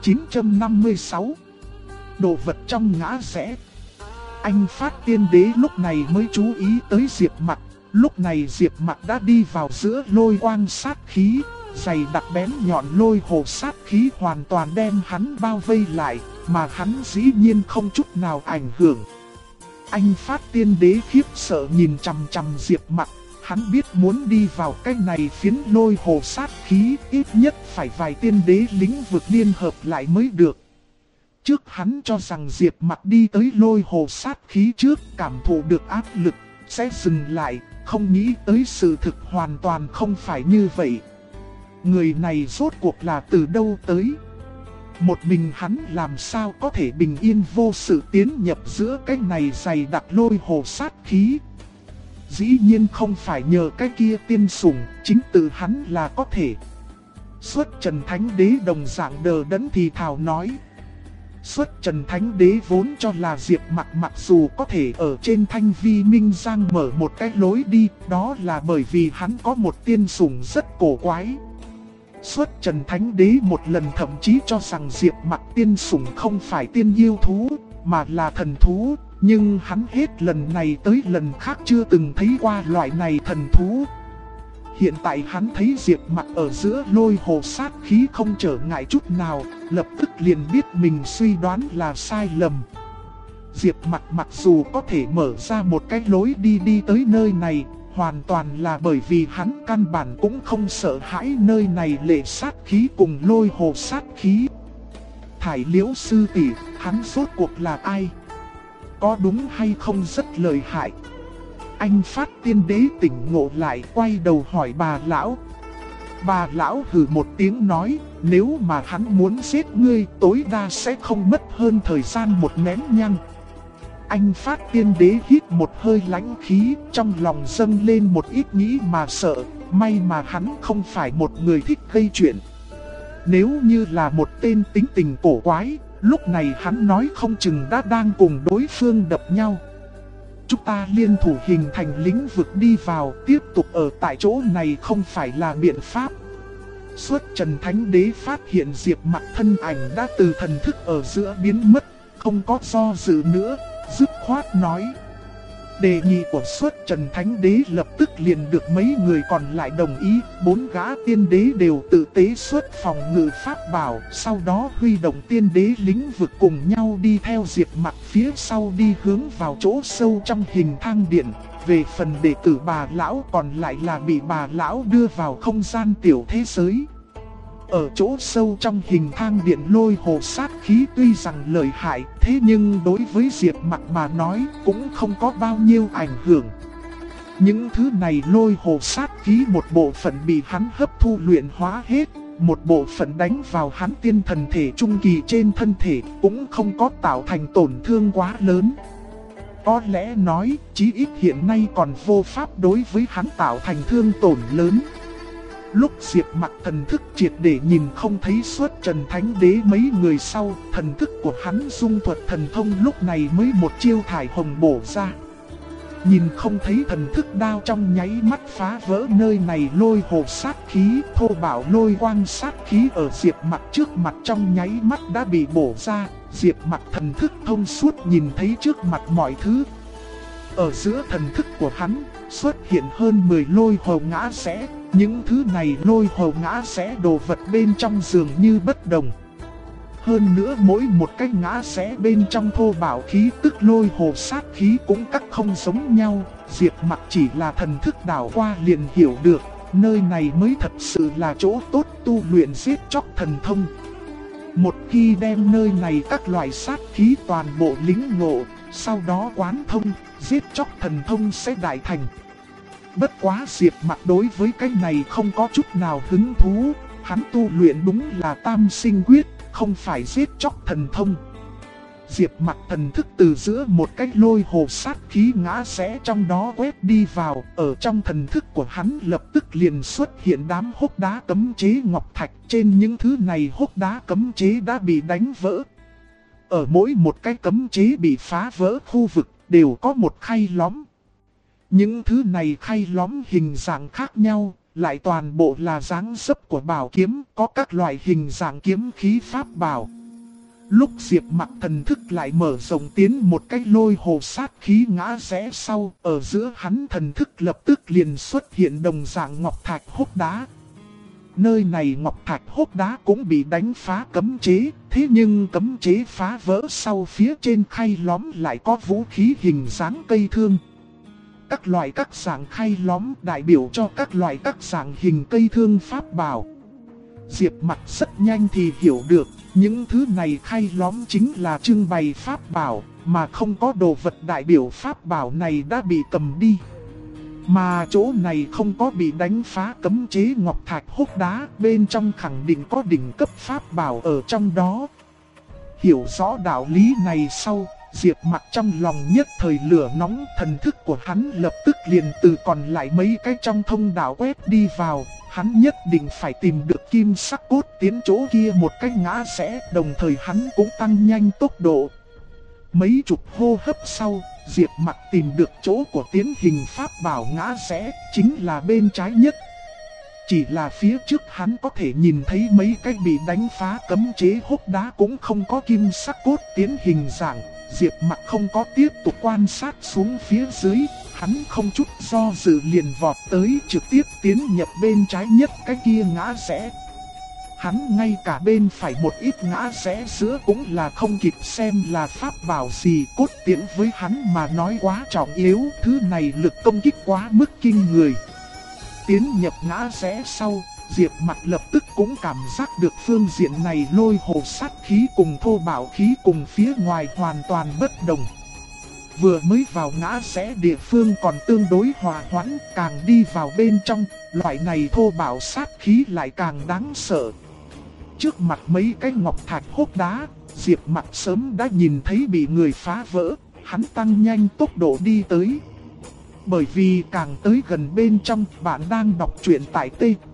1956. Đồ vật trong ngã rẽ. Anh Phát tiên đế lúc này mới chú ý tới Diệp Mặc. Lúc này Diệp Mặc đã đi vào giữa lôi quang sát khí, dày đặc bén nhọn lôi hồ sát khí hoàn toàn đem hắn bao vây lại, mà hắn dĩ nhiên không chút nào ảnh hưởng. Anh Phát tiên đế khiếp sợ nhìn chằm chằm Diệp Mặc, hắn biết muốn đi vào cái này phiến lôi hồ sát khí, ít nhất phải vài tiên đế lĩnh vực liên hợp lại mới được. Trước hắn cho rằng Diệp Mặc đi tới lôi hồ sát khí trước, cảm thụ được áp lực, sẽ dừng lại, không nghĩ tới sự thực hoàn toàn không phải như vậy. Người này rốt cuộc là từ đâu tới? Một mình hắn làm sao có thể bình yên vô sự tiến nhập giữa cái này dày đặc lôi hồ sát khí? Dĩ nhiên không phải nhờ cái kia tiên sủng, chính từ hắn là có thể. Xuất Trần Thánh Đế đồng dạng đờ đẫn thì thào nói. Xuất Trần Thánh Đế vốn cho là Diệp Mặc mặc dù có thể ở trên Thanh Vi Minh Giang mở một cái lối đi, đó là bởi vì hắn có một tiên sủng rất cổ quái. Xuất Trần Thánh Đế một lần thậm chí cho rằng Diệp Mặc tiên sủng không phải tiên yêu thú, mà là thần thú, nhưng hắn hết lần này tới lần khác chưa từng thấy qua loại này thần thú. Hiện tại hắn thấy Diệp Mặc ở giữa lôi hồ sát khí không trở ngại chút nào, lập tức liền biết mình suy đoán là sai lầm. Diệp Mặc mặc dù có thể mở ra một cái lối đi tới nơi này, hoàn toàn là bởi vì hắn căn bản cũng không sợ hãi nơi này lệ sát khí cùng lôi hồ sát khí. Thải Liễu sư tỷ, hắn rốt cuộc là ai? Có đúng hay không rất lợi hại? Anh Phát tiên đế tỉnh ngộ lại, quay đầu hỏi bà lão. Bà lão hừ một tiếng nói, nếu mà hắn muốn giết ngươi, tối đa sẽ không mất hơn thời gian một nén nhang. Anh Phát tiên đế hít một hơi lãnh khí, trong lòng dâng lên một ít nghĩ mà sợ, may mà hắn không phải một người thích gây chuyện. Nếu như là một tên tính tình cổ quái, lúc này hắn nói không chừng đã đang cùng đối phương đập nhau. Chúng ta liên thủ hình thành lĩnh vực đi vào, tiếp tục ở tại chỗ này không phải là biện pháp. Xuất Trần Thánh Đế phát hiện Diệp Mặc thân ảnh đã từ thần thức ở giữa biến mất, không có do dự nữa, dứt khoát nói. Đề nghị của Xuất Trần Thánh Đế lập tức liền được mấy người còn lại đồng ý. 4 gã tiên đế đều tự tế xuất phòng ngự pháp bảo. Sau đó huy động tiên đế lĩnh vực cùng nhau đi theo Diệp Mặc phía sau đi hướng vào chỗ sâu trong hình thang điện. Về phần đệ tử Bà Lão còn lại là bị Bà Lão đưa vào không gian tiểu thế giới. Ở chỗ sâu trong hình thang điện, lôi hồ sát khí tuy rằng lợi hại, thế nhưng đối với Diệp Mặc mà nói cũng không có bao nhiêu ảnh hưởng. Những thứ này lôi hồ sát khí một bộ phận bị hắn hấp thu luyện hóa hết, một bộ phận đánh vào hắn tiên thần thể trung kỳ trên thân thể cũng không có tạo thành tổn thương quá lớn. Có lẽ nói, chí ít hiện nay còn vô pháp đối với hắn tạo thành thương tổn lớn. Lúc Diệp Mặc thần thức triệt để nhìn không thấy Xuất Trần Thánh Đế mấy người sau, thần thức của hắn dung thuật thần thông lúc này mới một chiêu thải hồng bổ ra. Nhìn không thấy thần thức đao trong nháy mắt phá vỡ nơi này, lôi hồ sát khí, thô bạo lôi quang sát khí ở Diệp Mặc trước mặt trong nháy mắt đã bị bổ ra. Diệp Mặc thần thức thông suốt nhìn thấy trước mặt mọi thứ. Ở giữa thần thức của hắn xuất hiện hơn 10 lôi hồ ngã xẽ. Những thứ này lôi hồ ngã xẽ đồ vật bên trong dường như bất đồng. Hơn nữa mỗi một cái ngã xẽ bên trong thô bạo khí tức lôi hồ sát khí cũng các không giống nhau. Diệp Mặc chỉ là thần thức đảo qua liền hiểu được, nơi này mới thật sự là chỗ tốt tu luyện giết chóc thần thông. Một khi đem nơi này các loại sát khí toàn bộ lĩnh ngộ, sau đó quán thông, giết chóc thần thông sẽ đại thành. Bất quá Diệp Mặc đối với cái này không có chút nào hứng thú, hắn tu luyện đúng là tam sinh quyết, không phải giết chóc thần thông. Diệp Mặc thần thức từ giữa một cái lôi hồ sát khí ngã xẽ trong đó quét đi vào, ở trong thần thức của hắn lập tức liền xuất hiện đám hốc đá cấm chế ngọc thạch, trên những thứ này hốc đá cấm chế đã bị đánh vỡ. Ở mỗi một cái cấm chế bị phá vỡ khu vực đều có một khay lõm. Những thứ này khay lõm hình dạng khác nhau, lại toàn bộ là dáng dấp của bảo kiếm, có các loại hình dạng kiếm khí pháp bảo. Lúc Diệp Mặc thần thức lại mở rộng tiến một cái lôi hồ sát khí ngã rẽ sau, ở giữa hắn thần thức lập tức liền xuất hiện đồng dạng ngọc thạch hốc đá. Nơi này ngọc thạch hốc đá cũng bị đánh phá cấm chế, thế nhưng cấm chế phá vỡ sau phía trên khay lõm lại có vũ khí hình dáng cây thương. Các loại các dạng khay lõm đại biểu cho các loại các dạng hình cây thương pháp bảo. Diệp Mặc rất nhanh thì hiểu được, những thứ này khay lõm chính là trưng bày pháp bảo, mà không có đồ vật đại biểu pháp bảo này đã bị cầm đi. Mà chỗ này không có bị đánh phá cấm chế ngọc thạch hốc đá, bên trong khẳng định có đỉnh cấp pháp bảo ở trong đó. Hiểu rõ đạo lý này sau, Diệp Mặc trong lòng nhất thời lửa nóng, thần thức của hắn lập tức liền từ còn lại mấy cái trong thông đạo quét đi vào. Hắn nhất định phải tìm được kim sắc cốt tiến chỗ kia một cách ngã rẽ, đồng thời hắn cũng tăng nhanh tốc độ. Mấy chục hô hấp sau, Diệp Mặc tìm được chỗ của tiến hình pháp bảo ngã rẽ, chính là bên trái nhất. Chỉ là phía trước hắn có thể nhìn thấy mấy cái bị đánh phá cấm chế hốc đá cũng không có kim sắc cốt tiến hình dạng. Diệp Mặc không có tiếp tục quan sát xuống phía dưới, hắn không chút do dự liền vọt tới trực tiếp tiến nhập bên trái nhất cái kia ngã rẽ. Hắn ngay cả bên phải một ít ngã rẽ giữa cũng là không kịp xem là pháp bảo gì, cốt tiễn với hắn mà nói quá trọng yếu, thứ này lực công kích quá mức kinh người. Tiến nhập ngã rẽ sau, Diệp Mặc lập tức cũng cảm giác được phương diện này lôi hồ sát khí cùng thô bạo khí cùng phía ngoài hoàn toàn bất đồng. Vừa mới vào ngã rẽ địa phương còn tương đối hòa hoãn, càng đi vào bên trong, loại này thô bạo sát khí lại càng đáng sợ. Trước mặt mấy cái ngọc thạch hốc đá, Diệp Mặc sớm đã nhìn thấy bị người phá vỡ, hắn tăng nhanh tốc độ đi tới. Bởi vì càng tới gần bên trong, bạn đang đọc truyện tại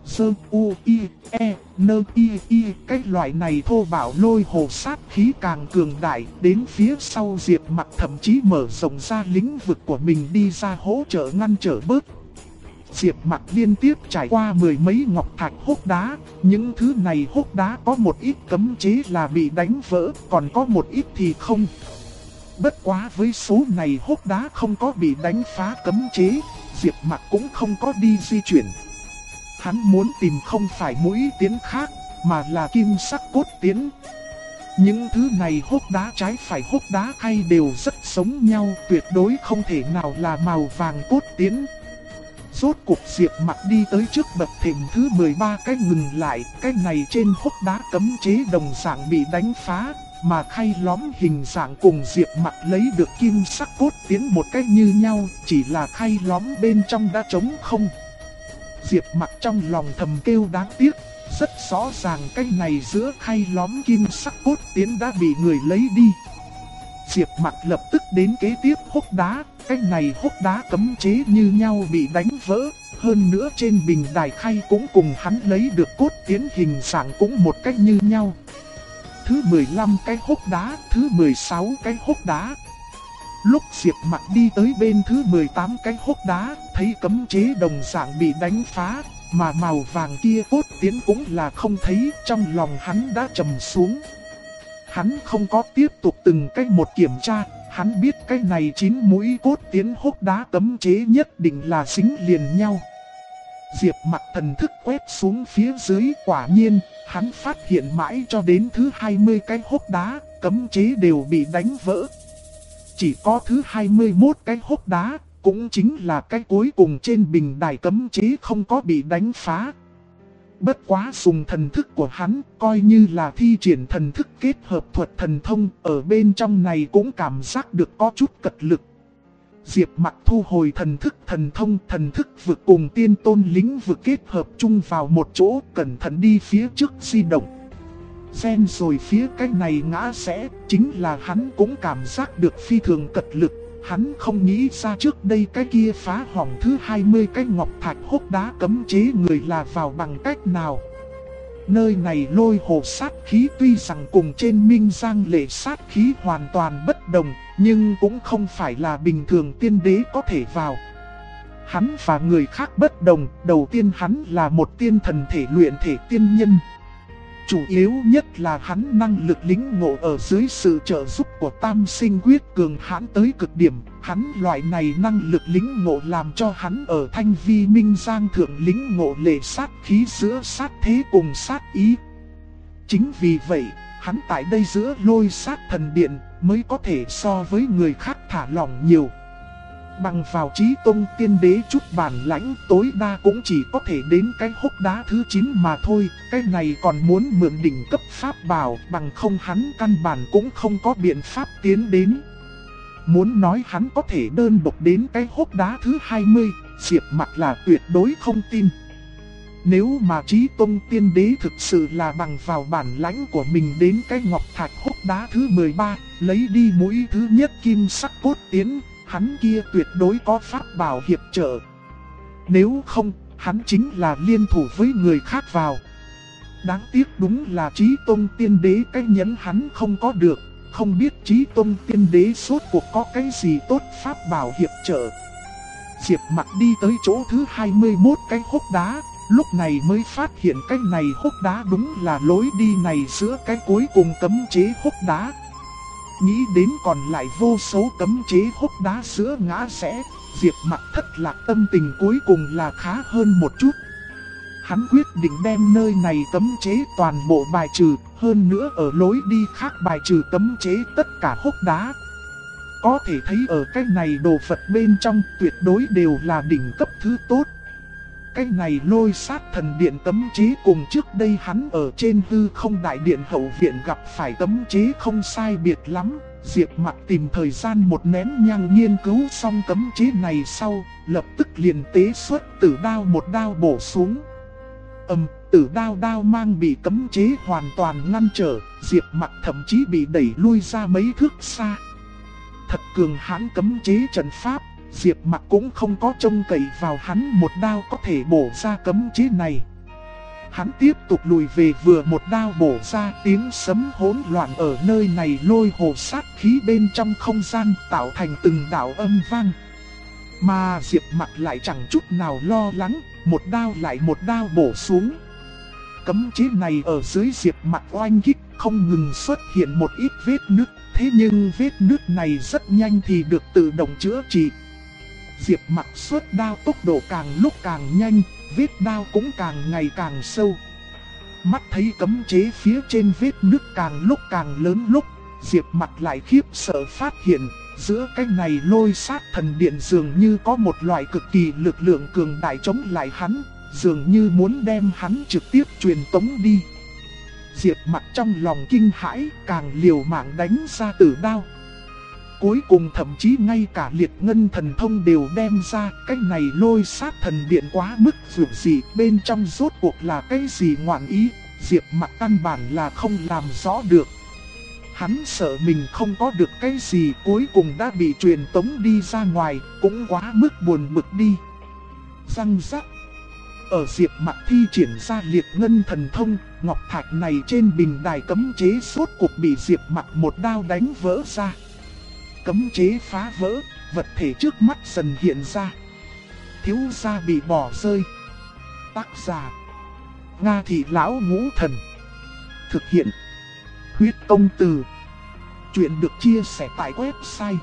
T-Z-U-I-E-N-I-I. Cái loại này thô bạo lôi hồ sát khí càng cường đại, đến phía sau Diệp Mặc thậm chí mở rộng ra lĩnh vực của mình đi ra hỗ trợ ngăn trở bớt. Diệp Mặc liên tiếp trải qua mười mấy ngọc thạch hốc đá, những thứ này hốc đá có một ít cấm chế là bị đánh vỡ, còn có một ít thì không. Bất quá với số này hốc đá không có bị đánh phá cấm chế, Diệp Mặc cũng không có đi di chuyển. Hắn muốn tìm không phải mũi tiến khác, mà là kim sắc cốt tiến. Những thứ này hốc đá trái phải hốc đá khay đều rất giống nhau, tuyệt đối không thể nào là màu vàng cốt tiến. Rốt cuộc Diệp Mặc đi tới trước bậc thềm thứ 13 cái ngừng lại, cái này trên hốc đá cấm chế đồng dạng bị đánh phá, mà khay lõm hình dạng cùng Diệp Mặc lấy được kim sắc cốt tiến một cách như nhau, chỉ là khay lõm bên trong đã trống không. Diệp Mặc trong lòng thầm kêu đáng tiếc, rất rõ ràng cái này giữa khay lõm kim sắc cốt tiến đã bị người lấy đi. Diệp Mặc lập tức đến kế tiếp hốc đá, cái này hốc đá cấm chế như nhau bị đánh vỡ, hơn nữa trên bình đài khay cũng cùng hắn lấy được cốt tiến hình dạng cũng một cách như nhau. Thứ 15 cái hốc đá, thứ 16 cái hốc đá. Lúc Diệp Mặc đi tới bên thứ 18 cái hốc đá, thấy cấm chế đồng dạng bị đánh phá, mà màu vàng kia cốt tiến cũng là không thấy, trong lòng hắn đã trầm xuống. Hắn không có tiếp tục từng cách một kiểm tra, hắn biết cái này 9 mũi cốt tiến hốc đá cấm chế nhất định là dính liền nhau. Diệp Mặc thần thức quét xuống phía dưới, quả nhiên, hắn phát hiện mãi cho đến thứ 20 cái hốc đá, cấm chế đều bị đánh vỡ. Chỉ có thứ 21 cái hốc đá, cũng chính là cái cuối cùng trên bình đài cấm chế không có bị đánh phá. Bất quá dùng thần thức của hắn, coi như là thi triển thần thức kết hợp thuật thần thông, ở bên trong này cũng cảm giác được có chút cật lực. Diệp Mặc thu hồi thần thức vực cùng tiên tôn lĩnh vực kết hợp chung vào một chỗ, cẩn thận đi phía trước di động. Xen rồi phía cái này ngã sẽ, chính là hắn cũng cảm giác được phi thường cật lực. Hắn không nghĩ ra trước đây cái kia phá hỏng thứ 20 cái ngọc thạch hốc đá cấm chế người là vào bằng cách nào. Nơi này lôi hồ sát khí tuy rằng cùng trên Minh Giang lệ sát khí hoàn toàn bất đồng, nhưng cũng không phải là bình thường tiên đế có thể vào. Hắn và người khác bất đồng, đầu tiên hắn là một tiên thần thể luyện thể tiên nhân. Chủ yếu nhất là hắn năng lực lĩnh ngộ ở dưới sự trợ giúp của tam sinh quyết cường hãn tới cực điểm. Hắn loại này năng lực lĩnh ngộ làm cho hắn ở Thanh Vi Minh Giang thượng lĩnh ngộ lệ sát khí giữa sát thế cùng sát ý. Chính vì vậy, hắn tại đây giữa lôi sát thần điện mới có thể so với người khác thả lỏng nhiều. Bằng vào trí tôn tiên đế chút bản lãnh tối đa cũng chỉ có thể đến cái hốc đá thứ 9 mà thôi. Cái này còn muốn mượn đỉnh cấp pháp bảo, bằng không hắn căn bản cũng không có biện pháp tiến đến. Muốn nói hắn có thể đơn độc đến cái hốc đá thứ 20, Diệp Mặc là tuyệt đối không tin. Nếu mà trí tôn tiên đế thực sự là bằng vào bản lãnh của mình đến cái ngọc thạch hốc đá thứ 13, lấy đi mũi thứ nhất kim sắc cốt tiến, hắn kia tuyệt đối có pháp bảo hiệp trợ. Nếu không, hắn chính là liên thủ với người khác vào. Đáng tiếc đúng là trí tôn tiên đế cái nhẫn hắn không có được. Không biết trí tôn tiên đế suốt cuộc có cái gì tốt pháp bảo hiệp trợ. Diệp Mặc đi tới chỗ thứ 21 cái hốc đá, lúc này mới phát hiện cái này hốc đá đúng là lối đi này giữa cái cuối cùng cấm chế hốc đá. Nghĩ đến còn lại vô số cấm chế hốc đá giữa ngã rẽ, Diệp Mặc thất lạc, tâm tình cuối cùng là khá hơn một chút. Hắn quyết định đem nơi này cấm chế toàn bộ bài trừ, hơn nữa ở lối đi khác bài trừ cấm chế tất cả hốc đá. Có thể thấy ở cái này đồ vật bên trong tuyệt đối đều là đỉnh cấp thứ tốt. Cái này lôi sát thần điện cấm chế cùng trước đây hắn ở trên hư không đại điện hậu viện gặp phải cấm chế không sai biệt lắm. Diệp Mặc tìm thời gian một nén nhang nghiên cứu xong cấm chế này sau, lập tức liền tế xuất tử đao một đao bổ xuống. Tử đao mang bị cấm chế hoàn toàn ngăn trở, Diệp Mặc thậm chí bị đẩy lui ra mấy thước xa. Thật cường hãn cấm chế trận pháp, Diệp Mặc cũng không có trông cậy vào hắn một đao có thể bổ ra cấm chế này. Hắn tiếp tục lùi về, vừa một đao bổ ra, tiếng sấm hỗn loạn ở nơi này lôi hồ sát khí bên trong không gian tạo thành từng đạo âm vang. Mà Diệp Mặc lại chẳng chút nào lo lắng, một đao lại một đao bổ xuống. Cấm chế này ở dưới Diệp Mặc oanh kích không ngừng xuất hiện một ít vết nứt. Thế nhưng vết nứt này rất nhanh thì được tự động chữa trị. Diệp Mặc xuất đao tốc độ càng lúc càng nhanh, vết đao cũng càng ngày càng sâu. Mắt thấy cấm chế phía trên vết nứt càng lúc càng lớn lúc, Diệp Mặc lại khiếp sợ phát hiện, giữa cái này lôi sát thần điện dường như có một loại cực kỳ lực lượng cường đại chống lại hắn, dường như muốn đem hắn trực tiếp truyền tống đi. Diệp Mặc trong lòng kinh hãi, càng liều mạng đánh ra tử đao. Cuối cùng thậm chí ngay cả liệt ngân thần thông đều đem ra, cái này lôi sát thần điện quá mức dữ dị, bên trong rốt cuộc là cái gì ngoạn ý, Diệp Mặc căn bản là không làm rõ được. Hắn sợ mình không có được cái gì, cuối cùng đã bị truyền tống đi ra ngoài, cũng quá mức buồn bực đi. Răng rắc. Ở Diệp Mặc thi triển ra liệt ngân thần thông, ngọc thạch này trên bình đài cấm chế rốt cuộc bị Diệp Mặc một đao đánh vỡ ra. Cấm chế phá vỡ, vật thể trước mắt dần hiện ra. Thiếu gia bị bỏ rơi. Tác giả: Nga Thị Lão Ngũ Thần. Thực hiện: Huyết Công Từ. Chuyện được chia sẻ tại website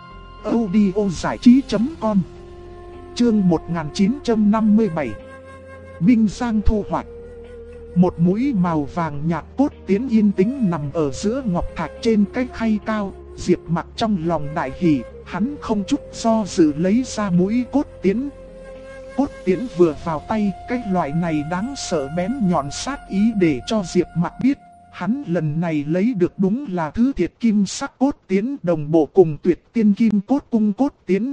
audiozảichí.com. Chương 1957. Minh Giang thu hoạch. Một mũi màu vàng nhạt cốt tiến yên tĩnh nằm ở giữa ngọc thạch trên cái khay cao. Diệp Mặc trong lòng đại hỉ, hắn không chút do dự lấy ra mũi cốt tiến. Cốt tiến vừa vào tay, cái loại này đáng sợ bén nhọn sát ý để cho Diệp Mặc biết, hắn lần này lấy được đúng là thứ thiệt kim sắc cốt tiến đồng bộ cùng tuyệt tiên kim cốt cung cốt tiến.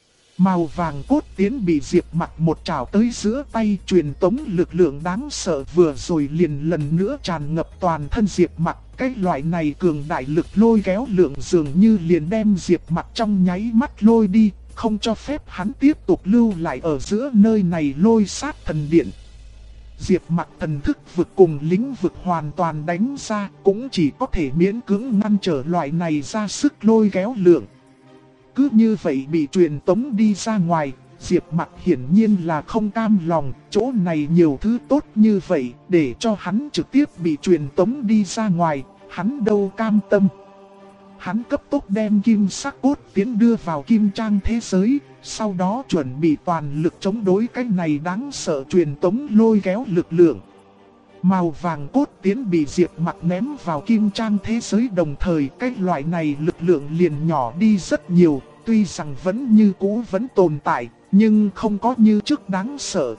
Màu vàng cốt tiến bị Diệp Mặc một trảo tới giữa tay, truyền tống lực lượng đáng sợ vừa rồi liền lần nữa tràn ngập toàn thân Diệp Mặc. Cái loại này cường đại lực lôi kéo lượng dường như liền đem Diệp Mặc trong nháy mắt lôi đi, không cho phép hắn tiếp tục lưu lại ở giữa nơi này lôi sát thần điện. Diệp Mặc thần thức vực cùng lĩnh vực hoàn toàn đánh ra, cũng chỉ có thể miễn cưỡng ngăn trở loại này ra sức lôi kéo lượng. Cứ như vậy bị truyền tống đi ra ngoài, Diệp Mặc hiển nhiên là không cam lòng, chỗ này nhiều thứ tốt như vậy, để cho hắn trực tiếp bị truyền tống đi ra ngoài, hắn đâu cam tâm. Hắn cấp tốc đem kim sắc cốt tiến đưa vào kim trang thế giới, sau đó chuẩn bị toàn lực chống đối cái này đáng sợ truyền tống lôi kéo lực lượng. Màu vàng cốt tiến bị Diệp Mặc ném vào kim trang thế giới, đồng thời cái loại này lực lượng liền nhỏ đi rất nhiều, tuy rằng vẫn như cũ vẫn tồn tại, nhưng không có như trước đáng sợ.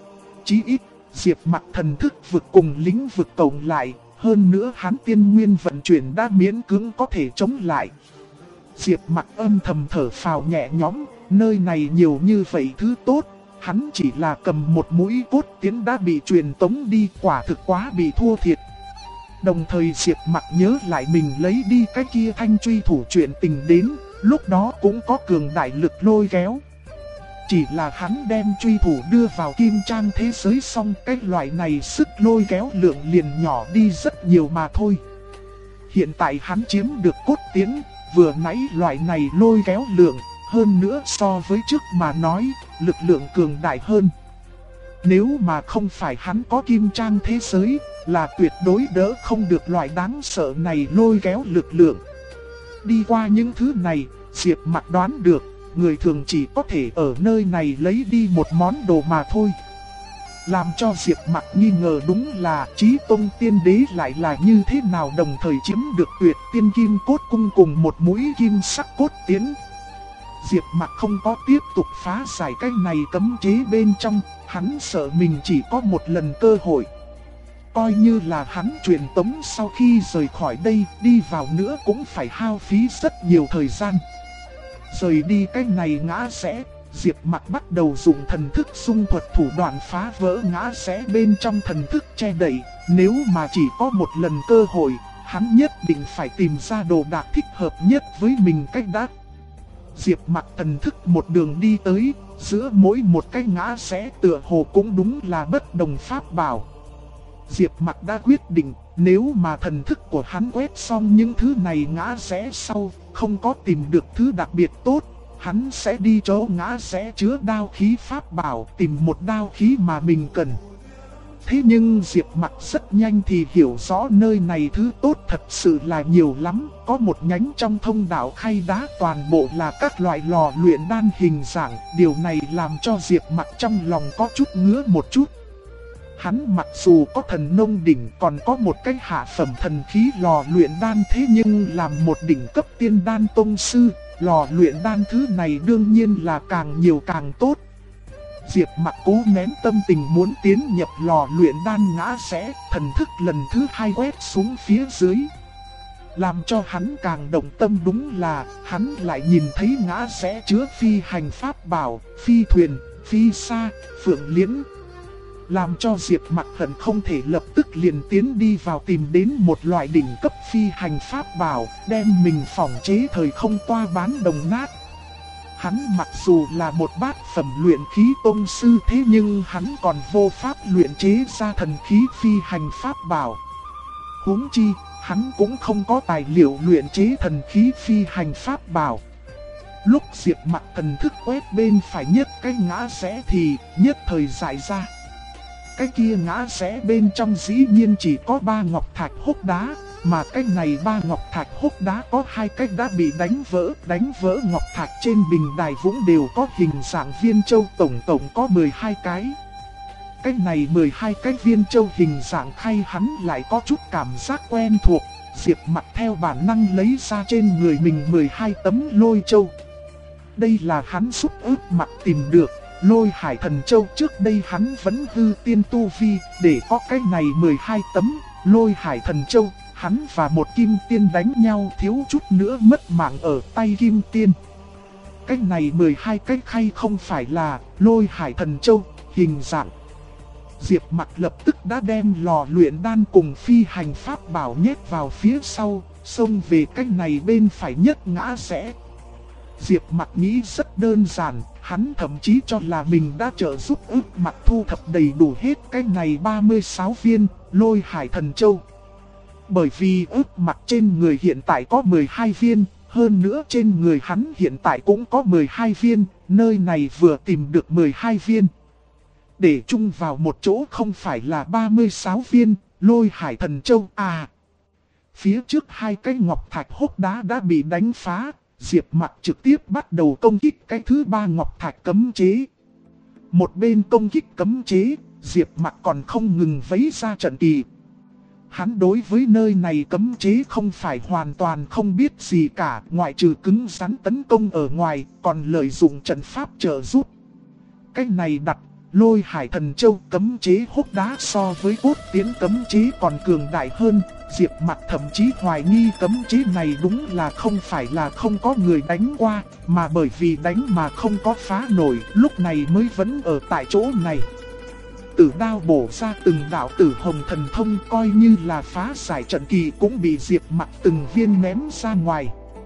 Chí ít, Diệp Mặc thần thức vực cùng lĩnh vực cộng lại, hơn nữa hắn tiên nguyên vận chuyển đã miễn cưỡng có thể chống lại. Diệp Mặc âm thầm thở phào nhẹ nhõm, nơi này nhiều như vậy thứ tốt, hắn chỉ là cầm một mũi cốt tiến đã bị truyền tống đi, quả thực quá bị thua thiệt. Đồng thời Diệp Mặc nhớ lại mình lấy đi cái kia thanh truy thủ chuyện tình đến, lúc đó cũng có cường đại lực lôi kéo. Chỉ là hắn đem truy thủ đưa vào kim trang thế giới xong, cái loại này sức lôi kéo lượng liền nhỏ đi rất nhiều mà thôi. Hiện tại hắn chiếm được cốt tiến, vừa nãy loại này lôi kéo lượng, hơn nữa so với trước mà nói, lực lượng cường đại hơn. Nếu mà không phải hắn có kim trang thế giới, là tuyệt đối đỡ không được loại đáng sợ này lôi kéo lực lượng. Đi qua những thứ này, Diệp Mặc đoán được, người thường chỉ có thể ở nơi này lấy đi một món đồ mà thôi. Làm cho Diệp Mặc nghi ngờ đúng là Chí Tôn Tiên Đế lại là như thế nào đồng thời chiếm được tuyệt tiên kim cốt cung cùng một mũi kim sắc cốt tiến. Diệp Mặc không có tiếp tục phá giải cái này cấm chế bên trong, hắn sợ mình chỉ có một lần cơ hội. Coi như là hắn truyền tống sau khi rời khỏi đây, đi vào nữa cũng phải hao phí rất nhiều thời gian. Rời đi cái này ngã rẽ, Diệp Mặc bắt đầu dùng thần thức xung thuật thủ đoạn phá vỡ ngã rẽ bên trong thần thức che đậy. Nếu mà chỉ có một lần cơ hội, hắn nhất định phải tìm ra đồ đạc thích hợp nhất với mình cách đã. Diệp Mặc thần thức một đường đi tới, giữa mỗi một cái ngã rẽ tựa hồ cũng đúng là bất đồng pháp bảo. Diệp Mặc đã quyết định, nếu mà thần thức của hắn quét xong những thứ này ngã rẽ sau, không có tìm được thứ đặc biệt tốt, hắn sẽ đi chỗ ngã rẽ chứa đao khí pháp bảo, tìm một đao khí mà mình cần. Thế nhưng Diệp Mặc rất nhanh thì hiểu rõ nơi này thứ tốt thật sự là nhiều lắm. Có một nhánh trong thông đạo khay đá toàn bộ là các loại lò luyện đan hình dạng. Điều này làm cho Diệp Mặc trong lòng có chút ngứa một chút. Hắn mặc dù có thần nông đỉnh còn có một cái hạ phẩm thần khí lò luyện đan, thế nhưng làm một đỉnh cấp tiên đan tông sư, lò luyện đan thứ này đương nhiên là càng nhiều càng tốt. Diệp Mặc cố nén tâm tình muốn tiến nhập lò luyện đan ngã rẽ, thần thức lần thứ 2 quét xuống phía dưới. Làm cho hắn càng động tâm đúng là hắn lại nhìn thấy ngã rẽ chứa phi hành pháp bảo, phi thuyền, phi sa, phượng liễn. Làm cho Diệp Mặc hận không thể lập tức liền tiến đi vào tìm đến một loại đỉnh cấp phi hành pháp bảo, đem mình phỏng chế thời không toa bán đồng nát. Hắn mặc dù là một bát phẩm luyện khí tông sư, thế nhưng hắn còn vô pháp luyện chế ra thần khí phi hành pháp bảo. Huống chi, hắn cũng không có tài liệu luyện chế thần khí phi hành pháp bảo. Lúc Diệp Mặc thần thức quét bên phải nhất cái ngã rẽ thì nhất thời giải ra. Cái kia ngã rẽ bên trong dĩ nhiên chỉ có 3 ngọc thạch hốc đá, mà cái này 3 ngọc thạch hốc đá có 2 cái đã bị đánh vỡ ngọc thạch trên bình đài vũng đều có hình dạng viên châu, tổng có 12 cái. Cái này 12 cái viên châu hình dạng khay hắn lại có chút cảm giác quen thuộc, Diệp Mặc theo bản năng lấy ra trên người mình 12 tấm lôi châu. Đây là hắn giúp ước Mặc tìm được. Lôi hải thần châu, trước đây hắn vẫn hư tiên tu vi, để có cái này 12 tấm lôi hải thần châu, hắn và một kim tiên đánh nhau thiếu chút nữa mất mạng ở tay kim tiên. Cái này 12 cái khay không phải là lôi hải thần châu, hình dạng. Diệp Mặc lập tức đã đem lò luyện đan cùng phi hành pháp bảo nhét vào phía sau, xông về cái này bên phải nhất ngã rẽ. Diệp Mặc nghĩ rất đơn giản, hắn thậm chí cho là mình đã trợ giúp ước Mặc thu thập đầy đủ hết cái này 36 viên lôi hải thần châu. Bởi vì ước Mặc trên người hiện tại có 12 viên, hơn nữa trên người hắn hiện tại cũng có 12 viên, nơi này vừa tìm được 12 viên. Để chung vào một chỗ không phải là 36 viên lôi hải thần châu à. Phía trước 2 cái ngọc thạch hốc đá đã bị đánh phá. Diệp Mặc trực tiếp bắt đầu công kích cái thứ 3 ngọc thạch cấm chế. Một bên công kích cấm chế, Diệp Mặc còn không ngừng vấy ra trận kỳ. Hắn đối với nơi này cấm chế không phải hoàn toàn không biết gì cả, ngoại trừ cứng rắn tấn công ở ngoài, còn lợi dụng trận pháp trợ giúp. Cái này đặt lôi hải thần châu cấm chế hốc đá so với cốt tiến cấm chế còn cường đại hơn. Diệp Mặc thậm chí hoài nghi cấm chế này đúng là không phải là không có người đánh qua, mà bởi vì đánh mà không có phá nổi, lúc này mới vẫn ở tại chỗ này. Tử đao bổ ra từng đạo tử hồng thần thông, coi như là phá giải trận kỳ cũng bị Diệp Mặc từng viên ném ra ngoài.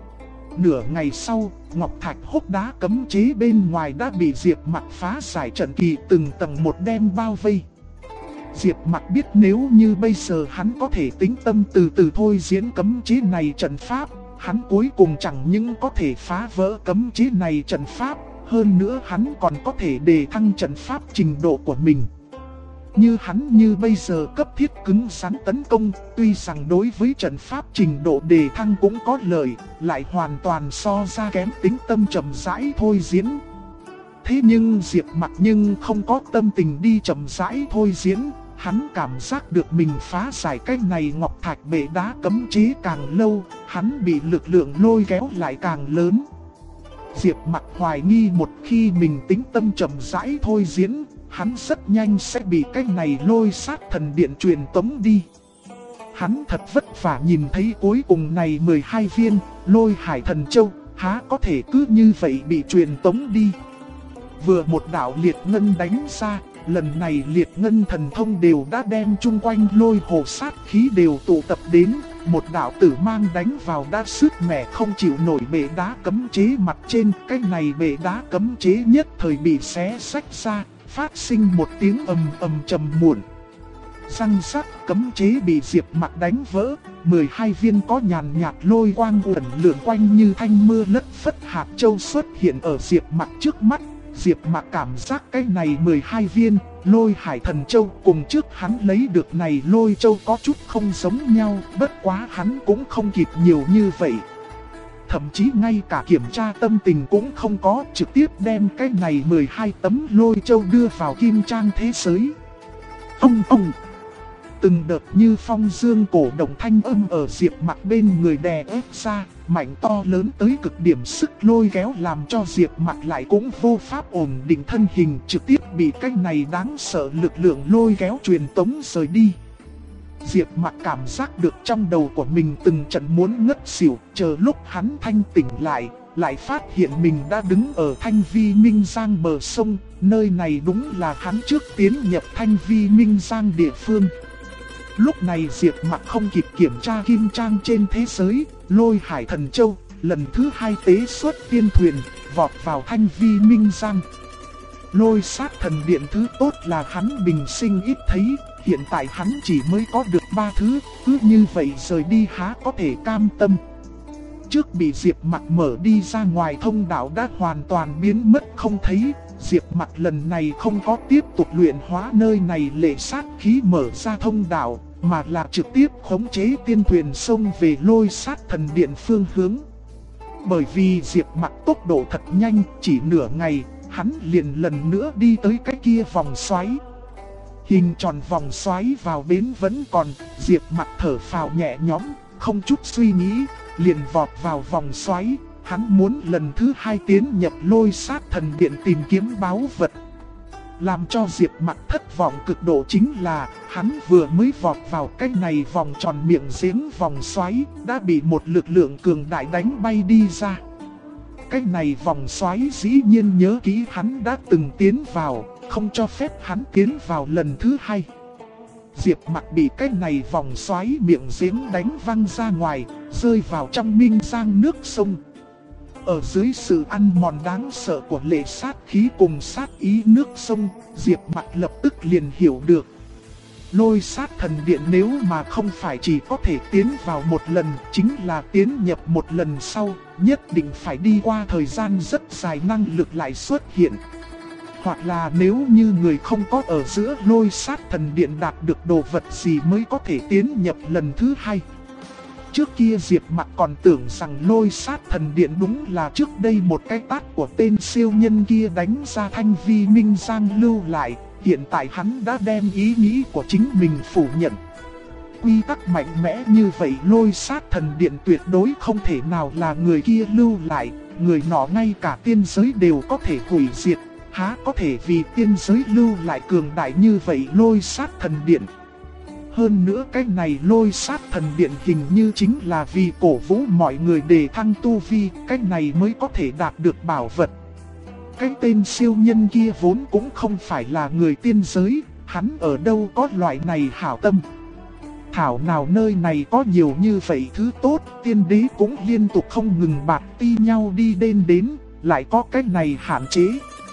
Nửa ngày sau, ngọc thạch hốc đá cấm chế bên ngoài đã bị Diệp Mặc phá giải trận kỳ từng tầng một đem bao vây. Diệp Mặc biết nếu như bây giờ hắn có thể tĩnh tâm từ từ thôi diễn cấm chế này trận pháp, hắn cuối cùng chẳng những có thể phá vỡ cấm chế này trận pháp, hơn nữa hắn còn có thể đề thăng trận pháp trình độ của mình. Như hắn như bây giờ cấp thiết cứng rắn tấn công, tuy rằng đối với trận pháp trình độ đề thăng cũng có lợi, lại hoàn toàn so ra kém tĩnh tâm chậm rãi thôi diễn. Thế nhưng Diệp Mặc nhưng không có tâm tình đi chậm rãi thôi diễn, hắn cảm giác được mình phá giải cái này ngọc thạch bệ đá cấm chế càng lâu, hắn bị lực lượng lôi kéo lại càng lớn. Diệp Mặc hoài nghi một khi mình tĩnh tâm chậm rãi thôi diễn, hắn rất nhanh sẽ bị cái này lôi sát thần điện truyền tống đi. Hắn thật vất vả nhìn thấy cuối cùng này 12 viên lôi hải thần châu, há có thể cứ như vậy bị truyền tống đi. Vừa một đạo liệt ngân đánh ra, lần này liệt ngân thần thông đều đã đem chung quanh lôi hồ sát khí đều tụ tập đến. Một đạo tử mang đánh vào đã sứt mẻ không chịu nổi bệ đá cấm chế mặt trên. Cái này bệ đá cấm chế nhất thời bị xé rách ra, phát sinh một tiếng ầm ầm trầm muộn. Răng rắc, cấm chế bị Diệp Mặc đánh vỡ, 12 viên có nhàn nhạt lôi quang uẩn lượn quanh như thanh mưa lất phất hạt châu xuất hiện ở Diệp Mặc trước mắt. Diệp Mặc cảm giác cái này 12 viên Lôi Hải Thần Châu cùng trước hắn lấy được này Lôi Châu có chút không giống nhau, bất quá hắn cũng không kịp nhiều như vậy. Thậm chí ngay cả kiểm tra tâm tình cũng không có, trực tiếp đem cái này 12 tấm Lôi Châu đưa vào kim trang thế giới. Ông! Từng đợt như phong dương cổ động thanh âm ở Diệp Mặc bên người đè ép ra, mạnh to lớn tới cực điểm, sức lôi kéo làm cho Diệp Mặc lại cũng vô pháp ổn định thân hình, trực tiếp bị cái này đáng sợ lực lượng lôi kéo truyền tống rời đi. Diệp Mặc cảm giác được trong đầu của mình từng trận muốn ngất xỉu, chờ lúc hắn thanh tỉnh lại phát hiện mình đã đứng ở Thanh Vi Minh Giang bờ sông, nơi này đúng là hắn trước tiến nhập Thanh Vi Minh Giang địa phương. Lúc này Diệp Mặc không kịp kiểm tra kim trang trên thế giới, Lôi Hải Thần Châu, lần thứ 2 tế xuất tiên thuyền, vọt vào Thanh Vi Minh Giang. Lôi sát thần điện thứ tốt là hắn bình sinh ít thấy, hiện tại hắn chỉ mới có được 3 thứ, cứ như vậy rời đi há có thể cam tâm. Trước bị Diệp Mặc mở đi ra ngoài thông đạo đã hoàn toàn biến mất không thấy, Diệp Mặc lần này không có tiếp tục luyện hóa nơi này lệ sát khí mở ra thông đạo, mà là trực tiếp khống chế tiên thuyền xông về Lôi sát thần điện phương hướng. Bởi vì Diệp Mặc tốc độ thật nhanh, chỉ nửa ngày, hắn liền lần nữa đi tới cái kia vòng xoáy. Hình tròn vòng xoáy vào bến vẫn còn, Diệp Mặc thở phào nhẹ nhõm, không chút suy nghĩ, liền vọt vào vòng xoáy. Hắn muốn lần thứ 2 tiến nhập Lôi sát thần điện tìm kiếm báu vật. Làm cho Diệp Mặc thất vọng cực độ chính là, hắn vừa mới vọt vào cái này vòng tròn miệng giếng vòng xoáy, đã bị một lực lượng cường đại đánh bay đi ra. Cái này vòng xoáy dĩ nhiên nhớ kỹ hắn đã từng tiến vào, không cho phép hắn tiến vào lần thứ 2. Diệp Mặc bị cái này vòng xoáy miệng giếng đánh văng ra ngoài, rơi vào trong Minh Giang nước sông. Ở dưới sự ăn mòn đáng sợ của lệ sát khí cùng sát ý nước sông, Diệp Mặc lập tức liền hiểu được. Lôi sát thần điện nếu mà không phải chỉ có thể tiến vào một lần, chính là tiến nhập một lần sau, nhất định phải đi qua thời gian rất dài năng lực lại xuất hiện. Hoặc là nếu như người không có ở giữa Lôi sát thần điện đạt được đồ vật gì mới có thể tiến nhập lần thứ 2. Trước kia Diệp Mặc còn tưởng rằng Lôi sát thần điện đúng là trước đây một cái tát của tên siêu nhân kia đánh ra Thanh Vi Minh Giang lưu lại, hiện tại hắn đã đem ý nghĩ của chính mình phủ nhận. Quy tắc mạnh mẽ như vậy Lôi sát thần điện tuyệt đối không thể nào là người kia lưu lại, người nọ ngay cả tiên giới đều có thể hủy diệt, há có thể vì tiên giới lưu lại cường đại như vậy Lôi sát thần điện. Hơn nữa cái này Lôi sát thần điện hình như chính là vì cổ vũ mọi người để thăng tu vi, cái này mới có thể đạt được bảo vật. Cái tên siêu nhân kia vốn cũng không phải là người tiên giới, hắn ở đâu có loại này hảo tâm. Thảo nào nơi này có nhiều như vậy thứ tốt, tiên đế cũng liên tục không ngừng bạc ti nhau đi đến, lại có cái này hạn chế.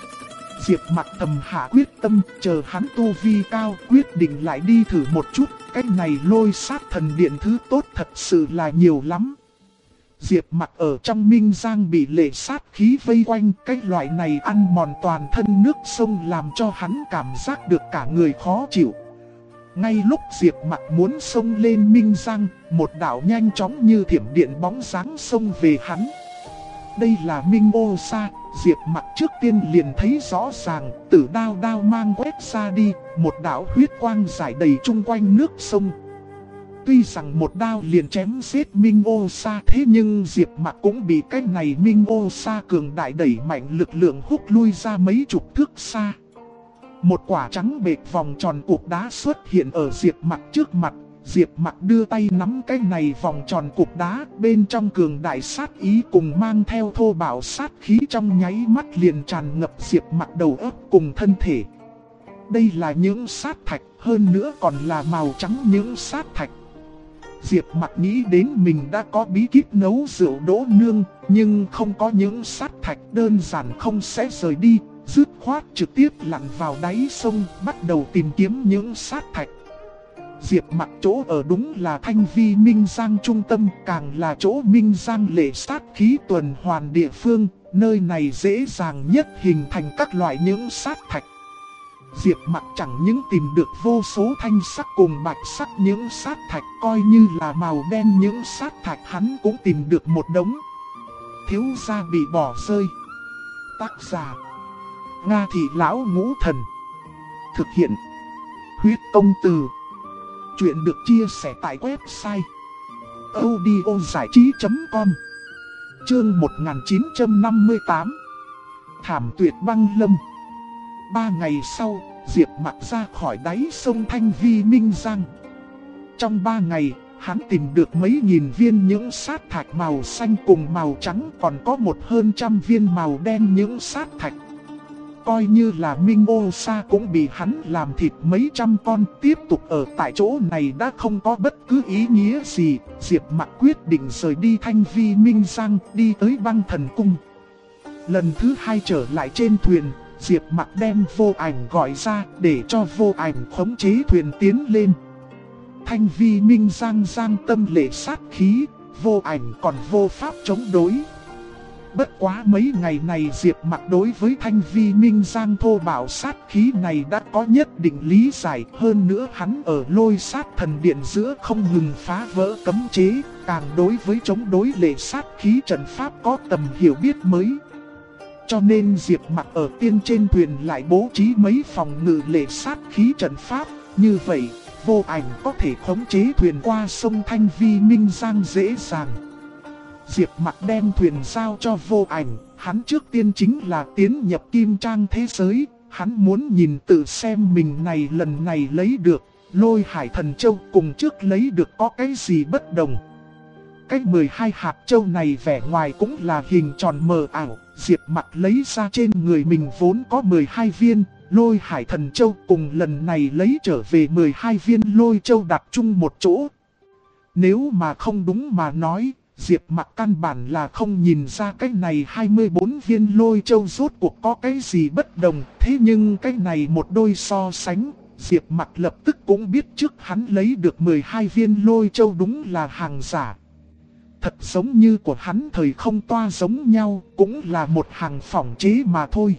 Diệp Mặc thầm hạ quyết tâm, chờ hắn tu vi cao, quyết định lại đi thử một chút, cái này Lôi sát thần điện thứ tốt thật sự là nhiều lắm. Diệp Mặc ở trong Minh Giang bị lệ sát khí vây quanh, cái loại này ăn mòn toàn thân nước sông làm cho hắn cảm giác được cả người khó chịu. Ngay lúc Diệp Mặc muốn xông lên Minh Giang, một đạo nhanh chóng như thiểm điện bóng dáng xông về hắn. Đây là Minh Ô Sa, Diệp Mặc trước tiên liền thấy rõ ràng, tử đao mang quét ra đi, một đạo huyết quang rải đầy chung quanh nước sông. Tuy rằng một đao liền chém giết Minh Ô Sa, thế nhưng Diệp Mặc cũng bị cái này Minh Ô Sa cường đại đẩy mạnh lực lượng hút lui ra mấy chục thước xa. Một quả trắng bệt vòng tròn cục đá xuất hiện ở Diệp Mặc trước mặt. Diệp Mặc đưa tay nắm cái này vòng tròn cục đá, bên trong cường đại sát ý cùng mang theo thô bạo sát khí trong nháy mắt liền tràn ngập Diệp Mặc đầu óc cùng thân thể. Đây là những sát thạch, hơn nữa còn là màu trắng những sát thạch. Diệp Mặc nghĩ đến mình đã có bí kíp nấu rượu đỗ nương, nhưng không có những sát thạch đơn giản không sẽ rời đi, dứt khoát trực tiếp lặn vào đáy sông, bắt đầu tìm kiếm những sát thạch. Diệp Mặc chỗ ở đúng là Thanh Vi Minh Giang trung tâm, càng là chỗ Minh Giang lệ sát khí tuần hoàn địa phương, nơi này dễ dàng nhất hình thành các loại những sát thạch. Diệp Mặc chẳng những tìm được vô số thanh sắc cùng bạch sắc những sát thạch, coi như là màu đen những sát thạch hắn cũng tìm được một đống. Thiếu gia bị bỏ rơi. Tác giả: Nga Thị Lão Ngũ Thần. Thực hiện: Huyết Công Từ. Chuyện được chia sẻ tại website audiozảichí.com. Chương 1958. Thảm tuyệt băng lâm. 3 ngày sau, Diệp Mặc ra khỏi đáy sông Thanh Vi Minh Giang. Trong 3 ngày, hắn tìm được mấy nghìn viên những sát thạch màu xanh cùng màu trắng, còn có hơn 100 viên màu đen những sát thạch. Coi như là Minh Ô Sa cũng bị hắn làm thịt mấy trăm con, tiếp tục ở tại chỗ này đã không có bất cứ ý nghĩa gì. Diệp Mặc quyết định rời đi Thanh Vi Minh Giang, đi tới Băng Thần Cung. Lần thứ 2 trở lại trên thuyền, Diệp Mặc đem Vô Ảnh gọi ra để cho Vô Ảnh khống chế thuyền tiến lên. Thanh Vi Minh Giang giang tâm lệ sát khí, Vô Ảnh còn vô pháp chống đối. Bất quá mấy ngày này Diệp Mặc đối với Thanh Vi Minh Giang thô bạo sát khí này đã có nhất định lý giải. Hơn nữa hắn ở Lôi Sát Thần Điện giữa không ngừng phá vỡ cấm chế, càng đối với chống đối lệ sát khí trận pháp có tầm hiểu biết mới. Cho nên Diệp Mặc ở tiên trên thuyền lại bố trí mấy phòng ngự lệ sát khí trận pháp. Như vậy, Vô Ảnh có thể khống chế thuyền qua sông Thanh Vi Minh Giang dễ dàng. Diệp Mặc đem thuyền giao cho Vô Ảnh, hắn trước tiên chính là tiến nhập Kim Trang thế giới. Hắn muốn nhìn tự xem mình lần này lấy được Lôi Hải Thần Châu cùng trước lấy được có cái gì bất đồng. Cái 12 hạt châu này vẻ ngoài cũng là hình tròn mờ ảo. Diệp Mặc lấy ra trên người mình vốn có 12 viên Lôi Hải Thần Châu, cùng lần này lấy trở về 12 viên Lôi Châu đặt chung một chỗ. Nếu mà không đúng mà nói, Diệp Mặc căn bản là không nhìn ra cái này 24 viên Lôi Châu rốt cuộc có cái gì bất đồng. Thế nhưng cái này một đôi so sánh, Diệp Mặc lập tức cũng biết trước hắn lấy được 12 viên Lôi Châu đúng là hàng giả. Thật giống như của hắn thời không toa giống nhau, cũng là một hàng phỏng chế mà thôi.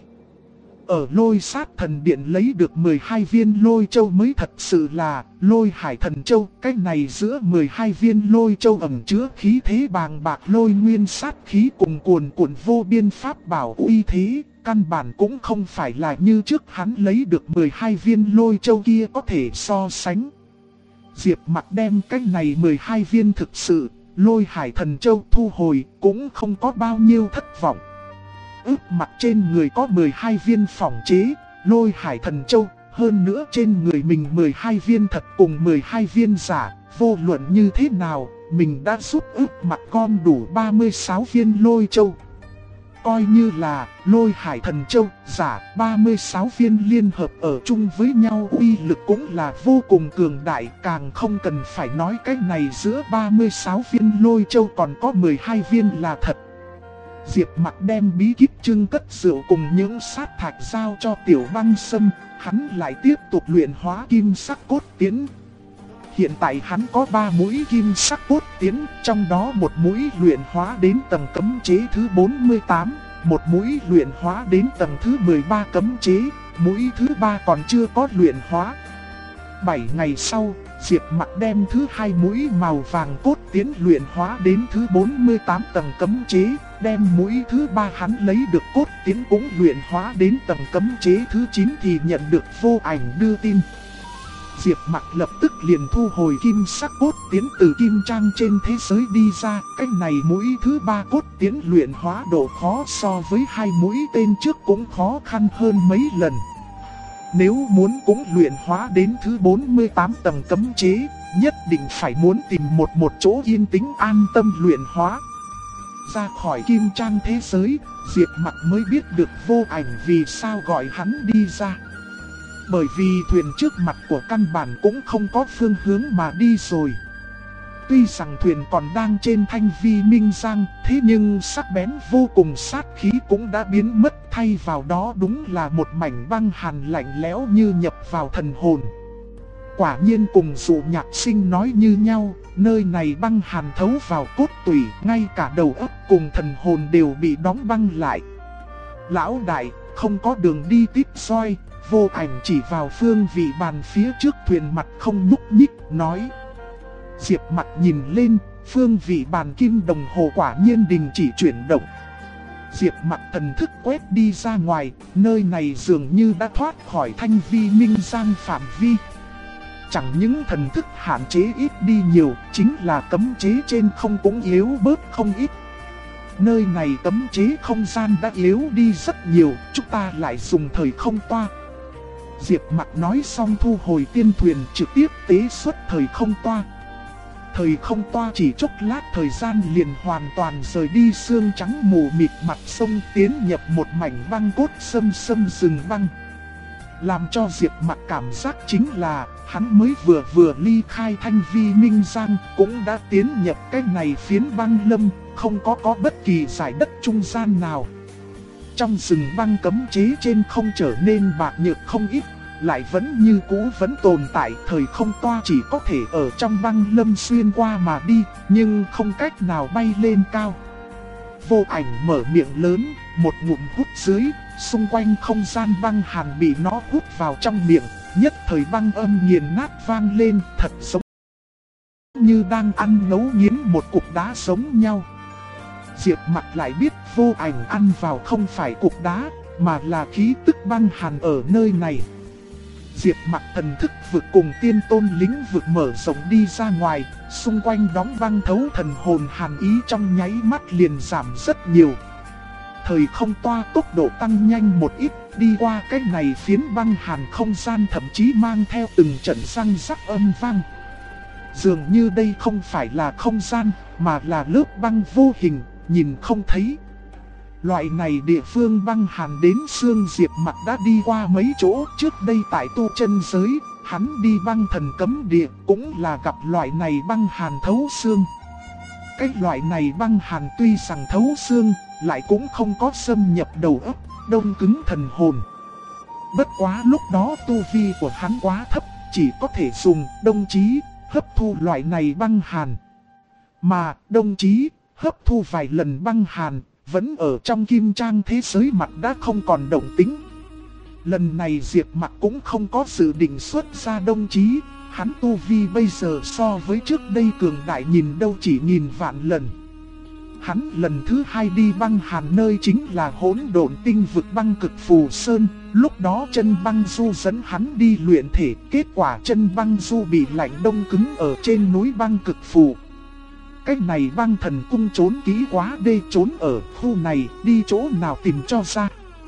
Ở Lôi Sát Thần Điện lấy được 12 viên Lôi Châu mới thật sự là Lôi Hải Thần Châu. Cái này giữa 12 viên Lôi Châu ẩn chứa khí thế bàng bạc lôi nguyên sát khí cùng cuồn cuộn vô biên pháp bảo uy thế. Căn bản cũng không phải là như trước hắn lấy được 12 viên Lôi Châu kia có thể so sánh. Diệp Mặc đem cái này 12 viên thực sự Lôi Hải Thần Châu thu hồi, cũng không có bao nhiêu thất vọng. Mặt trên người có 12 viên phỏng chế Lôi Hải Thần Châu, hơn nữa trên người mình 12 viên thật cùng 12 viên giả. Vô luận như thế nào, mình đã giúp mặt gom đủ 36 viên Lôi Châu. Coi như là Lôi Hải Thần Châu giả 36 viên liên hợp ở chung với nhau, uy lực cũng là vô cùng cường đại. Càng không cần phải nói cái này giữa 36 viên Lôi Châu còn có 12 viên là thật. Diệp Mặc đem bí kíp trưng cất rượu cùng những sát thạch giao cho Tiểu Băng Sâm, hắn lại tiếp tục luyện hóa kim sắc cốt tiến. Hiện tại hắn có 3 mũi kim sắc cốt tiến, trong đó một mũi luyện hóa đến tầng cấm chế thứ 48, một mũi luyện hóa đến tầng thứ 13 cấm chế, mũi thứ 3 còn chưa có luyện hóa. 7 ngày sau, Diệp Mặc đem thứ 2 mũi màu vàng cốt tiến luyện hóa đến thứ 48 tầng cấm chế, đem mũi thứ 3 hắn lấy được cốt tiến cũng luyện hóa đến tầng cấm chế thứ 9 thì nhận được Vô Ảnh đưa tin. Diệp Mặc lập tức liền thu hồi kim sắc cốt tiến từ Kim Trang trên thế giới đi ra. Cái này mũi thứ 3 cốt tiến luyện hóa độ khó so với 2 mũi tên trước cũng khó khăn hơn mấy lần. Nếu muốn cũng luyện hóa đến thứ 48 tầng cấm chế, nhất định phải muốn tìm một chỗ yên tĩnh an tâm luyện hóa. Ra khỏi Kim Trang thế giới, Diệp Mặc mới biết được Vô Ảnh vì sao gọi hắn đi ra. Bởi vì thuyền trước mặt của căn bản cũng không có phương hướng mà đi rồi. Tuy rằng thuyền còn đang trên Thanh Vi Minh Giang, thế nhưng sắc bén vô cùng sát khí cũng đã biến mất, thay vào đó đúng là một mảnh băng hàn lạnh lẽo như nhập vào thần hồn. Quả nhiên cùng Dụ Nhạc Sinh nói như nhau, nơi này băng hàn thấu vào cốt tủy, ngay cả đầu óc cùng thần hồn đều bị đóng băng lại. Lão đại, không có đường đi tiếp soi, Vô Ảnh chỉ vào phương vị bàn phía trước thuyền mặt không nhúc nhích, nói. Diệp Mặc nhìn lên, phương vị bàn kim đồng hồ quả nhiên đình chỉ chuyển động. Diệp Mặc thần thức quét đi ra ngoài, nơi này dường như đã thoát khỏi thanh vi minh giang phạm vi. Chẳng những thần thức hạn chế ít đi nhiều, chính là cấm chế trên không cũng yếu bớt không ít. Nơi này cấm chế không gian đã yếu đi rất nhiều, chúng ta lại dùng thời không toa. Diệp Mặc nói xong thu hồi tiên thuyền, trực tiếp tế xuất thời không toa. Thời không toa chỉ chốc lát thời gian liền hoàn toàn rời đi sương trắng mù mịt mặt sông, tiến nhập một mảnh băng cốt xâm xâm rừng băng. Làm cho Diệp Mặc cảm giác chính là hắn mới vừa ly khai thanh vi minh giang, cũng đã tiến nhập cái này phiến băng lâm, không có bất kỳ giải đất trung gian nào. Trong rừng băng cấm chế trên không trở nên bạc nhược không ít, lại vẫn như cũ vẫn tồn tại. Thời không toa chỉ có thể ở trong băng lâm xuyên qua mà đi, nhưng không cách nào bay lên cao. Vô Ảnh mở miệng lớn, một ngụm hút dưới, xung quanh không gian băng hàn bị nó hút vào trong miệng, nhất thời băng âm nghiền nát vang lên, thật giống như đang ăn ngấu nghiến một cục đá giống nhau. Diệp Mặc lại biết Vô Ảnh ăn vào không phải cục đá, mà là khí tức băng hàn ở nơi này. Diệp Mặc thần thức vực cùng tiên tôn lĩnh vực mở rộng đi ra ngoài, xung quanh đóng băng thấu thần hồn hàn ý trong nháy mắt liền giảm rất nhiều. Thời không toa tốc độ tăng nhanh một ít, đi qua cái này phiến băng hàn không gian thậm chí mang theo từng trận răng rắc âm vang. Dường như đây không phải là không gian, mà là lớp băng vô hình, nhìn không thấy. Loại này địa phương băng hàn đến xương. Diệp Mặc đã đi qua mấy chỗ trước đây tại tu chân giới, hắn đi băng thần cấm địa cũng là gặp loại này băng hàn thấu xương. Cái loại này băng hàn tuy rằng thấu xương, lại cũng không có xâm nhập đầu óc, đông cứng thần hồn. Bất quá lúc đó tu vi của hắn quá thấp, chỉ có thể dùng đông chí hấp thu loại này băng hàn. Mà đông chí hấp thu vài lần băng hàn, vẫn ở trong kim trang thế giới mặt đã không còn động tính. Lần này Diệp Mặc cũng không có dự định xuất ra đông chí, hắn tu vi bây giờ so với trước đây cường đại nhìn đâu chỉ nghìn vạn lần. Hắn lần thứ hai đi băng hàn nơi chính là hỗn độn tinh vực băng cực phù sơn, lúc đó chân băng du dẫn hắn đi luyện thể, kết quả chân băng du bị lạnh đông cứng ở trên núi băng cực phù. Cái này băng thần cung trốn kỹ quá đê, trốn ở khu này, đi chỗ nào tìm cho ra.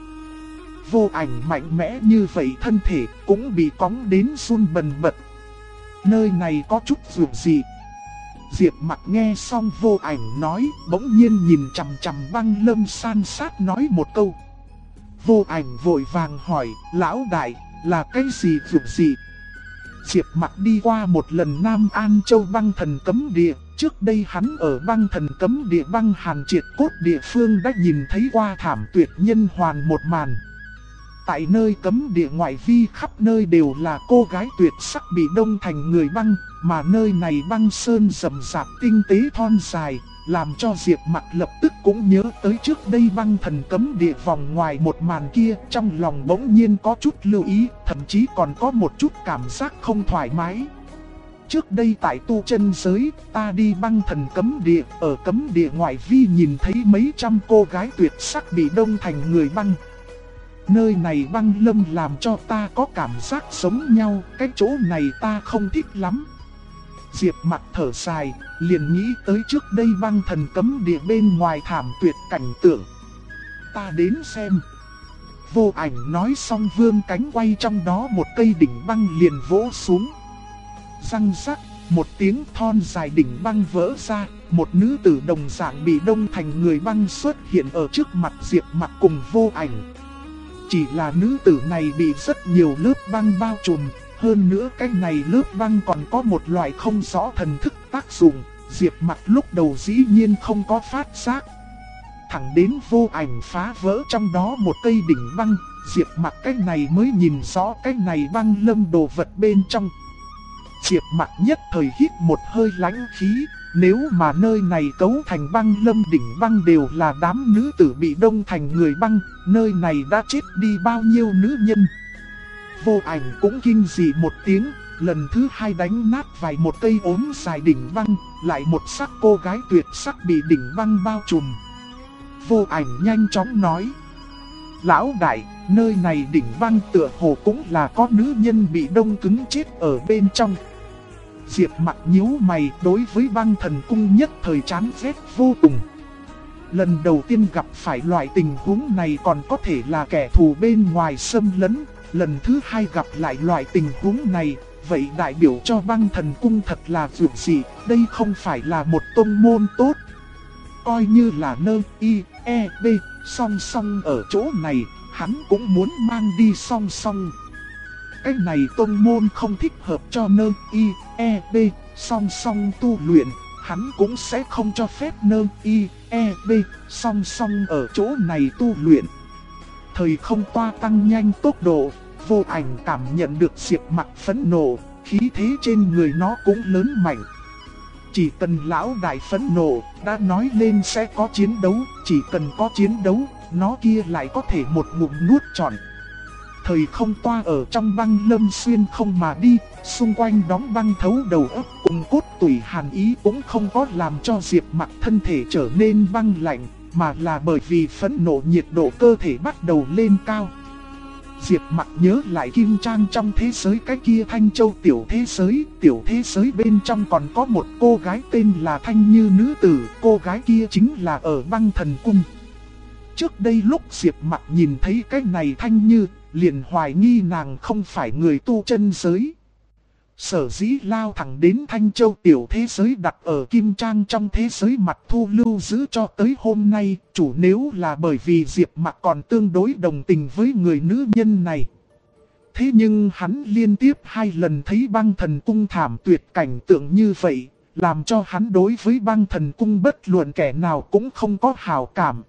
Vô Ảnh mạnh mẽ như vậy thân thể cũng bị cóng đến run bần bật. Nơi này có chút dù gì. Diệp Mặc nghe xong Vô Ảnh nói, bỗng nhiên nhìn chằm chằm băng lâm san sát nói một câu. Vô Ảnh vội vàng hỏi, lão đại, là cái gì dù gì? Diệp Mặc đi qua một lần Nam An Châu băng thần cấm địa, trước đây hắn ở băng thần cấm địa băng hàn triệt cốt địa phương đã nhìn thấy qua thảm tuyệt nhân hoàn một màn. Tại nơi cấm địa ngoại vi khắp nơi đều là cô gái tuyệt sắc bị đông thành người băng, mà nơi này băng sơn rậm rạp tinh tế thon dài, làm cho Diệp Mặc lập tức cũng nhớ tới trước đây băng thần cấm địa vòng ngoài một màn kia, trong lòng bỗng nhiên có chút lưu ý, thậm chí còn có một chút cảm giác không thoải mái. Trước đây tại tu chân giới, ta đi băng thần cấm địa, ở cấm địa ngoại vi nhìn thấy mấy trăm cô gái tuyệt sắc bị đông thành người băng. Nơi này băng lâm làm cho ta có cảm giác giống nhau, cái chỗ này ta không thích lắm. Diệp Mặc thở dài, liền nghĩ tới trước đây băng thần cấm địa bên ngoài thảm tuyệt cảnh tượng. Ta đến xem. Vô Ảnh nói xong vươn cánh quay trong đó một cây đỉnh băng liền vỗ xuống. Răng rắc, một tiếng thon dài đỉnh băng vỡ ra, một nữ tử đồng dạng bị đông thành người băng xuất hiện ở trước mặt Diệp Mặc cùng Vô Ảnh. Chỉ là nữ tử này bị rất nhiều lớp băng bao trùm, hơn nữa cái này lớp băng còn có một loại không rõ thần thức tác dụng, Diệp Mặc lúc đầu dĩ nhiên không có phát giác. Thẳng đến Vô Ảnh phá vỡ trong đó một cây đỉnh băng, Diệp Mặc cái này mới nhìn rõ cái này băng lâm đồ vật bên trong. Diệp Mặc nhất thời hít một hơi lãnh khí, nếu mà nơi này cấu thành băng lâm đỉnh băng đều là đám nữ tử bị đông thành người băng, nơi này đã chết đi bao nhiêu nữ nhân. Vô Ảnh cũng kinh dị một tiếng, lần thứ hai đánh nát vài một cây ốm dài đỉnh băng, lại một sắc cô gái tuyệt sắc bị đỉnh băng bao trùm. Vô Ảnh nhanh chóng nói: Lão đại, nơi này đỉnh băng tựa hồ cũng là có nữ nhân bị đông cứng chết ở bên trong. Diệp Mặc nhíu mày, đối với Băng Thần Cung nhất thời chán ghét vô cùng. Lần đầu tiên gặp phải loại tình huống này còn có thể là kẻ thù bên ngoài xâm lấn, lần thứ hai gặp lại loại tình huống này, vậy đại biểu cho Băng Thần Cung thật là vượt dị, đây không phải là một tông môn tốt. Coi như là nơi I, E, B, song song ở chỗ này, hắn cũng muốn mang đi song song. Cái này tông môn không thích hợp cho nơi I, E, B, song song tu luyện, hắn cũng sẽ không cho phép nơi I, E, B, song song ở chỗ này tu luyện. Thời không toa tăng nhanh tốc độ, Vô Ảnh cảm nhận được Diệp Mặc phẫn nộ, khí thế trên người nó cũng lớn mạnh. Chỉ cần lão đại phẫn nộ, đã nói lên sẽ có chiến đấu, chỉ cần có chiến đấu, nó kia lại có thể một ngụm nuốt trọn. Thời không toa ở trong băng lâm xuyên không mà đi, xung quanh đóng băng thấu đầu óc cùng cốt tủy hàn ý cũng không có làm cho Diệp Mặc thân thể trở nên băng lạnh, mà là bởi vì phẫn nộ nhiệt độ cơ thể bắt đầu lên cao. Diệp Mặc nhớ lại Kim Trang trong thế giới cái kia Thanh Châu tiểu thế giới bên trong còn có một cô gái tên là Thanh Như nữ tử, cô gái kia chính là ở Băng Thần Cung. Trước đây lúc Diệp Mặc nhìn thấy cái này Thanh Như, liền hoài nghi nàng không phải người tu chân giới. Sở dĩ lao thẳng đến Thanh Châu tiểu thế giới đặt ở Kim Trang trong thế giới mặt thu lưu giữ cho tới hôm nay, chủ nếu là bởi vì Diệp Mặc còn tương đối đồng tình với người nữ nhân này. Thế nhưng hắn liên tiếp 2 lần thấy Băng Thần Cung thảm tuyệt cảnh tượng như vậy, làm cho hắn đối với Băng Thần Cung bất luận kẻ nào cũng không có hảo cảm.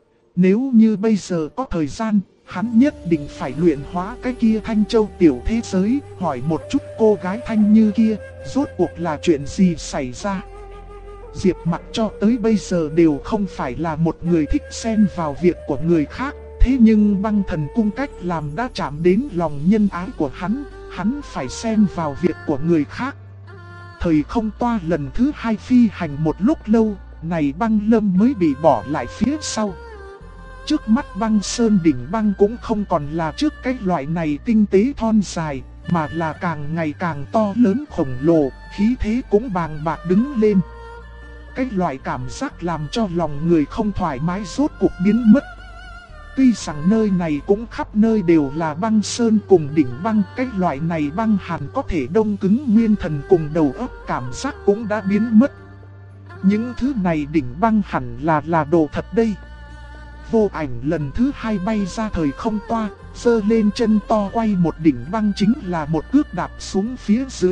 Nếu như bây giờ có thời gian, hắn nhất định phải luyện hóa cái kia Thanh Châu tiểu thế giới, hỏi một chút cô gái Thanh Như kia, rốt cuộc là chuyện gì xảy ra. Diệp Mặc cho tới bây giờ đều không phải là một người thích xen vào việc của người khác, thế nhưng Băng Thần Cung cách làm đã chạm đến lòng nhân ái của hắn phải xen vào việc của người khác. Thời không toa lần thứ 2 phi hành một lúc lâu, này băng lâm mới bị bỏ lại phía sau. Trước mắt băng sơn đỉnh băng cũng không còn là trước cái loại này tinh tế thon dài, mà là càng ngày càng to lớn khổng lồ, khí thế cũng bàng bạc đứng lên. Cái loại cảm giác làm cho lòng người không thoải mái rốt cuộc biến mất. Tuy rằng nơi này cũng khắp nơi đều là băng sơn cùng đỉnh băng, cái loại này băng hàn có thể đông cứng nguyên thần cùng đầu óc, cảm giác cũng đã biến mất. Những thứ này đỉnh băng hẳn là đồ thật đây. Vô Ảnh lần thứ 2 bay ra thời không toa, giơ lên chân to quay một đỉnh băng chính là một cước đạp xuống phía dưới.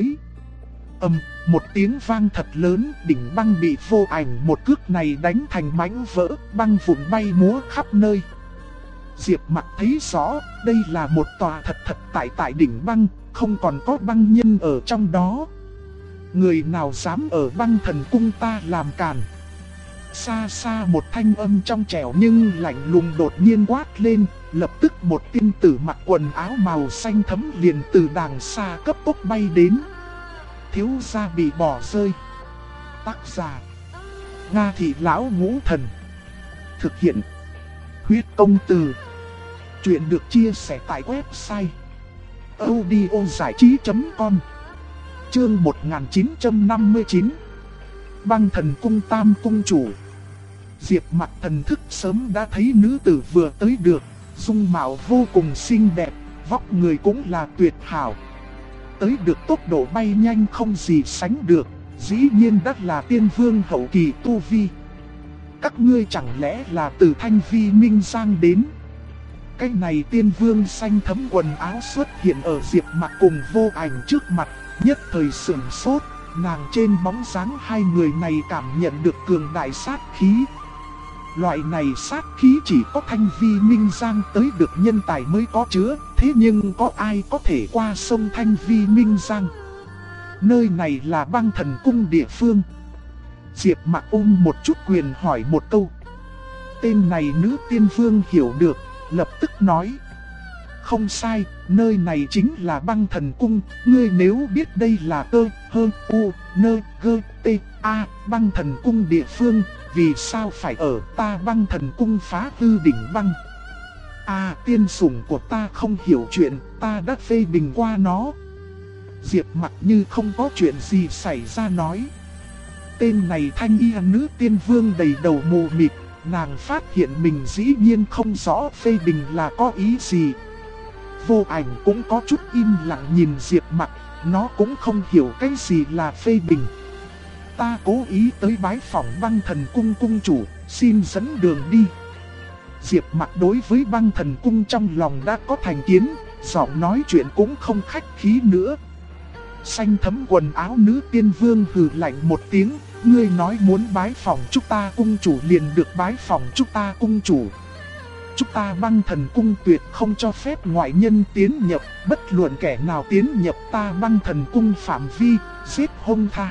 Một tiếng vang thật lớn, đỉnh băng bị Vô Ảnh một cước này đánh thành mảnh vỡ, băng vụn bay múa khắp nơi. Diệp Mặc thấy rõ, đây là một tòa thật tại đỉnh băng, không còn có băng nhân ở trong đó. Người nào dám ở Băng Thần Cung ta làm càn? Xa xa một thanh âm trong trẻo nhưng lạnh lùng đột nhiên quát lên, lập tức một tiên tử mặc quần áo màu xanh thẫm liền từ đàng xa cấp tốc bay đến. Thiếu gia bị bỏ rơi. Tác giả: Nga Thị Lão Ngũ Thần. Thực hiện: Huyết Công Từ. Chuyện được chia sẻ tại website audiozảichí.com. Chương 1959. Băng Thần Cung Tam Cung Chủ. Diệp Mặc thần thức sớm đã thấy nữ tử vừa tới được, dung mạo vô cùng xinh đẹp, vóc người cũng là tuyệt hảo. Tới được tốc độ bay nhanh không gì sánh được, dĩ nhiên đã là tiên vương hậu kỳ tu vi. Các ngươi chẳng lẽ là từ Thanh Vi Minh Giang đến? Cái này tiên vương xanh thấm quần áo xuất hiện ở Diệp Mặc cùng Vô Ảnh trước mặt, nhất thời sửng sốt. Nàng trên bóng dáng hai người này cảm nhận được cường đại sát khí. Loại này sát khí chỉ có Thanh Vi Minh Giang tới được nhân tài mới có chứa, thế nhưng có ai có thể qua sông Thanh Vi Minh Giang? Nơi này là Băng Thần Cung địa phương. Diệp Mặc một chút quyền hỏi một câu. Tên này nữ tiên vương hiểu được, lập tức nói: không sai, nơi này chính là Băng Thần Cung. Ngươi nếu biết đây là cơ, hơ, u, nơ, gơ, tê, a, Băng Thần Cung địa phương, vì sao phải ở ta Băng Thần Cung phá hư đỉnh băng? Tiên sủng của ta không hiểu chuyện, ta đã phê bình qua nó. Diệp Mặc như không có chuyện gì xảy ra nói. Tên này thanh y nữ tiên vương đầy đầu mù mịt, nàng phát hiện mình dĩ nhiên không rõ phê bình là có ý gì. Vô Ảnh cũng có chút im lặng nhìn Diệp Mặc, nó cũng không hiểu cái gì là phê bình. Ta cố ý tới bái phỏng Băng Thần Cung cung chủ, xin dẫn đường đi. Diệp Mặc đối với Băng Thần Cung trong lòng đã có thành kiến, giọng nói chuyện cũng không khách khí nữa. Xanh thấm quần áo nữ tiên vương hừ lạnh một tiếng, ngươi nói muốn bái phỏng chúng ta cung chủ liền được bái phỏng chúng ta cung chủ. Chúng ta Băng Thần Cung tuyệt không cho phép ngoại nhân tiến nhập, bất luận kẻ nào tiến nhập ta Băng Thần Cung phạm vi, giết hông tha.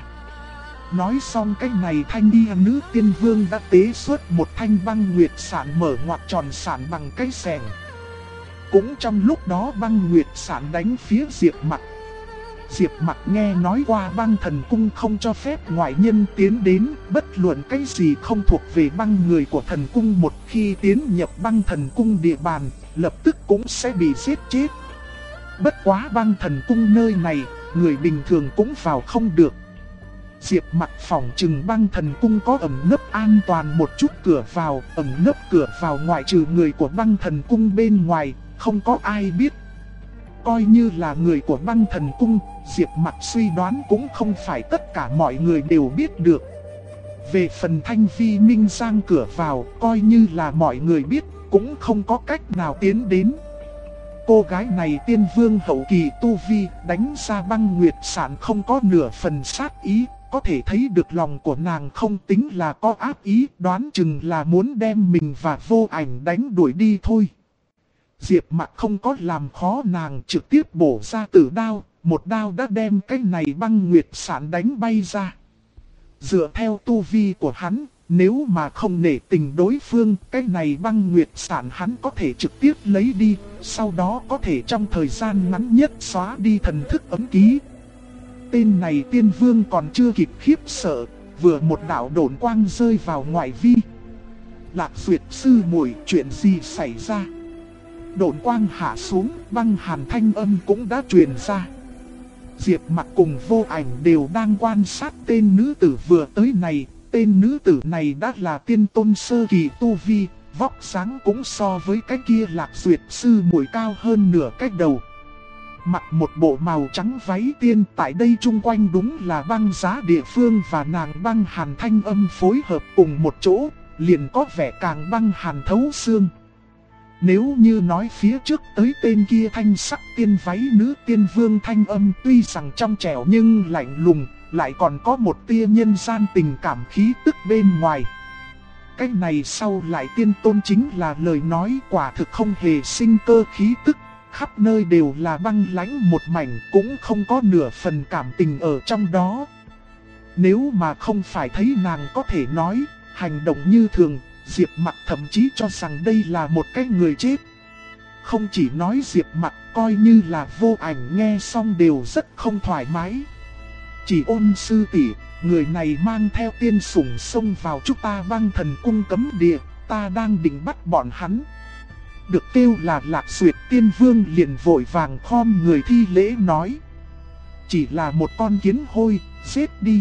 Nói xong cái này thanh y nữ tiên vương đã tế xuất một thanh băng nguyệt sản mở ngoặc tròn sản bằng cái xẻng. Cũng trong lúc đó băng nguyệt sản đánh phía Diệp Mặc. Diệp Mặc nghe nói qua Băng Thần Cung không cho phép ngoại nhân tiến đến, bất luận cái gì không thuộc về băng người của thần cung một khi tiến nhập Băng Thần Cung địa bàn, lập tức cũng sẽ bị giết chết. Bất quá Băng Thần Cung nơi này, người bình thường cũng vào không được. Diệp Mặc phỏng chừng Băng Thần Cung có ẩn nấp an toàn một chút cửa vào, ẩn nấp cửa vào ngoại trừ người của Băng Thần Cung bên ngoài, không có ai biết. Coi như là người của Băng Thần Cung, Diệp Mặc suy đoán cũng không phải tất cả mọi người đều biết được. Về phần Thanh Vi Minh Giang cửa vào, coi như là mọi người biết, cũng không có cách nào tiến đến. Cô gái này tiên vương hậu kỳ tu vi, đánh ra băng nguyệt sản không có nửa phần sát ý, có thể thấy được lòng của nàng không tính là có ác ý, đoán chừng là muốn đem mình và Vô Ảnh đánh đuổi đi thôi. Diệp Mặc không có làm khó nàng, trực tiếp bổ ra tử đao, một đao đã đem cái này băng nguyệt sản đánh bay ra. Dựa theo tu vi của hắn, nếu mà không nể tình đối phương, cái này băng nguyệt sản hắn có thể trực tiếp lấy đi, sau đó có thể trong thời gian ngắn nhất xóa đi thần thức ấm ký. Tên này tiên vương còn chưa kịp khiếp sợ, vừa một đạo độn quang rơi vào ngoại vi. Lạc Duyệt sư muội, chuyện gì xảy ra? Độn quang hạ xuống, băng hàn thanh âm cũng đã truyền ra. Diệp Mặc cùng Vô Ảnh đều đang quan sát tên nữ tử vừa tới này. Tên nữ tử này đã là tiên tôn sơ kỳ tu vi, vóc dáng cũng so với cái kia Lạc Duyệt sư muội cao hơn nửa cái đầu. Mặc một bộ màu trắng váy tiên, tại đây chung quanh đúng là băng giá địa phương và nàng băng hàn thanh âm phối hợp cùng một chỗ, liền có vẻ càng băng hàn thấu xương. Nếu như nói phía trước tới tên kia thanh sắc tiên váy nữ tiên vương thanh âm tuy rằng trong trẻo nhưng lạnh lùng, lại còn có một tia nhân gian tình cảm khí tức bên ngoài. Cái này sau lại tiên tôn chính là lời nói quả thực không hề sinh cơ khí tức, khắp nơi đều là băng lãnh một mảnh, cũng không có nửa phần cảm tình ở trong đó. Nếu mà không phải thấy nàng có thể nói, hành động như thường, Diệp Mặc thậm chí cho rằng đây là một cái người chết. Không chỉ nói Diệp Mặc, coi như là Vô Ảnh nghe xong đều rất không thoải mái. Chỉ Ôn sư tỷ, người này mang theo tiên sủng xông vào chúng ta Băng Thần Cung cấm địa, ta đang định bắt bọn hắn. Được kêu là Lạc Duyệt tiên vương liền vội vàng khom người thi lễ nói. Chỉ là một con kiến hôi, giết đi.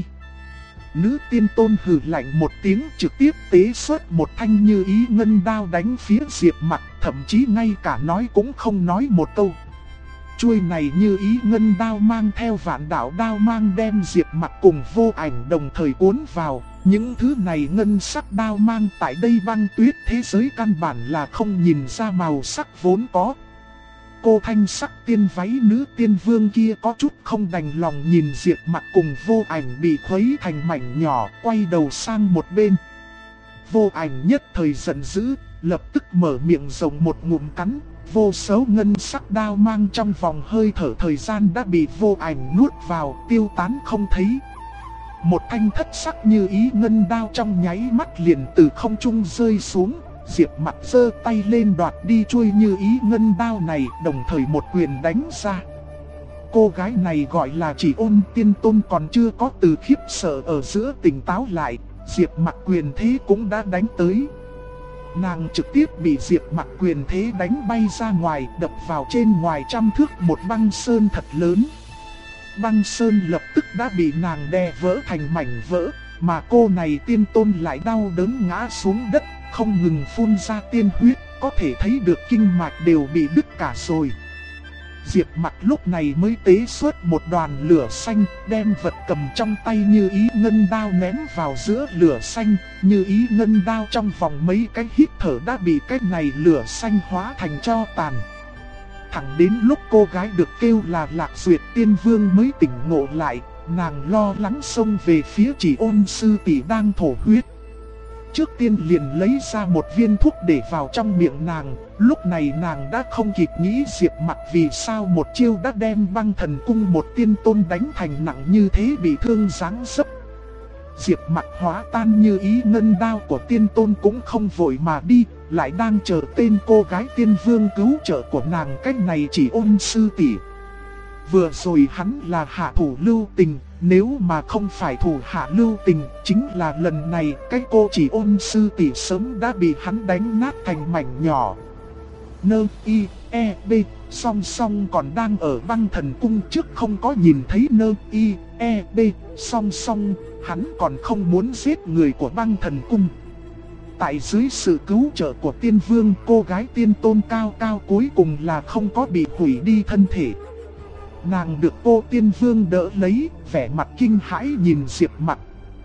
Nữ tiên tôn hừ lạnh một tiếng, trực tiếp tế xuất một thanh như ý ngân đao đánh phía Diệp Mặc, thậm chí ngay cả nói cũng không nói một câu. Chuôi này như ý ngân đao mang theo vạn đạo đao mang đem Diệp Mặc cùng Vô Ảnh đồng thời cuốn vào. Những thứ này ngân sắc đao mang tại đây băng tuyết thế giới căn bản là không nhìn ra màu sắc vốn có. Cô thanh sắc tiên váy nữ tiên vương kia có chút không đành lòng nhìn Diệp Mặc cùng Vô Ảnh bị khuấy thành mảnh nhỏ, quay đầu sang một bên. Vô Ảnh nhất thời giận dữ, lập tức mở miệng rồng một ngụm cắn, vô số ngân sắc đao mang trong vòng hơi thở thời gian đã bị Vô Ảnh nuốt vào, tiêu tán không thấy. Một thanh thất sắc như ý ngân đao trong nháy mắt liền từ không trung rơi xuống, Diệp Mặc giơ tay lên đoạt đi chuôi như ý ngân đao này, đồng thời một quyền đánh ra. Cô gái này gọi là Chỉ Ôn Tiên Tôn, còn chưa có từ khiếp sợ ở giữa tỉnh táo lại, Diệp Mặc quyền thế cũng đã đánh tới. Nàng trực tiếp bị Diệp Mặc quyền thế đánh bay ra ngoài, đập vào trên ngoài trăm thước một băng sơn thật lớn. Băng sơn lập tức đã bị nàng đè vỡ thành mảnh vỡ, mà cô này tiên tôn lại đau đớn ngã xuống đất, không ngừng phun ra tiên huyết, có thể thấy được kinh mạch đều bị đứt cả rồi. Diệp Mặc lúc này mới tế xuất một đoàn lửa xanh, đem vật cầm trong tay như ý ngân đao ném vào giữa lửa xanh. Như ý ngân đao trong vòng mấy cái hít thở đã bị cái này lửa xanh hóa thành tro tàn. Thẳng đến lúc cô gái được kêu là Lạc Duyệt Tiên Vương mới tỉnh ngộ lại, nàng lo lắng xông về phía Chỉ Ôn sư tỷ đang thổ huyết. Trước tiên liền lấy ra một viên thuốc để vào trong miệng nàng. Lúc này nàng đã không kịp nghĩ Diệp Mặc vì sao một chiêu đã đem Băng Thần Cung một tiên tôn đánh thành nặng như thế, bị thương giáng dấp. Diệp Mặc hóa tan như ý ngân đao của tiên tôn cũng không vội mà đi, lại đang chờ tên cô gái tiên vương cứu trợ của nàng. Cách này Chỉ Ôn sư tỷ. Vừa rồi hắn là hạ thủ lưu tình, nếu mà không phải thủ hạ lưu tình, chính là lần này cái cô Chỉ Ôn sư tỷ sớm đã bị hắn đánh nát thành mảnh nhỏ. Nơ y e b song song còn đang ở Băng Thần Cung trước không có nhìn thấy nơ y e b song song, hắn còn không muốn giết người của Băng Thần Cung. Tại dưới sự cứu trợ của tiên vương, cô gái tiên tôn cao cao cuối cùng là không có bị hủy đi thân thể. Nàng được cô tiên vương đỡ lấy, vẻ mặt kinh hãi nhìn Diệp Mặc.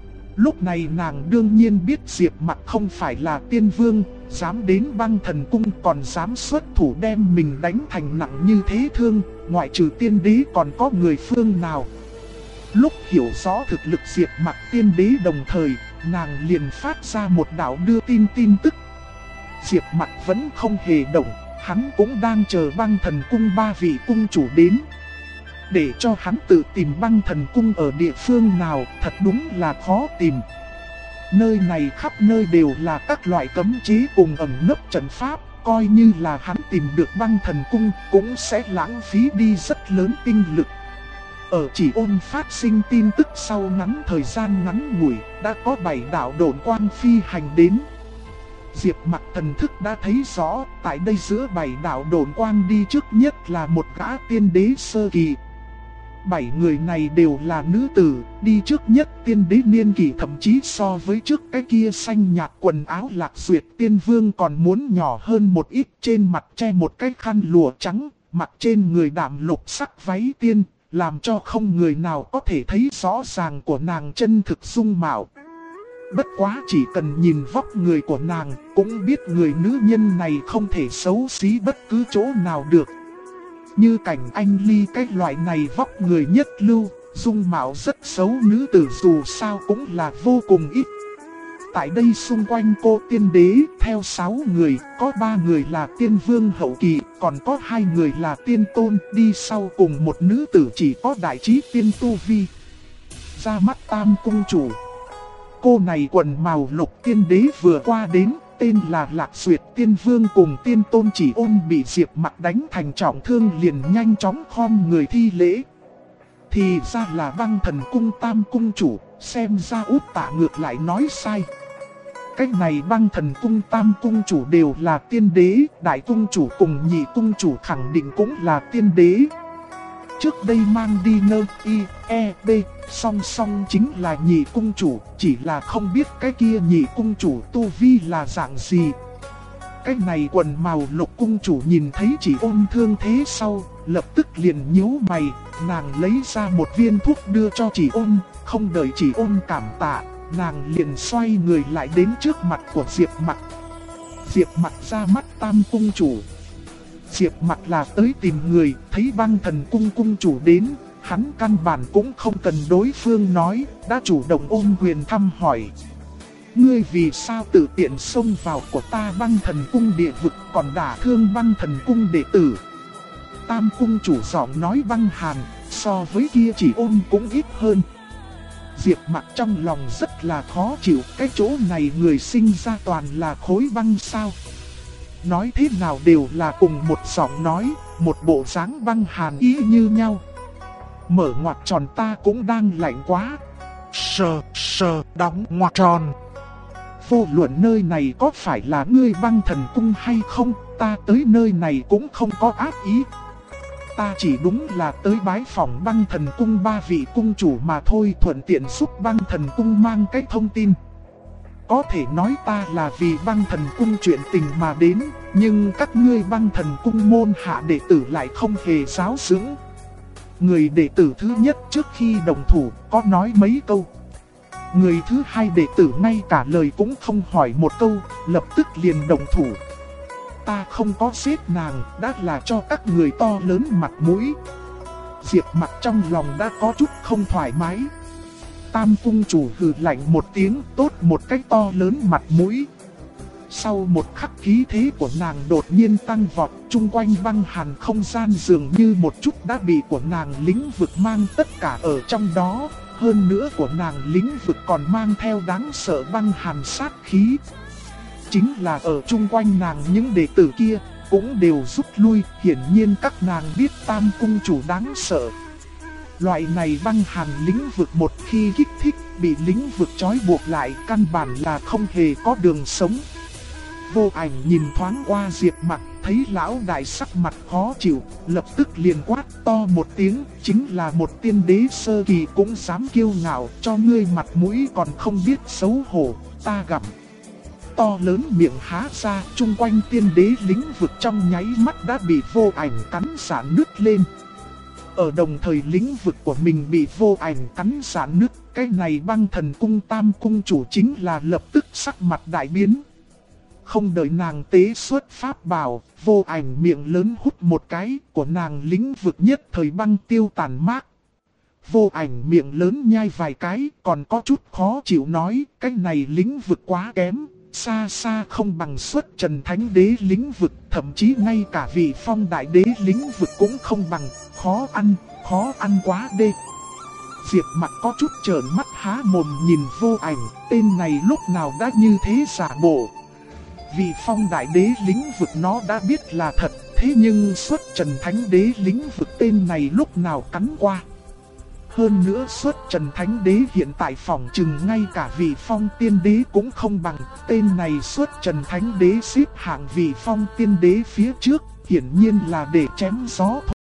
Lúc này nàng đương nhiên biết Diệp Mặc không phải là tiên vương, dám đến Băng Thần Cung còn dám xuất thủ đem mình đánh thành nặng như thế thương, ngoại trừ tiên đế còn có người phương nào. Lúc hiểu rõ thực lực Diệp Mặc tiên đế đồng thời, nàng liền phát ra một đạo đưa tin tức. Diệp Mặc vẫn không hề động, hắn cũng đang chờ Băng Thần Cung ba vị cung chủ đến. Để cho hắn tự tìm Băng Thần Cung ở địa phương nào thật đúng là khó tìm. Nơi này khắp nơi đều là các loại cấm chế cùng ẩn nấp trận pháp, coi như là hắn tìm được Băng Thần Cung cũng sẽ lãng phí đi rất lớn tinh lực. Ở Chỉ Ôn phát sinh tin tức sau ngắn thời gian ngắn ngủi, đã có 7 đạo độn quang phi hành đến. Diệp Mặc thần thức đã thấy rõ, tại đây giữa 7 đạo độn quang đi trước nhất là một gã tiên đế sơ kỳ. 7 người này đều là nữ tử, đi trước nhất tiên đế niên kỳ, thậm chí so với trước cái kia xanh nhạt quần áo Lạc Duyệt Tiên Vương còn muốn nhỏ hơn một ít, trên mặt che một cái khăn lụa trắng, mặc trên người đạm lục sắc váy tiên, làm cho không người nào có thể thấy rõ ràng của nàng chân thực dung mạo. Bất quá chỉ cần nhìn vóc người của nàng, cũng biết người nữ nhân này không thể xấu xí bất cứ chỗ nào được. Như Cảnh Anh Ly cái loại này vóc người nhất lưu, dung mạo rất xấu nữ tử dù sao cũng là vô cùng ít. Tại đây xung quanh cô tiên đế theo 6 người, có 3 người là tiên vương hậu kỳ, còn có 2 người là tiên tôn, đi sau cùng một nữ tử chỉ có đại trí tiên tu vi. Ra mắt Tam cung chủ. Cô này quần màu lục tiên đế vừa qua đến, tên là Lạc Duyệt Tiên Vương cùng tiên tôn Chỉ Ôn bị Diệp Mặc đánh thành trọng thương liền nhanh chóng khom người thi lễ. Thì ra là Băng Thần Cung Tam cung chủ, xem ra Út Tạ ngược lại nói sai. Cách này Băng Thần Cung Tam cung chủ đều là tiên đế, đại cung chủ cùng nhị cung chủ khẳng định cũng là tiên đế. Trước đây mang đi nơ y e b song song chính là nhị cung chủ, chỉ là không biết cái kia nhị cung chủ tu vi là dạng gì. Cái này quần màu lục cung chủ nhìn thấy Chỉ Ôn thương thế sau, lập tức liền nhíu mày, nàng lấy ra một viên thuốc đưa cho Chỉ Ôn, không đợi Chỉ Ôn cảm tạ, nàng liền xoay người lại đến trước mặt của Diệp Mặc. Diệp Mặc ra mắt Tam cung chủ. Diệp Mặc là tới tìm người, thấy Băng Thần Cung cung chủ đến, hắn căn bản cũng không cần đối phương nói, đã chủ động ôm quyền thăm hỏi. Ngươi vì sao tự tiện xông vào của ta Băng Thần Cung địa vực còn đả thương Băng Thần Cung đệ tử? Tam cung chủ giọng nói băng hàn, so với kia Chỉ Ôn cũng ít hơn. Diệp Mặc trong lòng rất là khó chịu, cái chỗ này người sinh ra toàn là khối băng sao. Nói thế nào đều là cùng một giọng nói, một bộ dáng băng hàn y như nhau. Mở ngoặc tròn ta cũng đang lạnh quá. Đóng ngoặc tròn. Vô luận nơi này có phải là ngươi băng thần cung hay không, ta tới nơi này cũng không có ác ý. Ta chỉ đúng là tới bái phỏng băng thần cung ba vị cung chủ mà thôi, thuận tiện giúp băng thần cung mang cái thông tin. Có thể nói ta là vì băng thần cung chuyện tình mà đến, nhưng các ngươi băng thần cung môn hạ đệ tử lại không hề giáo dưỡng. Người đệ tử thứ nhất trước khi đồng thủ có nói mấy câu. Người thứ hai đệ tử ngay cả lời cũng không hỏi một câu, lập tức liền đồng thủ. Ta không có giết nàng, đã là cho các người to lớn mặt mũi. Diệp Mặc trong lòng đã có chút không thoải mái. Tam cung chủ hừ lạnh một tiếng, tốt một cách to lớn mặt mũi. Sau một khắc khí thế của nàng đột nhiên tăng vọt, chung quanh băng hàn không gian dường như một chút đã bị của nàng lĩnh vực mang tất cả ở trong đó. Hơn nữa của nàng lĩnh vực còn mang theo đáng sợ băng hàn sát khí. Chính là ở chung quanh nàng những đệ tử kia cũng đều rút lui, hiển nhiên các nàng biết tam cung chủ đáng sợ. Loại này băng hàn lĩnh vực một khi kích thích, bị lĩnh vực trói buộc lại căn bản là không hề có đường sống. Vô Ảnh nhìn thoáng qua Diệp Mặc, thấy lão đại sắc mặt khó chịu, lập tức liền quát to một tiếng, chính là một tiên đế sơ kỳ cũng dám kiêu ngạo, cho ngươi mặt mũi còn không biết xấu hổ, ta gặm. To lớn miệng há ra, chung quanh tiên đế lĩnh vực trong nháy mắt đã bị Vô Ảnh cắn rạn nứt lên. Ở đồng thời lĩnh vực của mình bị Vô Ảnh cắn rạn nứt, cái này băng thần cung tam cung chủ chính là lập tức sắc mặt đại biến. Không đợi nàng tế xuất pháp bảo, Vô Ảnh miệng lớn hút một cái, của nàng lĩnh vực nhất thời băng tiêu tàn mát. Vô Ảnh miệng lớn nhai vài cái, còn có chút khó chịu nói, cái này lĩnh vực quá kém, xa xa không bằng xuất Trần Thánh Đế lĩnh vực, thậm chí ngay cả vị Phong Đại Đế lĩnh vực cũng không bằng, khó ăn quá đê. Diệp Mặc có chút trợn mắt há mồm nhìn Vô Ảnh, tên này lúc nào đã như thế giả bộ. Vì Phong Đại Đế lĩnh vực nó đã biết là thật, thế nhưng xuất Trần Thánh Đế lĩnh vực tên này lúc nào cắn qua. Hơn nữa xuất Trần Thánh Đế hiện tại phòng chừng ngay cả vị Phong Tiên Đế cũng không bằng, tên này xuất Trần Thánh Đế xếp hạng vị Phong Tiên Đế phía trước, hiển nhiên là để chém gió thôi.